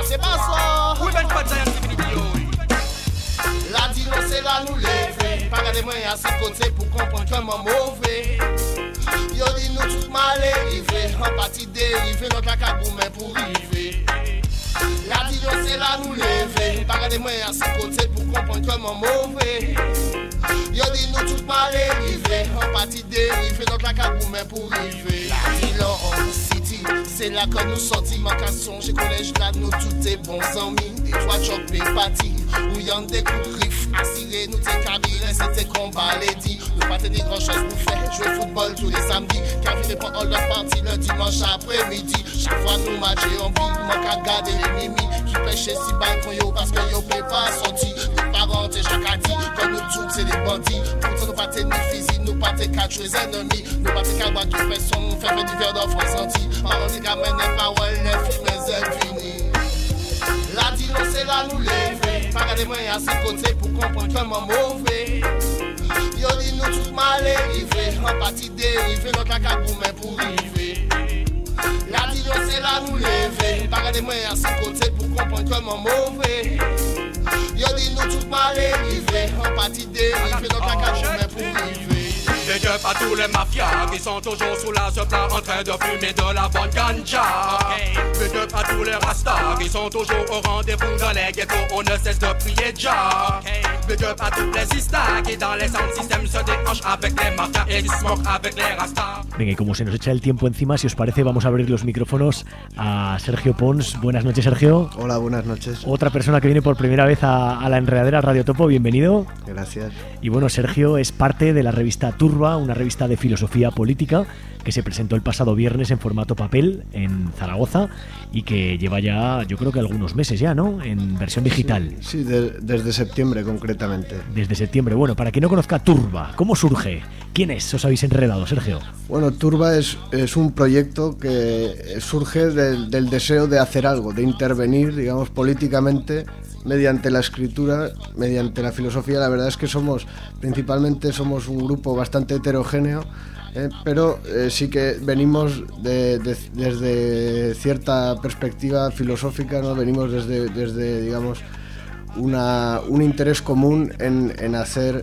c'est pas ça. Oui, ben, pas de la dit non, c'est là nous lever. Pas garder moi à ses côtés pour comprendre comment mauvais. Yo dit nous tout mal arrivé. En partie dérivé, notre cacabou mais pour river. La dit non, c'est là nous lever. Pas garder moi à ses côtés pour comprendre comment mauvais. Yo dit nous tout mal arrivé. En partie dérivé, notre cacabou mais pour river. La dit non, City, c'est là que nous sortis. Ma casson, j'ai collège là, nous tout est bons amis. Des trois chocs, des parties. Où y'en des coups de riff, assurés, nous t'es carré, c'était combat, les dit. Nous pas tenir grand chose pour faire, jouer football tous les samedis. Car il pas all the party le dimanche après-midi. Chaque fois nous matchons en ville, manque à garder les mimi. Qui pêchait si balcon yo parce que yo peut pas sortir. Nous parents t'es chaque à dit, quand nous tous c'est des bandits. Pourtant nous pas tenir physique, nous pas t'es quatre les ennemis. Nous pas t'es qu'à qui fait son, nous fait divers d'enfants sentis. Maman t'es qu'à mener parole, les filles, mais elles finissent. La dit non, c'est là nous lever. Pas garder moi à ses côtés pour comprendre comment mauvais. Yo dit nous tout mal arrivé. En partie dérivé, notre cacabou mais pour river. La dit non, c'est là nous lever. Pas garder moi à ses côtés pour comprendre comment mauvais. Yo dit nous tout mal arrivé. En partie dérivé, notre cacabou mais pour river. Big up à tous les mafias qui sont toujours sous la plat en train de fumer de la bonne ganja. Big up à tous les rastas qui sont toujours au rendez-vous dans les ghettos, on ne cesse de prier Jah. Big up à tous les istas qui dans les sound systems se déhanchent avec les mafias et qui smoke avec les rastas. Venga, y como se nos echa el tiempo encima, si os parece, vamos a abrir los micrófonos a Sergio Pons. Buenas noches, Sergio. Hola, buenas noches. Otra persona que viene por primera vez a la enredadera Radio Topo, bienvenido. Gracias. Y bueno, Sergio es parte de la revista Turba, una revista de filosofía política que se presentó el pasado viernes en formato papel en Zaragoza y que lleva ya, yo creo que algunos meses ya, ¿no? En versión digital. Sí, desde septiembre concretamente. Desde septiembre. Bueno, para quien no conozca Turba, ¿cómo surge? ¿Quién es? ¿Os habéis enredado, Sergio? Bueno, Turba es un proyecto que surge del deseo de hacer algo, de intervenir, digamos, políticamente mediante la escritura, mediante la filosofía. La verdad es que principalmente somos un grupo bastante heterogéneo, pero sí que venimos desde cierta perspectiva filosófica, ¿no? Venimos desde digamos, un interés común en hacer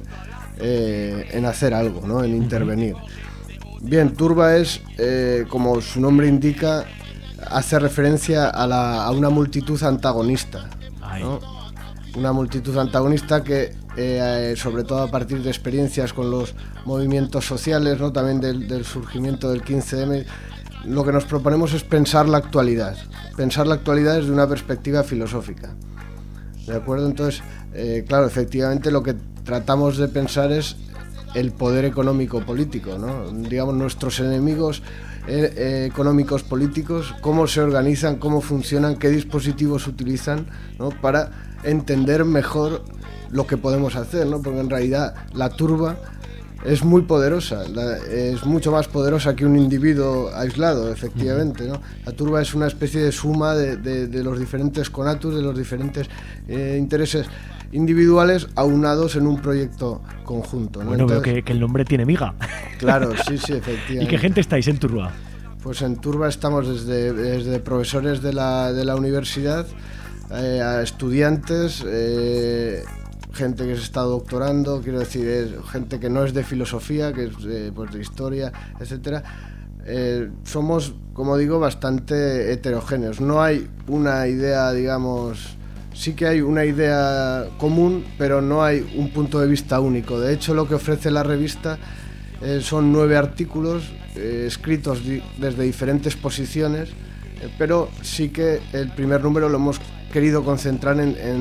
algo, ¿no? En intervenir. Bien, Turba es, como su nombre indica, hace referencia a una multitud antagonista, ¿no? Una multitud antagonista que, sobre todo a partir de experiencias con los movimientos sociales, ¿no? También del surgimiento del 15M, lo que nos proponemos es pensar la actualidad desde una perspectiva filosófica. ¿De acuerdo? Entonces, claro, efectivamente lo que tratamos de pensar es el poder económico-político, ¿no? Digamos, nuestros enemigos económicos políticos, cómo se organizan, cómo funcionan, qué dispositivos utilizan, ¿no? Para entender mejor lo que podemos hacer, ¿no? Porque en realidad la turba es muy poderosa, es mucho más poderosa que un individuo aislado, efectivamente, ¿no? La turba es una especie de suma de los diferentes conatus, de los diferentes intereses individuales aunados en un proyecto conjunto, ¿no? Bueno, entonces, veo que el nombre tiene miga. Claro, sí, efectivamente. ¿Y qué gente estáis en Turba? Pues en Turba estamos desde profesores de la universidad, a estudiantes, gente que se está doctorando, quiero decir, gente que no es de filosofía, que es pues de historia, etcétera. Somos, como digo, bastante heterogéneos. No hay una idea, digamos, sí que hay una idea común, pero no hay un punto de vista único. De hecho, lo que ofrece la revista son 9 artículos escritos desde diferentes posiciones, pero sí que el primer número lo hemos querido concentrar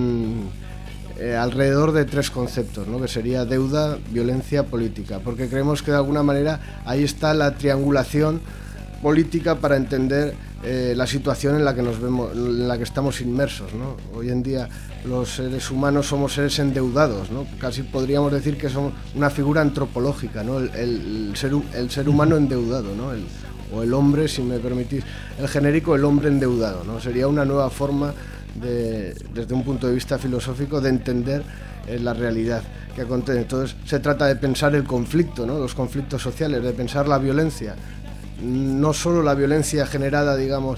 alrededor de 3 conceptos, ¿no? Que sería deuda, violencia, política, porque creemos que de alguna manera ahí está la triangulación política para entender la situación en la que nos vemos, en la que estamos inmersos, ¿no? Hoy en día los seres humanos somos seres endeudados, ¿no? Casi podríamos decir que somos una figura antropológica, ¿no? El ser humano endeudado, ¿no? O el hombre, si me permitís, el genérico, el hombre endeudado, ¿no? Sería una nueva forma desde un punto de vista filosófico de entender la realidad que acontece. Entonces se trata de pensar el conflicto, ¿no? Los conflictos sociales, de pensar la violencia, no solo la violencia generada, digamos,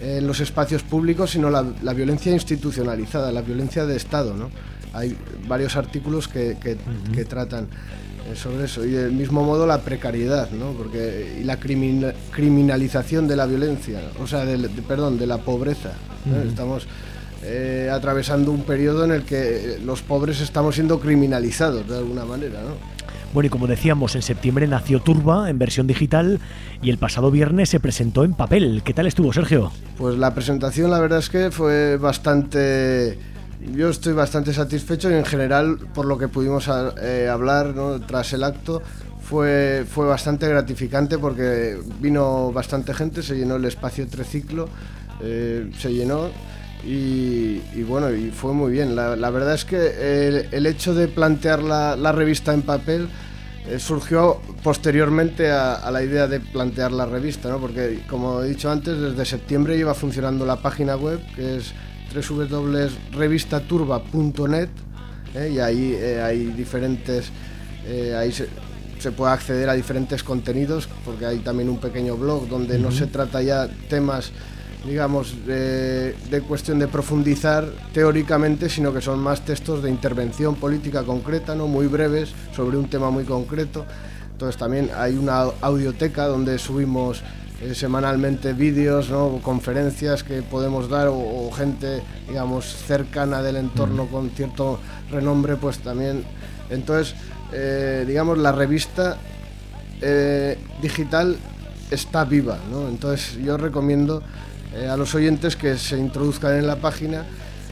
en los espacios públicos, sino la violencia institucionalizada, la violencia de Estado, ¿no? Hay varios artículos que tratan sobre eso, y del mismo modo la precariedad, ¿no? Y la criminalización de la violencia, o sea, de la pobreza, ¿no? Estamos atravesando un periodo en el que los pobres estamos siendo criminalizados de alguna manera, ¿no? Bueno, y como decíamos, en septiembre nació Turba en versión digital y el pasado viernes se presentó en papel. ¿Qué tal estuvo, Sergio? Pues la presentación, la verdad es que fue bastante... Yo estoy bastante satisfecho y en general, por lo que pudimos hablar, ¿no? Tras el acto, fue bastante gratificante porque vino bastante gente, se llenó el espacio Treciclo, se llenó y bueno, y fue muy bien. La verdad es que el hecho de plantear la revista en papel surgió posteriormente a la idea de plantear la revista, ¿no? Porque, como he dicho antes, desde septiembre iba funcionando la página web, que es www.revistaturba.net, y ahí hay diferentes, ahí se puede acceder a diferentes contenidos, porque hay también un pequeño blog donde no se trata ya temas, digamos, de cuestión de profundizar teóricamente, sino que son más textos de intervención política concreta, ¿no? Muy breves, sobre un tema muy concreto. Entonces también hay una audioteca donde subimos semanalmente vídeos, ¿no? Conferencias que podemos dar o gente, digamos, cercana del entorno con cierto renombre, pues también. Entonces, digamos, la revista digital está viva, ¿no? Entonces yo recomiendo a los oyentes que se introduzcan en la página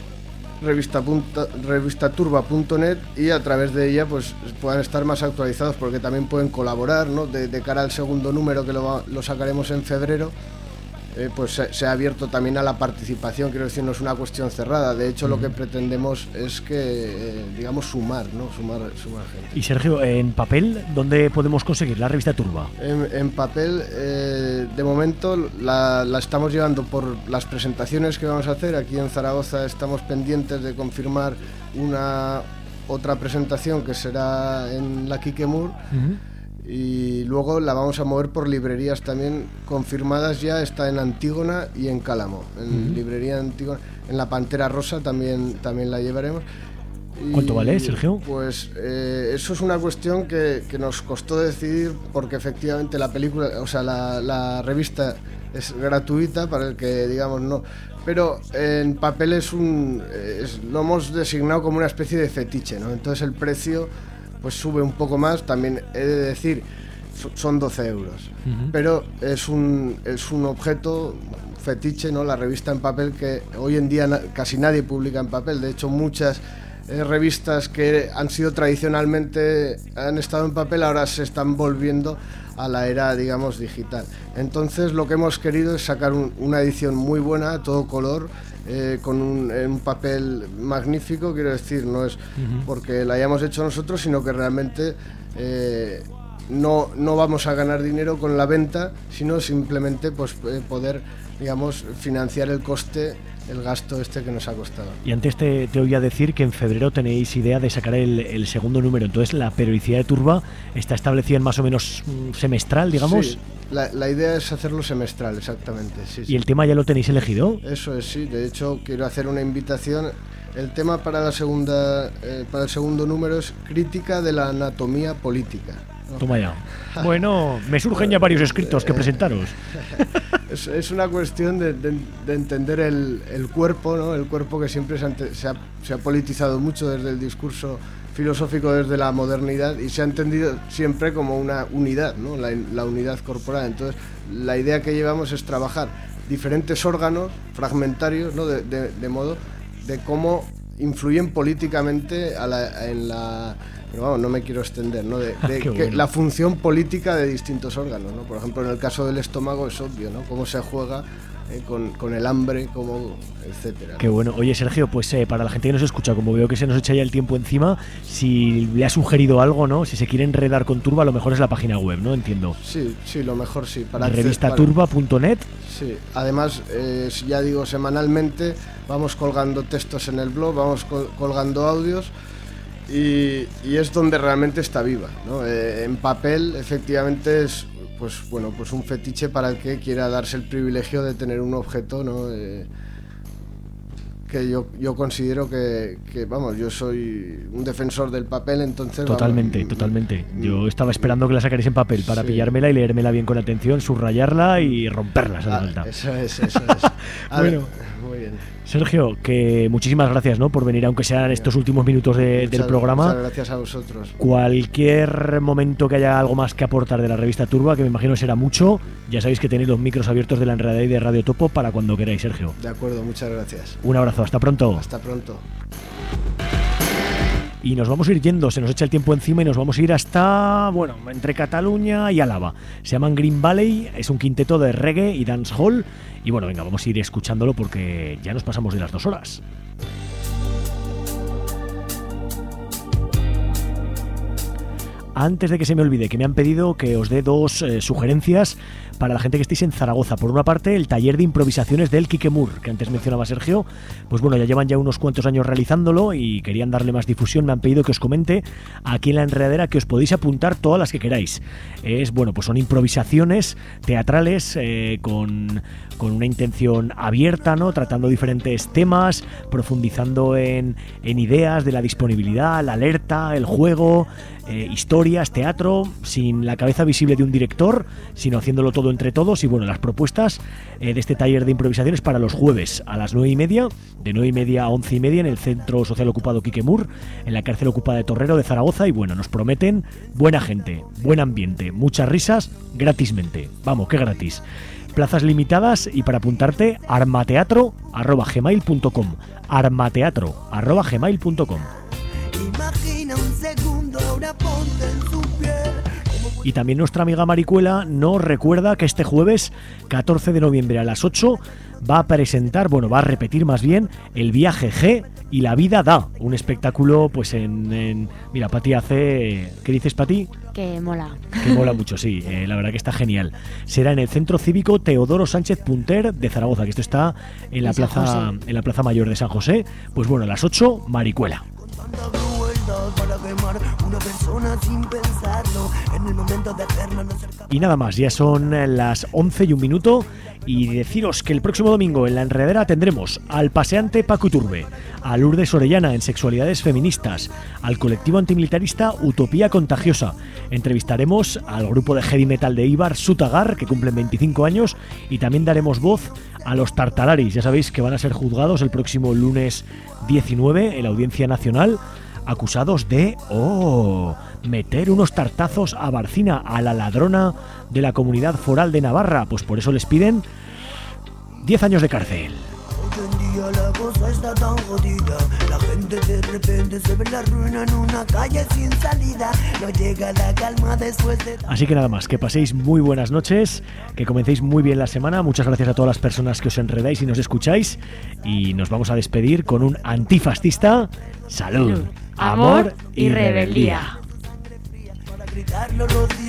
revistaturba.net y a través de ella pues puedan estar más actualizados, porque también pueden colaborar, ¿no? De cara al segundo número, que lo sacaremos en febrero, pues se ha abierto también a la participación. Quiero decir, no es una cuestión cerrada. De hecho, lo que pretendemos es que, digamos, sumar, ¿no? Sumar gente. Y Sergio, en papel, ¿dónde podemos conseguir la revista Turba? En papel, de momento, la estamos llevando por las presentaciones que vamos a hacer. Aquí en Zaragoza estamos pendientes de confirmar otra presentación que será en la Quiquemur. Y luego la vamos a mover por librerías también confirmadas ya. Está en Antígona y en Cálamo. En librería Antígona, en la Pantera Rosa también la llevaremos. ¿Cuánto vale, Sergio? Pues eso es una cuestión que nos costó decidir, porque efectivamente la película, o sea, la revista es gratuita para el que, digamos, no. Pero en papel lo hemos designado como una especie de fetiche, ¿no? Entonces el precio pues sube un poco más. También he de decir, son 12 euros, pero es un objeto fetiche, ¿no? La revista en papel, que hoy en día casi nadie publica en papel. De hecho, muchas revistas que han sido tradicionalmente, han estado en papel, ahora se están volviendo a la era, digamos, digital. Entonces lo que hemos querido es sacar una edición muy buena, a todo color, con un papel magnífico. Quiero decir, no es porque la hayamos hecho nosotros, sino que realmente no vamos a ganar dinero con la venta, sino simplemente pues poder, digamos, financiar el coste, el gasto que nos ha costado. Y antes te oía decir que en febrero tenéis idea de sacar el segundo número. Entonces, la periodicidad de Turba está establecida en más o menos semestral, digamos. Sí, la idea es hacerlo semestral, exactamente. Sí, ¿Y el tema ya lo tenéis elegido? Eso es, sí. De hecho, quiero hacer una invitación. El tema para el segundo número es crítica de la anatomía política, ¿no? Toma ya. Bueno, me surgen ya varios escritos que presentaros. Es una cuestión de entender el cuerpo, ¿no? El cuerpo, que siempre se ha politizado mucho desde el discurso filosófico, desde la modernidad, y se ha entendido siempre como una unidad, ¿no? La unidad corporal. Entonces, la idea que llevamos es trabajar diferentes órganos fragmentarios, ¿no? De modo de cómo influyen políticamente pero vamos, no me quiero extender, ¿no? Bueno. La función política de distintos órganos, ¿no? Por ejemplo, en el caso del estómago es obvio, ¿no? Cómo se juega con el hambre, etcétera, ¿no? Qué bueno. Oye, Sergio, pues para la gente que nos escucha, como veo que se nos echa ya el tiempo encima, si le ha sugerido algo, ¿no? Si se quiere enredar con Turba, lo mejor es la página web, ¿no? Entiendo. Sí, lo mejor sí. Revistaturba.net. Sí, además, ya digo, semanalmente vamos colgando textos en el blog, vamos colgando audios. Y es donde realmente está viva, ¿no? En papel, efectivamente, pues bueno, pues un fetiche para el que quiera darse el privilegio de tener un objeto, ¿no? Que yo considero que, vamos, yo soy un defensor del papel, entonces... Totalmente. Yo estaba esperando que la sacarais en papel para pillármela y leérmela bien con atención, subrayarla y romperla. Eso es. Bueno, muy bien. Sergio, que muchísimas gracias, ¿no?, por venir, aunque sean estos últimos minutos del programa. Muchas gracias a vosotros. Cualquier momento que haya algo más que aportar de la revista Turba, que me imagino será mucho, ya sabéis que tenéis los micros abiertos de La Enredadera y de Radio Topo para cuando queráis, Sergio. De acuerdo, muchas gracias. Un abrazo, hasta pronto. Hasta pronto. Y nos vamos a ir yendo, se nos echa el tiempo encima y nos vamos a ir hasta, bueno, entre Cataluña y Álava. Se llaman Green Valley, es un quinteto de reggae y dancehall. Y bueno, venga, vamos a ir escuchándolo porque ya nos pasamos de las 2 horas. Antes de que se me olvide, que me han pedido que os dé 2 sugerencias para la gente que estéis en Zaragoza. Por una parte, el taller de improvisaciones del Quique Moore, que antes mencionaba Sergio. Pues bueno, ya llevan unos cuantos años realizándolo y querían darle más difusión. Me han pedido que os comente aquí en La Enredadera que os podéis apuntar todas las que queráis. Pues son improvisaciones teatrales con una intención abierta, ¿no?, tratando diferentes temas, profundizando en ideas de la disponibilidad, la alerta, el juego, historias, teatro, sin la cabeza visible de un director, sino haciéndolo todo entre todos. Y bueno, las propuestas de este taller de improvisaciones para los jueves a las 9:30, de 9:30 a 11:30 en el Centro Social Ocupado Quique Moore, en la cárcel ocupada de Torrero de Zaragoza. Y bueno, nos prometen buena gente, buen ambiente, muchas risas, gratismente. Vamos, que gratis. Plazas limitadas y para apuntarte armateatro@gmail.com, armateatro@gmail.com. Imagina un segundo, ahora ponte en su piel. Y también nuestra amiga Maricuela nos recuerda que este jueves 14 de noviembre a las 8 va a repetir más bien El Viaje G y La Vida Da, un espectáculo pues mira, Pati hace... ¿Qué dices, Pati? Que mola. Que mola mucho, sí, la verdad que está genial. Será en el Centro Cívico Teodoro Sánchez Punter de Zaragoza, que esto está en la plaza Mayor de San José. Pues bueno, a las 8, Maricuela. Y nada más, ya son las 11:01 y deciros que el próximo domingo en La Enredadera tendremos al paseante Paco Iturbe, a Lourdes Orellana en Sexualidades Feministas, al colectivo antimilitarista Utopía Contagiosa. Entrevistaremos al grupo de heavy metal de Ibar, Sutagar, que cumplen 25 años, y también daremos voz a los Tartalaris. Ya sabéis que van a ser juzgados el próximo lunes 19 en la Audiencia Nacional, acusados de meter unos tartazos a Barcina, a la ladrona de la Comunidad Foral de Navarra. Pues por eso les piden 10 años de cárcel. Hoy en día la cosa está tan jodida, la gente de repente se ve la ruina en una calle sin salida, no llega la calma después de... Así que nada más, que paséis muy buenas noches, que comencéis muy bien la semana. Muchas gracias a todas las personas que os enredáis y nos escucháis, y nos vamos a despedir con un antifascista. Salud, amor y rebeldía.